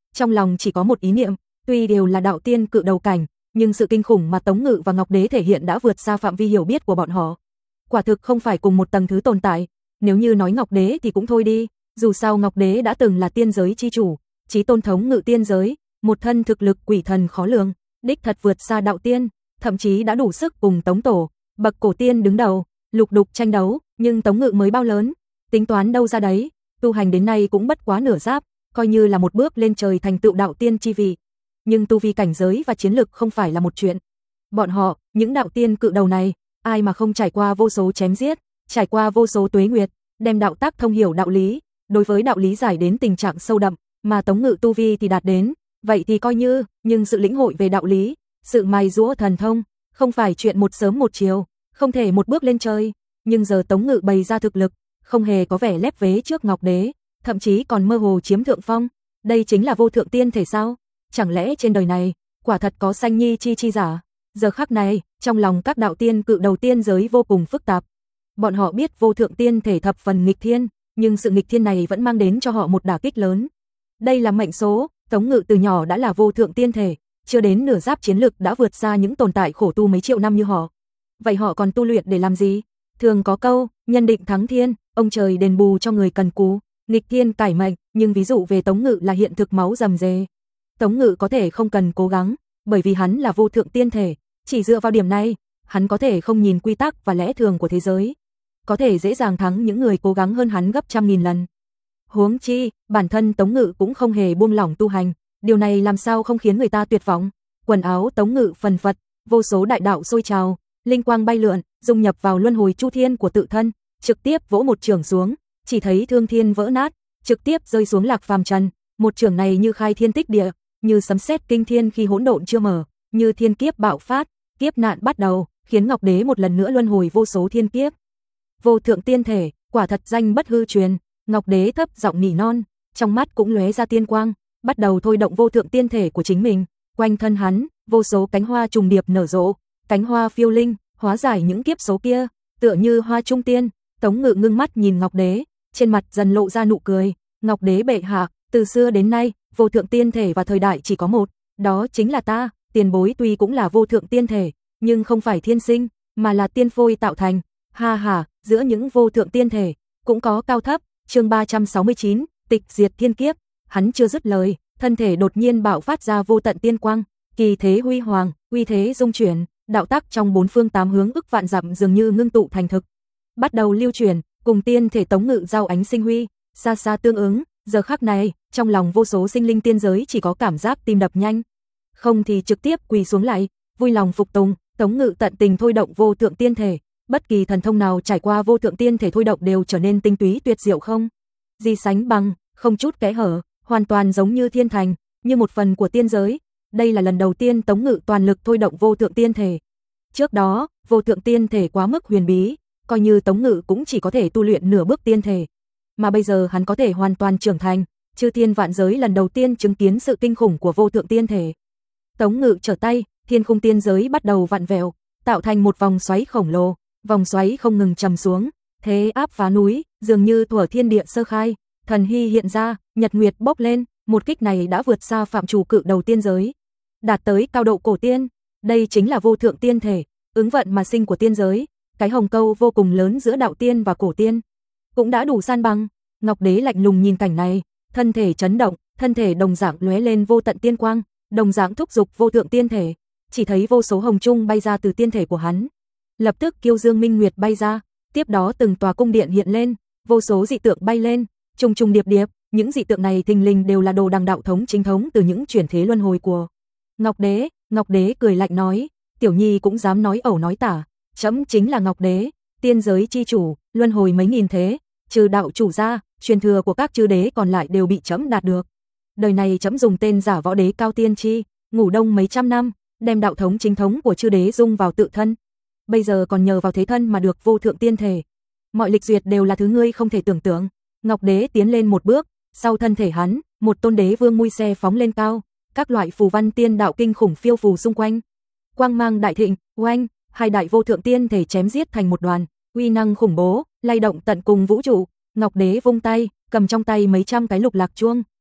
trong lòng chỉ có một ý niệm, tuy đều là đạo tiên cự đầu cảnh, nhưng sự kinh khủng mà Tống Ngự và Ngọc Đế thể hiện đã vượt xa phạm vi hiểu biết của bọn họ. Quả thực không phải cùng một tầng thứ tồn tại, nếu như nói Ngọc Đế thì cũng thôi đi, dù sao Ngọc Đế đã từng là tiên giới chi chủ, chí tôn thống ngự tiên giới, một thân thực lực quỷ thần khó lường, đích thật vượt xa đạo tiên, thậm chí đã đủ sức cùng Tống Tổ, bậc cổ tiên đứng đầu, lục đục tranh đấu, nhưng Tống Ngự mới bao lớn, tính toán đâu ra đấy, tu hành đến nay cũng bất quá nửa giáp, coi như là một bước lên trời thành tựu đạo tiên chi vị. Nhưng tu vi cảnh giới và chiến lực không phải là một chuyện. Bọn họ, những đạo tiên cự đầu này, ai mà không trải qua vô số chém giết, trải qua vô số tuế nguyệt, đem đạo tác thông hiểu đạo lý, đối với đạo lý giải đến tình trạng sâu đậm, mà Tống Ngự tu vi thì đạt đến, vậy thì coi như, nhưng sự lĩnh hội về đạo lý, sự mài giũa thần thông, không phải chuyện một sớm một chiều, không thể một bước lên trời, nhưng giờ Tống Ngự bày ra thực lực, không hề có vẻ lép vế trước Ngọc Đế, thậm chí còn mơ hồ chiếm thượng phong, đây chính là vô thượng tiên thể sao? Chẳng lẽ trên đời này, quả thật có sanh nhi chi giả? Giờ khắc này, trong lòng các đạo tiên cự đầu tiên giới vô cùng phức tạp. Bọn họ biết vô thượng tiên thể thập phần nghịch thiên, nhưng sự nghịch thiên này vẫn mang đến cho họ một đả kích lớn. Đây là mệnh số, Tống Ngự từ nhỏ đã là vô thượng tiên thể, chưa đến nửa giáp chiến lực đã vượt xa những tồn tại khổ tu mấy triệu năm như họ. Vậy họ còn tu luyện để làm gì? Thường có câu, nhân định thắng thiên, ông trời đền bù cho người cần cù, nghịch thiên cải mệnh, nhưng ví dụ về Tống Ngự là hiện thực máu rầm rề. Tống Ngự có thể không cần cố gắng, bởi vì hắn là vô thượng tiên thể, chỉ dựa vào điểm này, hắn có thể không nhìn quy tắc và lẽ thường của thế giới, có thể dễ dàng thắng những người cố gắng hơn hắn gấp trăm nghìn lần. Huống chi, bản thân Tống Ngự cũng không hề buông lỏng tu hành, điều này làm sao không khiến người ta tuyệt vọng. Quần áo Tống Ngự phần phật, vô số đại đạo sôi trào, linh quang bay lượn, dung nhập vào luân hồi chu thiên của tự thân, trực tiếp vỗ một chưởng xuống, chỉ thấy thương thiên vỡ nát, trực tiếp rơi xuống lạc phàm trần, một chưởng này như khai thiên tích địa, như sấm sét kinh thiên khi hỗn độn chưa mở, như thiên kiếp bạo phát, kiếp nạn bắt đầu, khiến Ngọc Đế một lần nữa luân hồi vô số thiên kiếp. Vô thượng tiên thể, quả thật danh bất hư truyền, Ngọc Đế thấp giọng nỉ non, trong mắt cũng lóe ra tiên quang, bắt đầu thôi động vô thượng tiên thể của chính mình, quanh thân hắn, vô số cánh hoa trùng điệp nở rộ, cánh hoa phiêu linh, hóa giải những kiếp số kia, tựa như hoa trung tiên. Tống Ngự ngưng mắt nhìn Ngọc Đế, trên mặt dần lộ ra nụ cười, Ngọc Đế bệ hạ, từ xưa đến nay, vô thượng tiên thể và thời đại chỉ có một, đó chính là ta, tiền bối tuy cũng là vô thượng tiên thể, nhưng không phải thiên sinh, mà là tiên phôi tạo thành. Ha ha, giữa những vô thượng tiên thể, cũng có cao thấp. Chương 369, tịch diệt thiên kiếp. Hắn chưa dứt lời, thân thể đột nhiên bạo phát ra vô tận tiên quang, kỳ thế huy hoàng, uy thế dung chuyển, đạo tắc trong bốn phương tám hướng ức vạn dặm dường như ngưng tụ thành thực, bắt đầu lưu truyền, cùng tiên thể Tống Ngự giao ánh sinh huy, xa xa tương ứng. Giờ khắc này, trong lòng vô số sinh linh tiên giới chỉ có cảm giác tim đập nhanh, không thì trực tiếp quỳ xuống lại, vui lòng phục tùng. Tống Ngự tận tình thôi động vô thượng tiên thể, bất kỳ thần thông nào trải qua vô thượng tiên thể thôi động đều trở nên tinh túy tuyệt diệu không gì sánh bằng, không chút kẽ hở, hoàn toàn giống như thiên thành, như một phần của tiên giới. Đây là lần đầu tiên Tống Ngự toàn lực thôi động vô thượng tiên thể. Trước đó, vô thượng tiên thể quá mức huyền bí, coi như Tống Ngự cũng chỉ có thể tu luyện nửa bước tiên thể, mà bây giờ hắn có thể hoàn toàn trưởng thành, chư thiên vạn giới lần đầu tiên chứng kiến sự kinh khủng của vô thượng tiên thể. Tống Ngự trở tay, thiên khung tiên giới bắt đầu vặn vẹo, tạo thành một vòng xoáy khổng lồ, vòng xoáy không ngừng trầm xuống, thế áp phá núi, dường như thuở thiên địa sơ khai, thần hy hiện ra, nhật nguyệt bốc lên, một kích này đã vượt xa phạm trù cự đầu tiên giới, đạt tới cao độ cổ tiên. Đây chính là vô thượng tiên thể, ứng vận mà sinh của tiên giới, cái hồng câu vô cùng lớn giữa đạo tiên và cổ tiên, cũng đã đủ san bằng. Ngọc Đế lạnh lùng nhìn cảnh này, thân thể chấn động, thân thể đồng dạng lóe lên vô tận tiên quang, đồng dạng thúc giục vô thượng tiên thể, chỉ thấy vô số hồng trung bay ra từ tiên thể của hắn. Lập tức kiêu dương minh nguyệt bay ra, tiếp đó từng tòa cung điện hiện lên, vô số dị tượng bay lên, trùng trùng điệp điệp, những dị tượng này thình lình đều là đồ đằng đạo thống chính thống từ những chuyển thế luân hồi của Ngọc Đế. Ngọc Đế cười lạnh nói, tiểu nhi cũng dám nói ẩu nói tả, chấm chính là Ngọc Đế, tiên giới chi chủ, luân hồi mấy nghìn thế, trừ đạo chủ ra, truyền thừa của các chư đế còn lại đều bị chấm đạt được. Đời này chấm dùng tên giả võ đế cao tiên chi, ngủ đông mấy trăm năm, đem đạo thống chính thống của chư đế dung vào tự thân. Bây giờ còn nhờ vào thế thân mà được vô thượng tiên thể. Mọi lịch duyệt đều là thứ ngươi không thể tưởng tượng. Ngọc Đế tiến lên một bước, sau thân thể hắn, một tôn đế vương mui xe phóng lên cao, các loại phù văn tiên đạo kinh khủng phiêu phù xung quanh. Quang mang đại thịnh, oanh, hai đại vô thượng tiên thể chém giết thành một đoàn, uy năng khủng bố, lay động tận cùng vũ trụ. Ngọc Đế vung tay, cầm trong tay mấy trăm cái lục lạc chuông,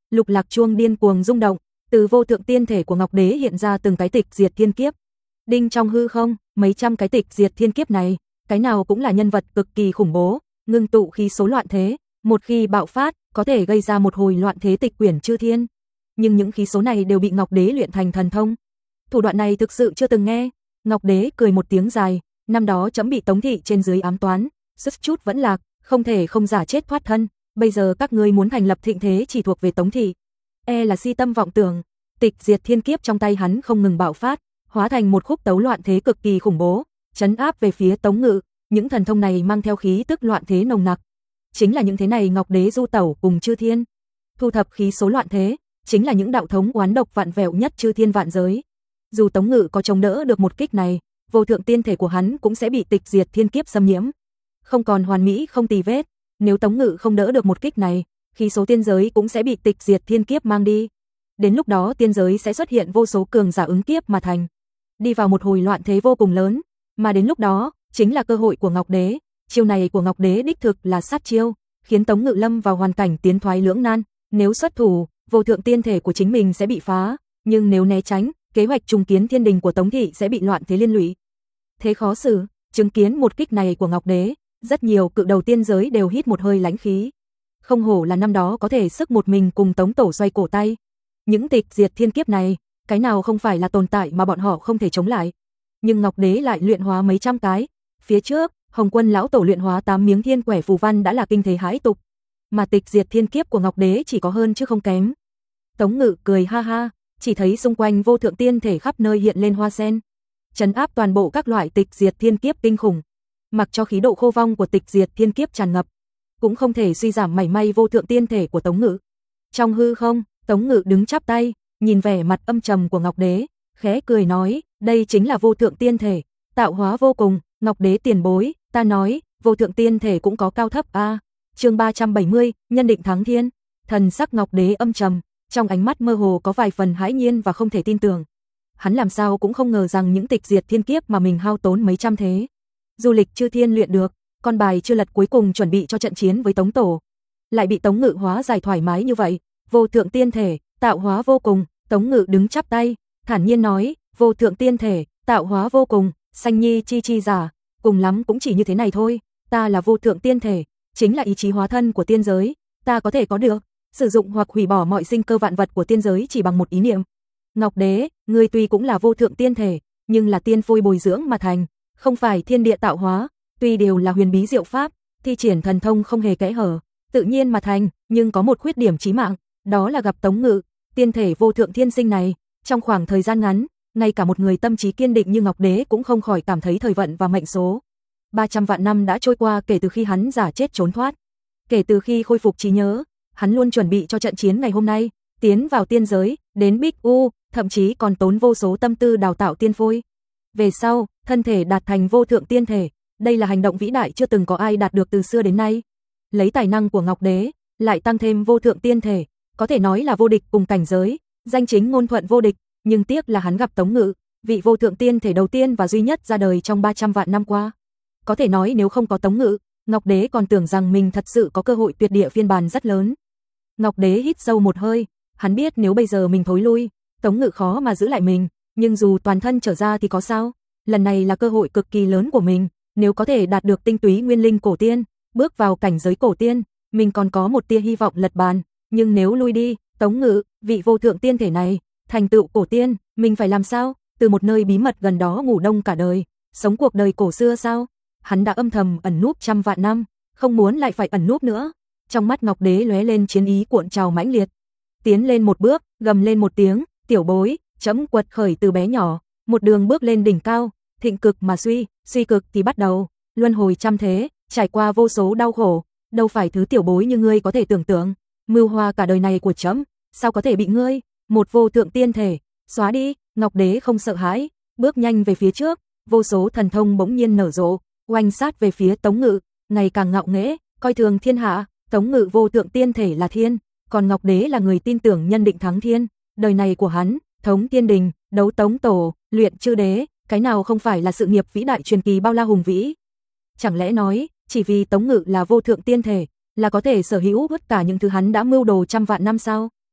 Lục lạc chuông điên cuồng rung động, từ vô thượng tiên thể của Ngọc Đế hiện ra từng cái tịch diệt thiên kiếp. Đinh trong hư không, mấy trăm cái tịch diệt thiên kiếp này, cái nào cũng là nhân vật cực kỳ khủng bố, ngưng tụ khí số loạn thế, một khi bạo phát, có thể gây ra một hồi loạn thế tịch quyển chư thiên. Nhưng những khí số này đều bị Ngọc Đế luyện thành thần thông. Thủ đoạn này thực sự chưa từng nghe. Ngọc Đế cười một tiếng dài, năm đó chấm bị Tống thị trên dưới ám toán, sức chút vẫn lạc, không thể không giả chết thoát thân, bây giờ các ngươi muốn thành lập thịnh thế chỉ thuộc về Tống thị. Là si tâm vọng tưởng. Tịch diệt thiên kiếp trong tay hắn không ngừng bạo phát, hóa thành một khúc tấu loạn thế cực kỳ khủng bố, trấn áp về phía Tống Ngự, những thần thông này mang theo khí tức loạn thế nồng nặc. Chính là những thế này Ngọc Đế du tẩu cùng chư thiên, thu thập khí số loạn thế, chính là những đạo thống oán độc vạn vẹo nhất chư thiên vạn giới. Dù Tống Ngự có chống đỡ được một kích này, vô thượng tiên thể của hắn cũng sẽ bị tịch diệt thiên kiếp xâm nhiễm, không còn hoàn mỹ không tì vết. Nếu Tống Ngự không đỡ được một kích này, khí số tiên giới cũng sẽ bị tịch diệt thiên kiếp mang đi. Đến lúc đó tiên giới sẽ xuất hiện vô số cường giả ứng kiếp mà thành, đi vào một hồi loạn thế vô cùng lớn, mà đến lúc đó, chính là cơ hội của Ngọc Đế. Chiêu này của Ngọc Đế đích thực là sát chiêu, khiến Tống Ngự lâm vào hoàn cảnh tiến thoái lưỡng nan. Nếu xuất thủ, vô thượng tiên thể của chính mình sẽ bị phá, nhưng nếu né tránh, kế hoạch trùng kiến thiên đình của Tống thị sẽ bị loạn thế liên lụy. Thế khó xử, chứng kiến một kích này của Ngọc Đế, rất nhiều cự đầu tiên giới đều hít một hơi lãnh khí. Không hổ là năm đó có thể sức một mình cùng Tống tổ xoay cổ tay. Những tịch diệt thiên kiếp này, cái nào không phải là tồn tại mà bọn họ không thể chống lại. Nhưng Ngọc Đế lại luyện hóa mấy trăm cái. Phía trước, Hồng Quân lão tổ luyện hóa 8 miếng thiên quẻ phù văn đã là kinh thế hãi tục, mà tịch diệt thiên kiếp của Ngọc Đế chỉ có hơn chứ không kém. Tống Ngự cười ha ha, chỉ thấy xung quanh vô thượng tiên thể khắp nơi hiện lên hoa sen, trấn áp toàn bộ các loại tịch diệt thiên kiếp kinh khủng. Mặc cho khí độ khô vong của tịch diệt thiên kiếp tràn ngập, cũng không thể suy giảm mảy may vô thượng tiên thể của Tống Ngự. Trong hư không, Tống Ngự đứng chắp tay, nhìn vẻ mặt âm trầm của Ngọc Đế, khẽ cười nói, đây chính là vô thượng tiên thể, tạo hóa vô cùng. Ngọc Đế tiền bối, ta nói, vô thượng tiên thể cũng có cao thấp a. Chương 370, nhân định thắng thiên. Thần sắc Ngọc Đế âm trầm, trong ánh mắt mơ hồ có vài phần hãi nhiên và không thể tin tưởng. Hắn làm sao cũng không ngờ rằng những tịch diệt thiên kiếp mà mình hao tốn mấy trăm thế, du lịch chư thiên luyện được, con bài chưa lật cuối cùng chuẩn bị cho trận chiến với Tống tổ, lại bị Tống Ngự hóa giải thoải mái như vậy. Vô thượng tiên thể, tạo hóa vô cùng. Tống Ngự đứng chắp tay, thản nhiên nói, vô thượng tiên thể, tạo hóa vô cùng, sanh nhi chi chi giả, cùng lắm cũng chỉ như thế này thôi. Ta là vô thượng tiên thể, chính là ý chí hóa thân của tiên giới, ta có thể có được, sử dụng hoặc hủy bỏ mọi sinh cơ vạn vật của tiên giới chỉ bằng một ý niệm. Ngọc Đế, ngươi tuy cũng là vô thượng tiên thể, nhưng là tiên phôi bồi dưỡng mà thành, không phải thiên địa tạo hóa, tuy đều là huyền bí diệu pháp, thi triển thần thông không hề kẽ hở, tự nhiên mà thành, nhưng có một khuyết điểm chí mạng, đó là gặp Tống Ngự, tiên thể vô thượng thiên sinh này, trong khoảng thời gian ngắn, ngay cả một người tâm trí kiên định như Ngọc Đế cũng không khỏi cảm thấy thời vận và mệnh số. 300 vạn năm đã trôi qua kể từ khi hắn giả chết trốn thoát. Kể từ khi khôi phục trí nhớ, hắn luôn chuẩn bị cho trận chiến ngày hôm nay, tiến vào tiên giới, đến Bích U, thậm chí còn tốn vô số tâm tư đào tạo tiên phôi. Về sau, thân thể đạt thành vô thượng tiên thể, đây là hành động vĩ đại chưa từng có ai đạt được từ xưa đến nay. Lấy tài năng của Ngọc Đế, lại tăng thêm vô thượng tiên thể, có thể nói là vô địch cùng cảnh giới, danh chính ngôn thuận vô địch, nhưng tiếc là hắn gặp Tống Ngự, vị vô thượng tiên thể đầu tiên và duy nhất ra đời trong 300 vạn năm qua. Có thể nói nếu không có Tống Ngự, Ngọc Đế còn tưởng rằng mình thật sự có cơ hội tuyệt địa phiên bản rất lớn. Ngọc Đế hít sâu một hơi, hắn biết nếu bây giờ mình thối lui, Tống Ngự khó mà giữ lại mình, nhưng dù toàn thân trở ra thì có sao? Lần này là cơ hội cực kỳ lớn của mình, nếu có thể đạt được tinh túy nguyên linh cổ tiên, bước vào cảnh giới cổ tiên, mình còn có một tia hy vọng lật bàn, nhưng nếu lui đi, Tống Ngự, vị vô thượng tiên thể này, thành tựu cổ tiên, mình phải làm sao? Từ một nơi bí mật gần đó ngủ đông cả đời, sống cuộc đời cổ xưa sao? Hắn đã âm thầm ẩn núp trăm vạn năm, không muốn lại phải ẩn núp nữa. Trong mắt Ngọc Đế lóe lên chiến ý cuộn trào mãnh liệt, tiến lên một bước, gầm lên một tiếng, tiểu bối, chấm quật khởi từ bé nhỏ, một đường bước lên đỉnh cao, thịnh cực mà suy cực thì bắt đầu, luân hồi trăm thế, trải qua vô số đau khổ, đâu phải thứ tiểu bối như ngươi có thể tưởng tượng, mưu hoa cả đời này của chấm, sao có thể bị ngươi, một vô thượng tiên thể, xóa đi. Ngọc Đế không sợ hãi, bước nhanh về phía trước, vô số thần thông bỗng nhiên nở rộ, oanh sát về phía Tống Ngự, ngày càng ngạo nghễ, coi thường thiên hạ. Tống Ngự vô thượng tiên thể là thiên, còn Ngọc Đế là người tin tưởng nhân định thắng thiên, đời này của hắn, thống thiên đình, đấu Tống tổ, luyện chư đế, cái nào không phải là sự nghiệp vĩ đại truyền kỳ bao la hùng vĩ. Chẳng lẽ nói, chỉ vì Tống Ngự là vô thượng tiên thể, là có thể sở hữu tất cả những thứ hắn đã mưu đồ trăm vạn năm sao?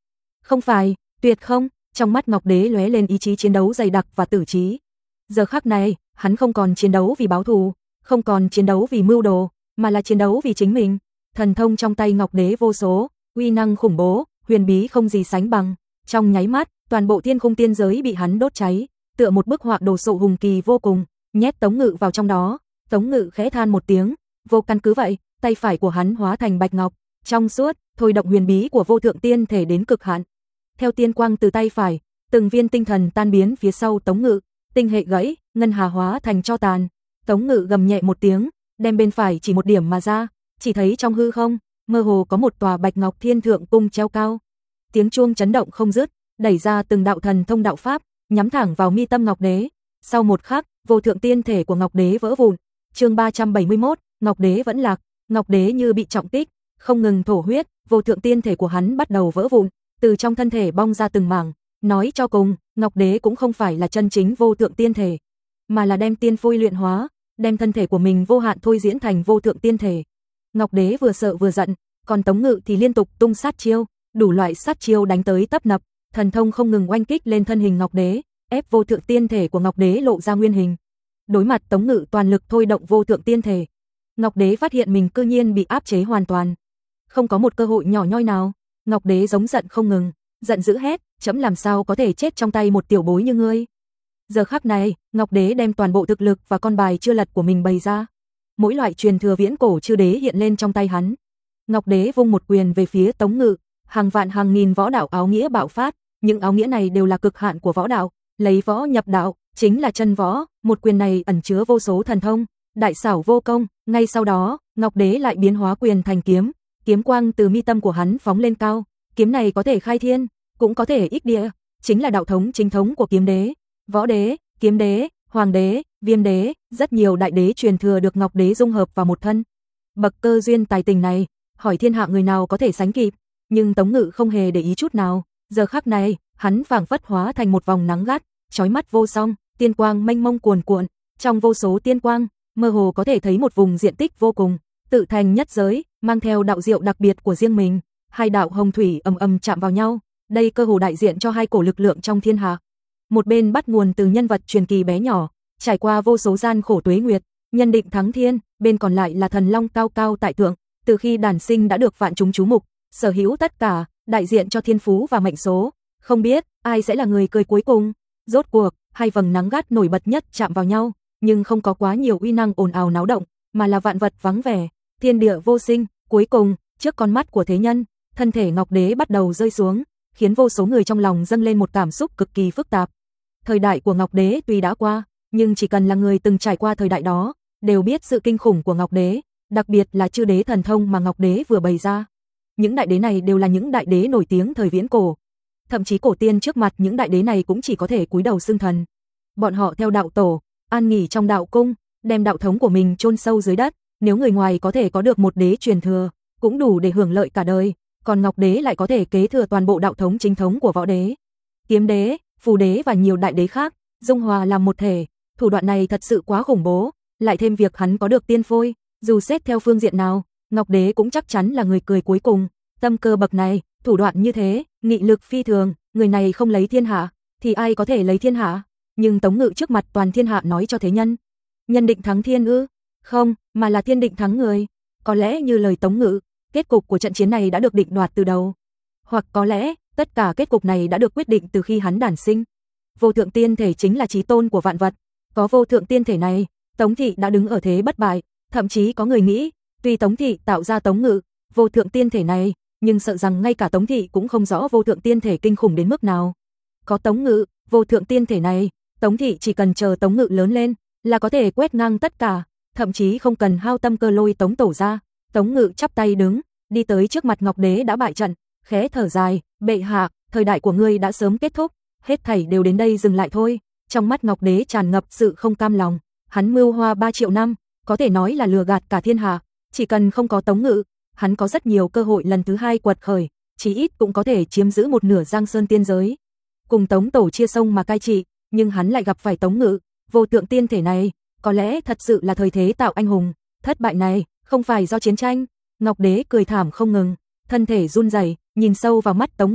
Không phải, tuyệt không, trong mắt Ngọc Đế lóe lên ý chí chiến đấu dày đặc và tử chí. Giờ khắc này, hắn không còn chiến đấu vì báo thù, không còn chiến đấu vì mưu đồ, mà là chiến đấu vì chính mình. Thần thông trong tay Ngọc Đế vô số, uy năng khủng bố, huyền bí không gì sánh bằng. Trong nháy mắt, toàn bộ thiên khung tiên giới bị hắn đốt cháy, tựa một bức họa đồ sộ hùng kỳ vô cùng, nhét Tống Ngự vào trong đó. Tống Ngự khẽ than một tiếng, vô căn cứ vậy, tay phải của hắn hóa thành bạch ngọc, trong suốt, thôi động huyền bí của vô thượng tiên thể đến cực hạn. Theo tiên quang từ tay phải, từng viên tinh thần tan biến phía sau Tống Ngự, tinh hệ gãy, ngân hà hóa thành tro tàn. Tống Ngự gầm nhẹ một tiếng, đem bên phải chỉ một điểm mà ra, chỉ thấy trong hư không, mơ hồ có một tòa bạch ngọc thiên thượng cung treo cao. Tiếng chuông chấn động không dứt, đẩy ra từng đạo thần thông đạo pháp, nhắm thẳng vào mi tâm Ngọc Đế. Sau một khắc, vô thượng tiên thể của Ngọc Đế vỡ vụn. Chương 371, Ngọc Đế vẫn lạc. Ngọc Đế như bị trọng kích, không ngừng thổ huyết, vô thượng tiên thể của hắn bắt đầu vỡ vụn, từ trong thân thể bong ra từng mảng. Nói cho cùng, Ngọc Đế cũng không phải là chân chính vô thượng tiên thể, mà là đem tiên phôi luyện hóa, đem thân thể của mình vô hạn thôi diễn thành vô thượng tiên thể. Ngọc Đế vừa sợ vừa giận, còn Tống Ngự thì liên tục tung sát chiêu, đủ loại sát chiêu đánh tới tấp nập, thần thông không ngừng oanh kích lên thân hình Ngọc Đế, ép vô thượng tiên thể của Ngọc Đế lộ ra nguyên hình. Đối mặt Tống Ngự toàn lực thôi động vô thượng tiên thể, Ngọc Đế phát hiện mình cư nhiên bị áp chế hoàn toàn, không có một cơ hội nhỏ nhoi nào. Ngọc Đế giống giận không ngừng, giận dữ hét, chấm làm sao có thể chết trong tay một tiểu bối như ngươi. Giờ khắc này, Ngọc Đế đem toàn bộ thực lực và con bài chưa lật của mình bày ra. Mỗi loại truyền thừa viễn cổ chư đế hiện lên trong tay hắn. Ngọc Đế vung một quyền về phía Tống Ngự, hàng vạn hàng nghìn võ đạo áo nghĩa bạo phát, những áo nghĩa này đều là cực hạn của võ đạo, lấy võ nhập đạo, chính là chân võ, một quyền này ẩn chứa vô số thần thông, đại xảo vô công. Ngay sau đó, Ngọc Đế lại biến hóa quyền thành kiếm, kiếm quang từ mi tâm của hắn phóng lên cao, kiếm này có thể khai thiên, cũng có thể ích địa, chính là đạo thống chính thống của kiếm đế, võ đế, kiếm đế, hoàng đế, viêm đế, rất nhiều đại đế truyền thừa được Ngọc Đế dung hợp vào một thân. Bậc cơ duyên tài tình này, hỏi thiên hạ người nào có thể sánh kịp, nhưng Tống Ngự không hề để ý chút nào. Giờ khắc này, hắn phảng phất hóa thành một vòng nắng gắt, chói mắt vô song, tiên quang mênh mông cuồn cuộn, trong vô số tiên quang, mơ hồ có thể thấy một vùng diện tích vô cùng, tự thành nhất giới, mang theo đạo diệu đặc biệt của riêng mình. Hai đạo hồng thủy ầm ầm chạm vào nhau, đây cơ hồ đại diện cho hai cổ lực lượng trong thiên hạ. Một bên bắt nguồn từ nhân vật truyền kỳ bé nhỏ, trải qua vô số gian khổ tuế nguyệt, nhân định thắng thiên, bên còn lại là thần long cao cao tại thượng, từ khi đản sinh đã được vạn chúng chú mục, sở hữu tất cả, đại diện cho thiên phú và mệnh số. Không biết ai sẽ là người cười cuối cùng. Rốt cuộc, hai vầng nắng gắt nổi bật nhất chạm vào nhau, nhưng không có quá nhiều uy năng ồn ào náo động, mà là vạn vật vắng vẻ, thiên địa vô sinh. Cuối cùng, trước con mắt của thế nhân, thân thể Ngọc Đế bắt đầu rơi xuống, khiến vô số người trong lòng dâng lên một cảm xúc cực kỳ phức tạp. Thời đại của Ngọc Đế tuy đã qua, nhưng chỉ cần là người từng trải qua thời đại đó, đều biết sự kinh khủng của Ngọc Đế, đặc biệt là chư đế thần thông mà Ngọc Đế vừa bày ra. Những đại đế này đều là những đại đế nổi tiếng thời viễn cổ. Thậm chí cổ tiên trước mặt những đại đế này cũng chỉ có thể cúi đầu xưng thần. Bọn họ theo đạo tổ, an nghỉ trong đạo cung, đem đạo thống của mình chôn sâu dưới đất, nếu người ngoài có thể có được một đế truyền thừa, cũng đủ để hưởng lợi cả đời, còn Ngọc Đế lại có thể kế thừa toàn bộ đạo thống chính thống của võ đế, kiếm đế, phù đế và nhiều đại đế khác, dung hòa làm một thể. Thủ đoạn này thật sự quá khủng bố, lại thêm việc hắn có được tiên phôi, dù xét theo phương diện nào, Ngọc Đế cũng chắc chắn là người cười cuối cùng. Tâm cơ bậc này, thủ đoạn như thế, nghị lực phi thường, người này không lấy thiên hạ, thì ai có thể lấy thiên hạ? Nhưng Tống Ngự trước mặt toàn thiên hạ nói cho thế nhân, nhân định thắng thiên ư? Không, mà là thiên định thắng người. Có lẽ như lời Tống Ngự, kết cục của trận chiến này đã được định đoạt từ đầu. Hoặc có lẽ, tất cả kết cục này đã được quyết định từ khi hắn đản sinh. Vô thượng tiên thể chính là chí tôn của vạn vật. Có vô thượng tiên thể này, Tống Thị đã đứng ở thế bất bại. Thậm chí có người nghĩ, tuy Tống Thị tạo ra Tống Ngự, vô thượng tiên thể này, nhưng sợ rằng ngay cả Tống Thị cũng không rõ vô thượng tiên thể kinh khủng đến mức nào. Có Tống Ngự, vô thượng tiên thể này, Tống Thị chỉ cần chờ Tống Ngự lớn lên, là có thể quét ngang tất cả, thậm chí không cần hao tâm cơ lôi Tống Tổ ra. Tống Ngự chắp tay đứng, đi tới trước mặt Ngọc Đế đã bại trận, khẽ thở dài, bệ hạ, thời đại của ngươi đã sớm kết thúc, hết thảy đều đến đây dừng lại thôi. Trong mắt Ngọc Đế tràn ngập sự không cam lòng, hắn mưu hoa 3 triệu năm, có thể nói là lừa gạt cả thiên hạ, chỉ cần không có Tống Ngự, hắn có rất nhiều cơ hội lần thứ hai quật khởi, chí ít cũng có thể chiếm giữ một nửa Giang Sơn tiên giới, cùng Tống Tổ chia sông mà cai trị, nhưng hắn lại gặp phải Tống Ngự, vô thượng tiên thể này, có lẽ thật sự là thời thế tạo anh hùng, thất bại này không phải do chiến tranh. Ngọc Đế cười thảm không ngừng, thân thể run rẩy, nhìn sâu vào mắt Tống Ngự,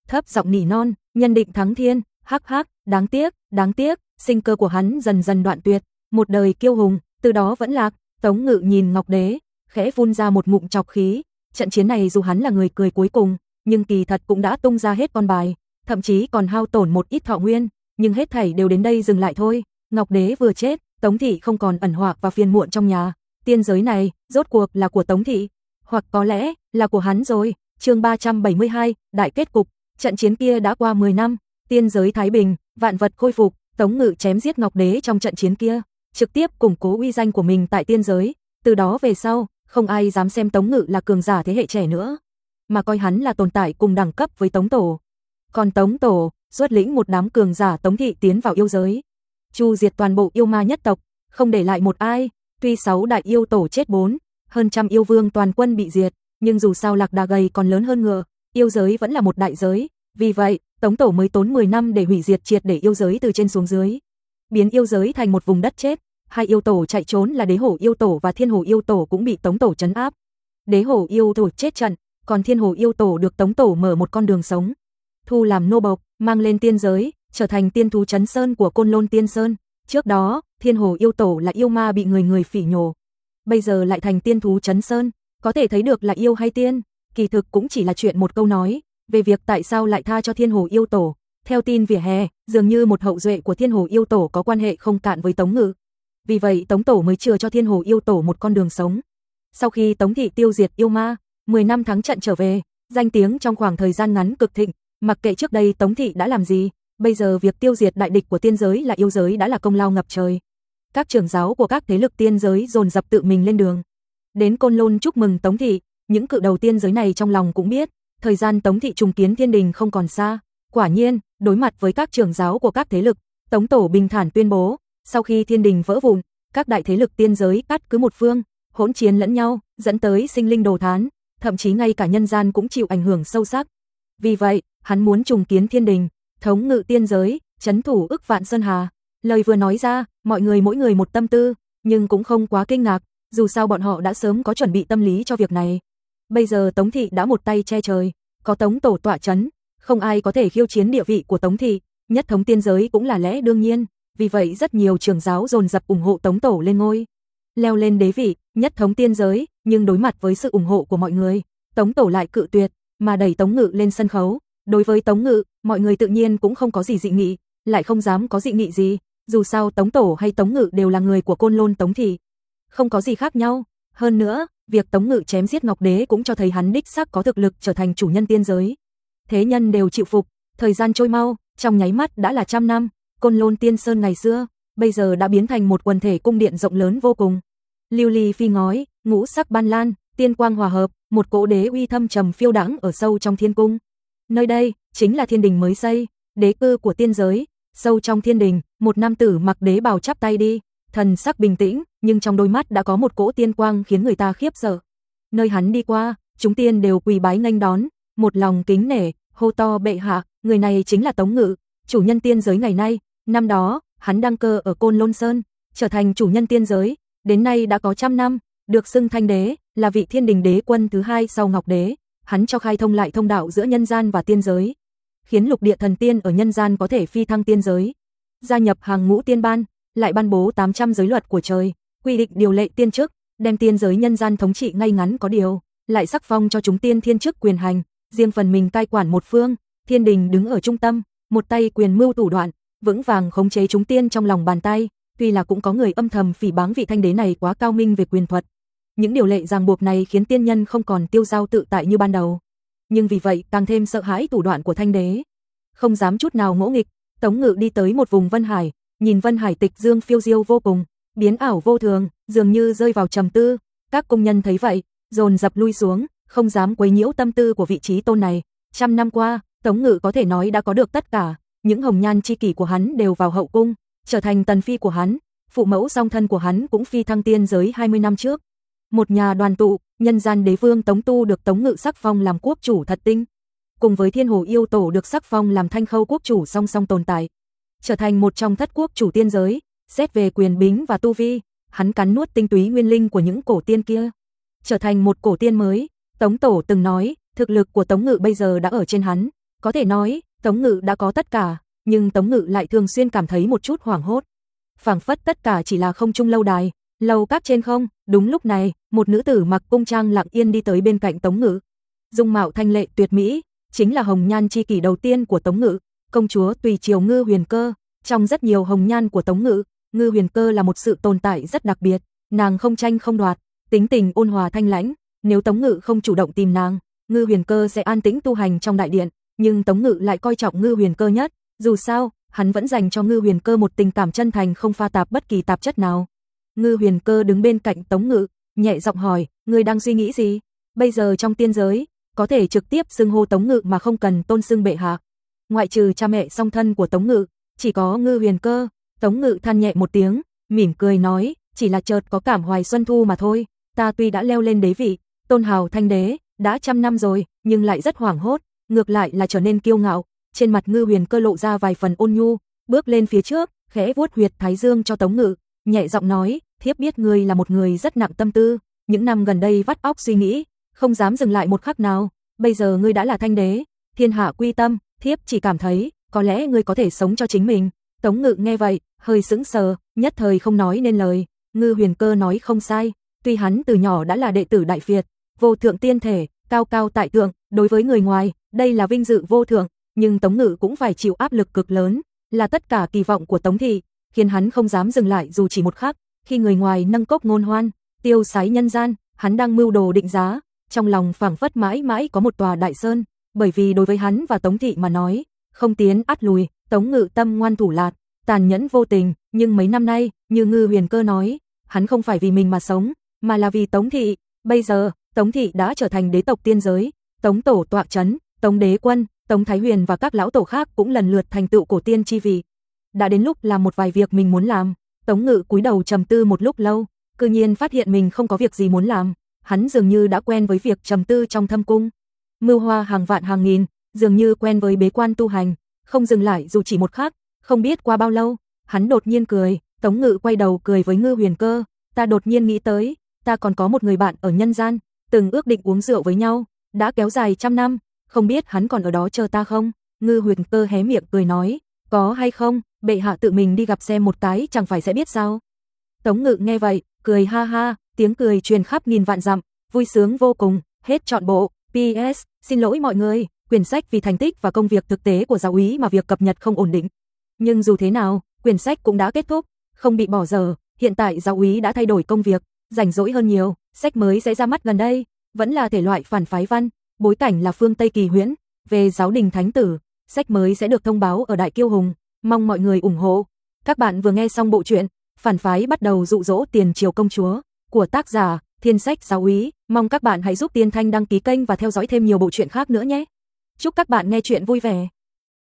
thấp giọng nỉ non, nhân định thắng thiên, hắc hắc, đáng tiếc, sinh cơ của hắn dần dần đoạn tuyệt, một đời kiêu hùng, từ đó vẫn lạc. Tống Ngự nhìn Ngọc Đế, khẽ phun ra một ngụm trọc khí, trận chiến này dù hắn là người cười cuối cùng, nhưng kỳ thật cũng đã tung ra hết con bài, thậm chí còn hao tổn một ít thọ nguyên, nhưng hết thảy đều đến đây dừng lại thôi. Ngọc Đế vừa chết, Tống thị không còn ẩn họa và phiền muộn trong nhà, tiên giới này rốt cuộc là của Tống thị, hoặc có lẽ là của hắn rồi. Chương 372, đại kết cục. Trận chiến kia đã qua 10 năm, tiên giới thái bình, vạn vật khôi phục, Tống Ngự chém giết Ngọc Đế trong trận chiến kia, trực tiếp củng cố uy danh của mình tại tiên giới, từ đó về sau, không ai dám xem Tống Ngự là cường giả thế hệ trẻ nữa, mà coi hắn là tồn tại cùng đẳng cấp với Tống Tổ. Còn Tống Tổ, xuất lĩnh một đám cường giả Tống thị tiến vào yêu giới, chu diệt toàn bộ yêu ma nhất tộc, không để lại một ai, tuy 6 đại yêu tổ chết 4, hơn trăm yêu vương toàn quân bị diệt, nhưng dù sao lạc đà gầy còn lớn hơn ngựa, yêu giới vẫn là một đại giới, vì vậy, Tống Tổ mới tốn 10 năm để hủy diệt triệt để yêu giới từ trên xuống dưới, biến yêu giới thành một vùng đất chết. Hai yêu tổ chạy trốn là Đế Hổ yêu tổ và Thiên Hổ yêu tổ cũng bị Tống Tổ trấn áp. Đế Hổ yêu tổ chết trận, còn Thiên Hổ yêu tổ được Tống Tổ mở một con đường sống, thu làm nô bộc, mang lên tiên giới, trở thành tiên thú trấn sơn của Côn Lôn Tiên Sơn. Trước đó, Thiên Hổ yêu tổ là yêu ma bị người phỉ nhổ, bây giờ lại thành tiên thú trấn sơn, có thể thấy được là yêu hay tiên, kỳ thực cũng chỉ là chuyện một câu nói, về việc tại sao lại tha cho Thiên Hổ yêu tổ. Theo tin vỉa hè, dường như một hậu duệ của Thiên Hổ yêu tổ có quan hệ không cạn với Tống Ngự. Vì vậy Tống Tổ mới chừa cho Thiên Hổ yêu tổ một con đường sống. Sau khi Tống thị tiêu diệt yêu ma, 10 năm thắng trận trở về, danh tiếng trong khoảng thời gian ngắn cực thịnh, mặc kệ trước đây Tống thị đã làm gì, bây giờ việc tiêu diệt đại địch của tiên giới là yêu giới đã là công lao ngập trời. Các trưởng giáo của các thế lực tiên giới dồn dập tự mình lên đường, đến Côn Lôn chúc mừng Tống thị. Những cự đầu tiên giới này trong lòng cũng biết, thời gian Tống thị trùng kiến thiên đình không còn xa. Quả nhiên, đối mặt với các trưởng giáo của các thế lực, Tống Tổ bình thản tuyên bố, sau khi thiên đình vỡ vụn, các đại thế lực tiên giới cắt cứ một phương, hỗn chiến lẫn nhau, dẫn tới sinh linh đồ thán, thậm chí ngay cả nhân gian cũng chịu ảnh hưởng sâu sắc. Vì vậy, hắn muốn trùng kiến thiên đình, thống ngự tiên giới, trấn thủ ức vạn sơn hà. Lời vừa nói ra, mọi người mỗi người một tâm tư, nhưng cũng không quá kinh ngạc, dù sao bọn họ đã sớm có chuẩn bị tâm lý cho việc này. Bây giờ Tống thị đã một tay che trời, có Tống Tổ tọa trấn, không ai có thể khiêu chiến địa vị của Tống thị, nhất thống tiên giới cũng là lẽ đương nhiên. Vì vậy rất nhiều trưởng giáo dồn dập ủng hộ Tống Tổ lên ngôi, leo lên đế vị, nhất thống tiên giới, nhưng đối mặt với sự ủng hộ của mọi người, Tống Tổ lại cự tuyệt, mà đẩy Tống Ngự lên sân khấu. Đối với Tống Ngự, mọi người tự nhiên cũng không có gì dị nghị, lại không dám có dị nghị gì, dù sao Tống Tổ hay Tống Ngự đều là người của Côn Lôn Tống thị, không có gì khác nhau. Hơn nữa, việc Tống Ngự chém giết Ngọc Đế cũng cho thấy hắn đích xác có thực lực trở thành chủ nhân tiên giới. Thế nhân đều chịu phục, thời gian trôi mau, trong nháy mắt đã là 100 năm. Côn Lôn Tiên Sơn ngày xưa, bây giờ đã biến thành một quần thể cung điện rộng lớn vô cùng. Lưu ly phi ngói, ngũ sắc ban lan, tiên quang hòa hợp, một cỗ đế uy thâm trầm phiêu đãng ở sâu trong thiên cung. Nơi đây chính là thiên đình mới xây, đế cư của tiên giới. Sâu trong thiên đình, một nam tử mặc đế bào chắp tay đi, thần sắc bình tĩnh, nhưng trong đôi mắt đã có một cỗ tiên quang khiến người ta khiếp sợ. Nơi hắn đi qua, chúng tiên đều quỳ bái nghênh đón, một lòng kính nể, hô to bệ hạ, người này chính là Tống Ngự, chủ nhân tiên giới ngày nay. Năm đó, hắn đăng cơ ở Côn Lôn Sơn, trở thành chủ nhân tiên giới, đến nay đã có 100 năm, được xưng Thanh Đế, là vị thiên đình đế quân thứ hai sau Ngọc Đế. Hắn cho khai thông lại thông đạo giữa nhân gian và tiên giới, khiến lục địa thần tiên ở nhân gian có thể phi thăng tiên giới, gia nhập hàng ngũ tiên ban, lại ban bố 800 giới luật của trời, quy định điều lệ tiên chức, đem tiên giới nhân gian thống trị ngay ngắn có điều, lại sắc phong cho chúng tiên thiên chức quyền hành, riêng phần mình cai quản một phương. Thiên đình đứng ở trung tâm, một tay quyền mưu thủ đoạn, vững vàng khống chế chúng tiên trong lòng bàn tay. Tuy là cũng có người âm thầm phỉ báng vị Thanh Đế này quá cao minh về quyền thuật, những điều lệ ràng buộc này khiến tiên nhân không còn tiêu dao tự tại như ban đầu, nhưng vì vậy càng thêm sợ hãi thủ đoạn của Thanh Đế, không dám chút nào ngỗ nghịch. Tống Ngự đi tới một vùng Vân Hải, nhìn Vân Hải tịch dương phiêu diêu vô cùng, biến ảo vô thường, dường như rơi vào trầm tư. Các công nhân thấy vậy, dồn dập lui xuống, không dám quấy nhiễu tâm tư của vị trí tôn này. 100 năm qua, Tống Ngự có thể nói đã có được tất cả, những hồng nhan chi kỷ của hắn đều vào hậu cung, trở thành tần phi của hắn, phụ mẫu song thân của hắn cũng phi thăng tiên giới 20 năm trước. Một nhà đoàn tụ, nhân gian đế vương Tống Tu được Tống Ngự sắc phong làm quốc chủ thật tinh, cùng với Thiên Hồ yêu tổ được sắc phong làm Thanh Khâu quốc chủ song song tồn tại, trở thành một trong thất quốc chủ tiên giới. Xét về quyền bính và tu vi, hắn cắn nuốt tinh túy nguyên linh của những cổ tiên kia, trở thành một cổ tiên mới. Tống Tổ từng nói, thực lực của Tống Ngự bây giờ đã ở trên hắn, Có thể nói, Tống Ngự đã có tất cả, nhưng Tống Ngự lại thường xuyên cảm thấy một chút hoảng hốt. Phảng phất tất cả chỉ là không trung lâu đài, lầu các trên không. Đúng lúc này, một nữ tử mặc cung trang lặng yên đi tới bên cạnh Tống Ngự. Dung mạo thanh lệ tuyệt mỹ, chính là hồng nhan chi kỷ đầu tiên của Tống Ngự, công chúa Tùy Triều Ngư Huyền Cơ. Trong rất nhiều hồng nhan của Tống Ngự, Ngư Huyền Cơ là một sự tồn tại rất đặc biệt, nàng không tranh không đoạt, tính tình ôn hòa thanh lãnh, nếu Tống Ngự không chủ động tìm nàng, Ngư Huyền Cơ sẽ an tĩnh tu hành trong đại điện, nhưng Tống Ngự lại coi trọng Ngư Huyền Cơ nhất, dù sao, hắn vẫn dành cho Ngư Huyền Cơ một tình cảm chân thành không pha tạp bất kỳ tạp chất nào. Ngư Huyền Cơ đứng bên cạnh Tống Ngự, nhẹ giọng hỏi, ngươi đang suy nghĩ gì? Bây giờ trong tiên giới, có thể trực tiếp xưng hô Tống Ngự mà không cần tôn xưng bệ hạ. Ngoại trừ cha mẹ song thân của Tống Ngự, chỉ có Ngư Huyền Cơ. Tống Ngự than nhẹ một tiếng, mỉm cười nói, chỉ là chợt có cảm hoài xuân thu mà thôi, ta tuy đã leo lên đế vị, tôn hào thanh đế, đã 100 năm rồi, nhưng lại rất hoảng hốt, ngược lại là trở nên kiêu ngạo. Trên mặt Ngư Huyền Cơ lộ ra vài phần ôn nhu, bước lên phía trước, khẽ vuốt huyệt thái dương cho Tống Ngự, nhẹ giọng nói, thiếp biết ngươi là một người rất nặng tâm tư, những năm gần đây vắt óc suy nghĩ, không dám dừng lại một khắc nào, bây giờ ngươi đã là thanh đế, thiên hạ quy tâm, thiếp chỉ cảm thấy, có lẽ ngươi có thể sống cho chính mình. Tống Ngự nghe vậy, hơi sững sờ, nhất thời không nói nên lời. Ngư Huyền Cơ nói không sai, tuy hắn từ nhỏ đã là đệ tử Đại Việt, vô thượng tiên thể, cao cao tại thượng, đối với người ngoài, đây là vinh dự vô thượng, nhưng Tống Ngự cũng phải chịu áp lực cực lớn, là tất cả kỳ vọng của Tống thị, khiến hắn không dám dừng lại dù chỉ một khắc. Khi người ngoài nâng cốc ngôn hoan, tiêu sái nhân gian, hắn đang mưu đồ định giá, trong lòng phảng phất mãi mãi có một tòa đại sơn, bởi vì đối với hắn và Tống thị mà nói, không tiến ắt lùi. Tống Ngự tâm ngoan thủ lạt, tàn nhẫn vô tình, nhưng mấy năm nay, như Ngư Huyền Cơ nói, hắn không phải vì mình mà sống, mà là vì Tống thị. Bây giờ, Tống thị đã trở thành đế tộc tiên giới, Tống tổ tọa chấn, Tống đế quân, Tống Thái Huyền và các lão tổ khác cũng lần lượt thành tựu cổ tiên chi vị. Đã đến lúc làm một vài việc mình muốn làm. Tống Ngự cúi đầu trầm tư một lúc lâu, cư nhiên phát hiện mình không có việc gì muốn làm. Hắn dường như đã quen với việc trầm tư trong thâm cung, mưu hoa hàng vạn hàng nghìn, dường như quen với bế quan tu hành, không dừng lại dù chỉ một khắc. Không biết qua bao lâu, hắn đột nhiên cười. Tống Ngự quay đầu cười với Ngư Huyền Cơ, ta đột nhiên nghĩ tới, ta còn có một người bạn ở nhân gian, từng ước định uống rượu với nhau, đã kéo dài 100 năm, không biết hắn còn ở đó chờ ta không? Ngư Huyền Cơ hé miệng cười nói, có hay không, bệ hạ tự mình đi gặp xem một cái chẳng phải sẽ biết sao? Tống Ngự nghe vậy, cười ha ha, tiếng cười truyền khắp nghìn vạn dặm, vui sướng vô cùng, hết trọn bộ. PS, xin lỗi mọi người, quyển sách vì thành tích và công việc thực tế của giáo úy mà việc cập nhật không ổn định. Nhưng dù thế nào, quyển sách cũng đã kết thúc, không bị bỏ dở, hiện tại giáo úy đã thay đổi công việc, rảnh rỗi hơn nhiều, sách mới sẽ ra mắt gần đây, vẫn là thể loại phản phái văn, bối cảnh là phương Tây kỳ huyễn, về giáo đình thánh tử, sách mới sẽ được thông báo ở Đại Kiêu Hùng, mong mọi người ủng hộ. Các bạn vừa nghe xong bộ truyện Phản phái bắt đầu dụ dỗ tiền triều công chúa của tác giả Thiên Sách Giáo úy, mong các bạn hãy giúp Tiên Thanh đăng ký kênh và theo dõi thêm nhiều bộ truyện khác nữa nhé. Chúc các bạn nghe truyện vui vẻ.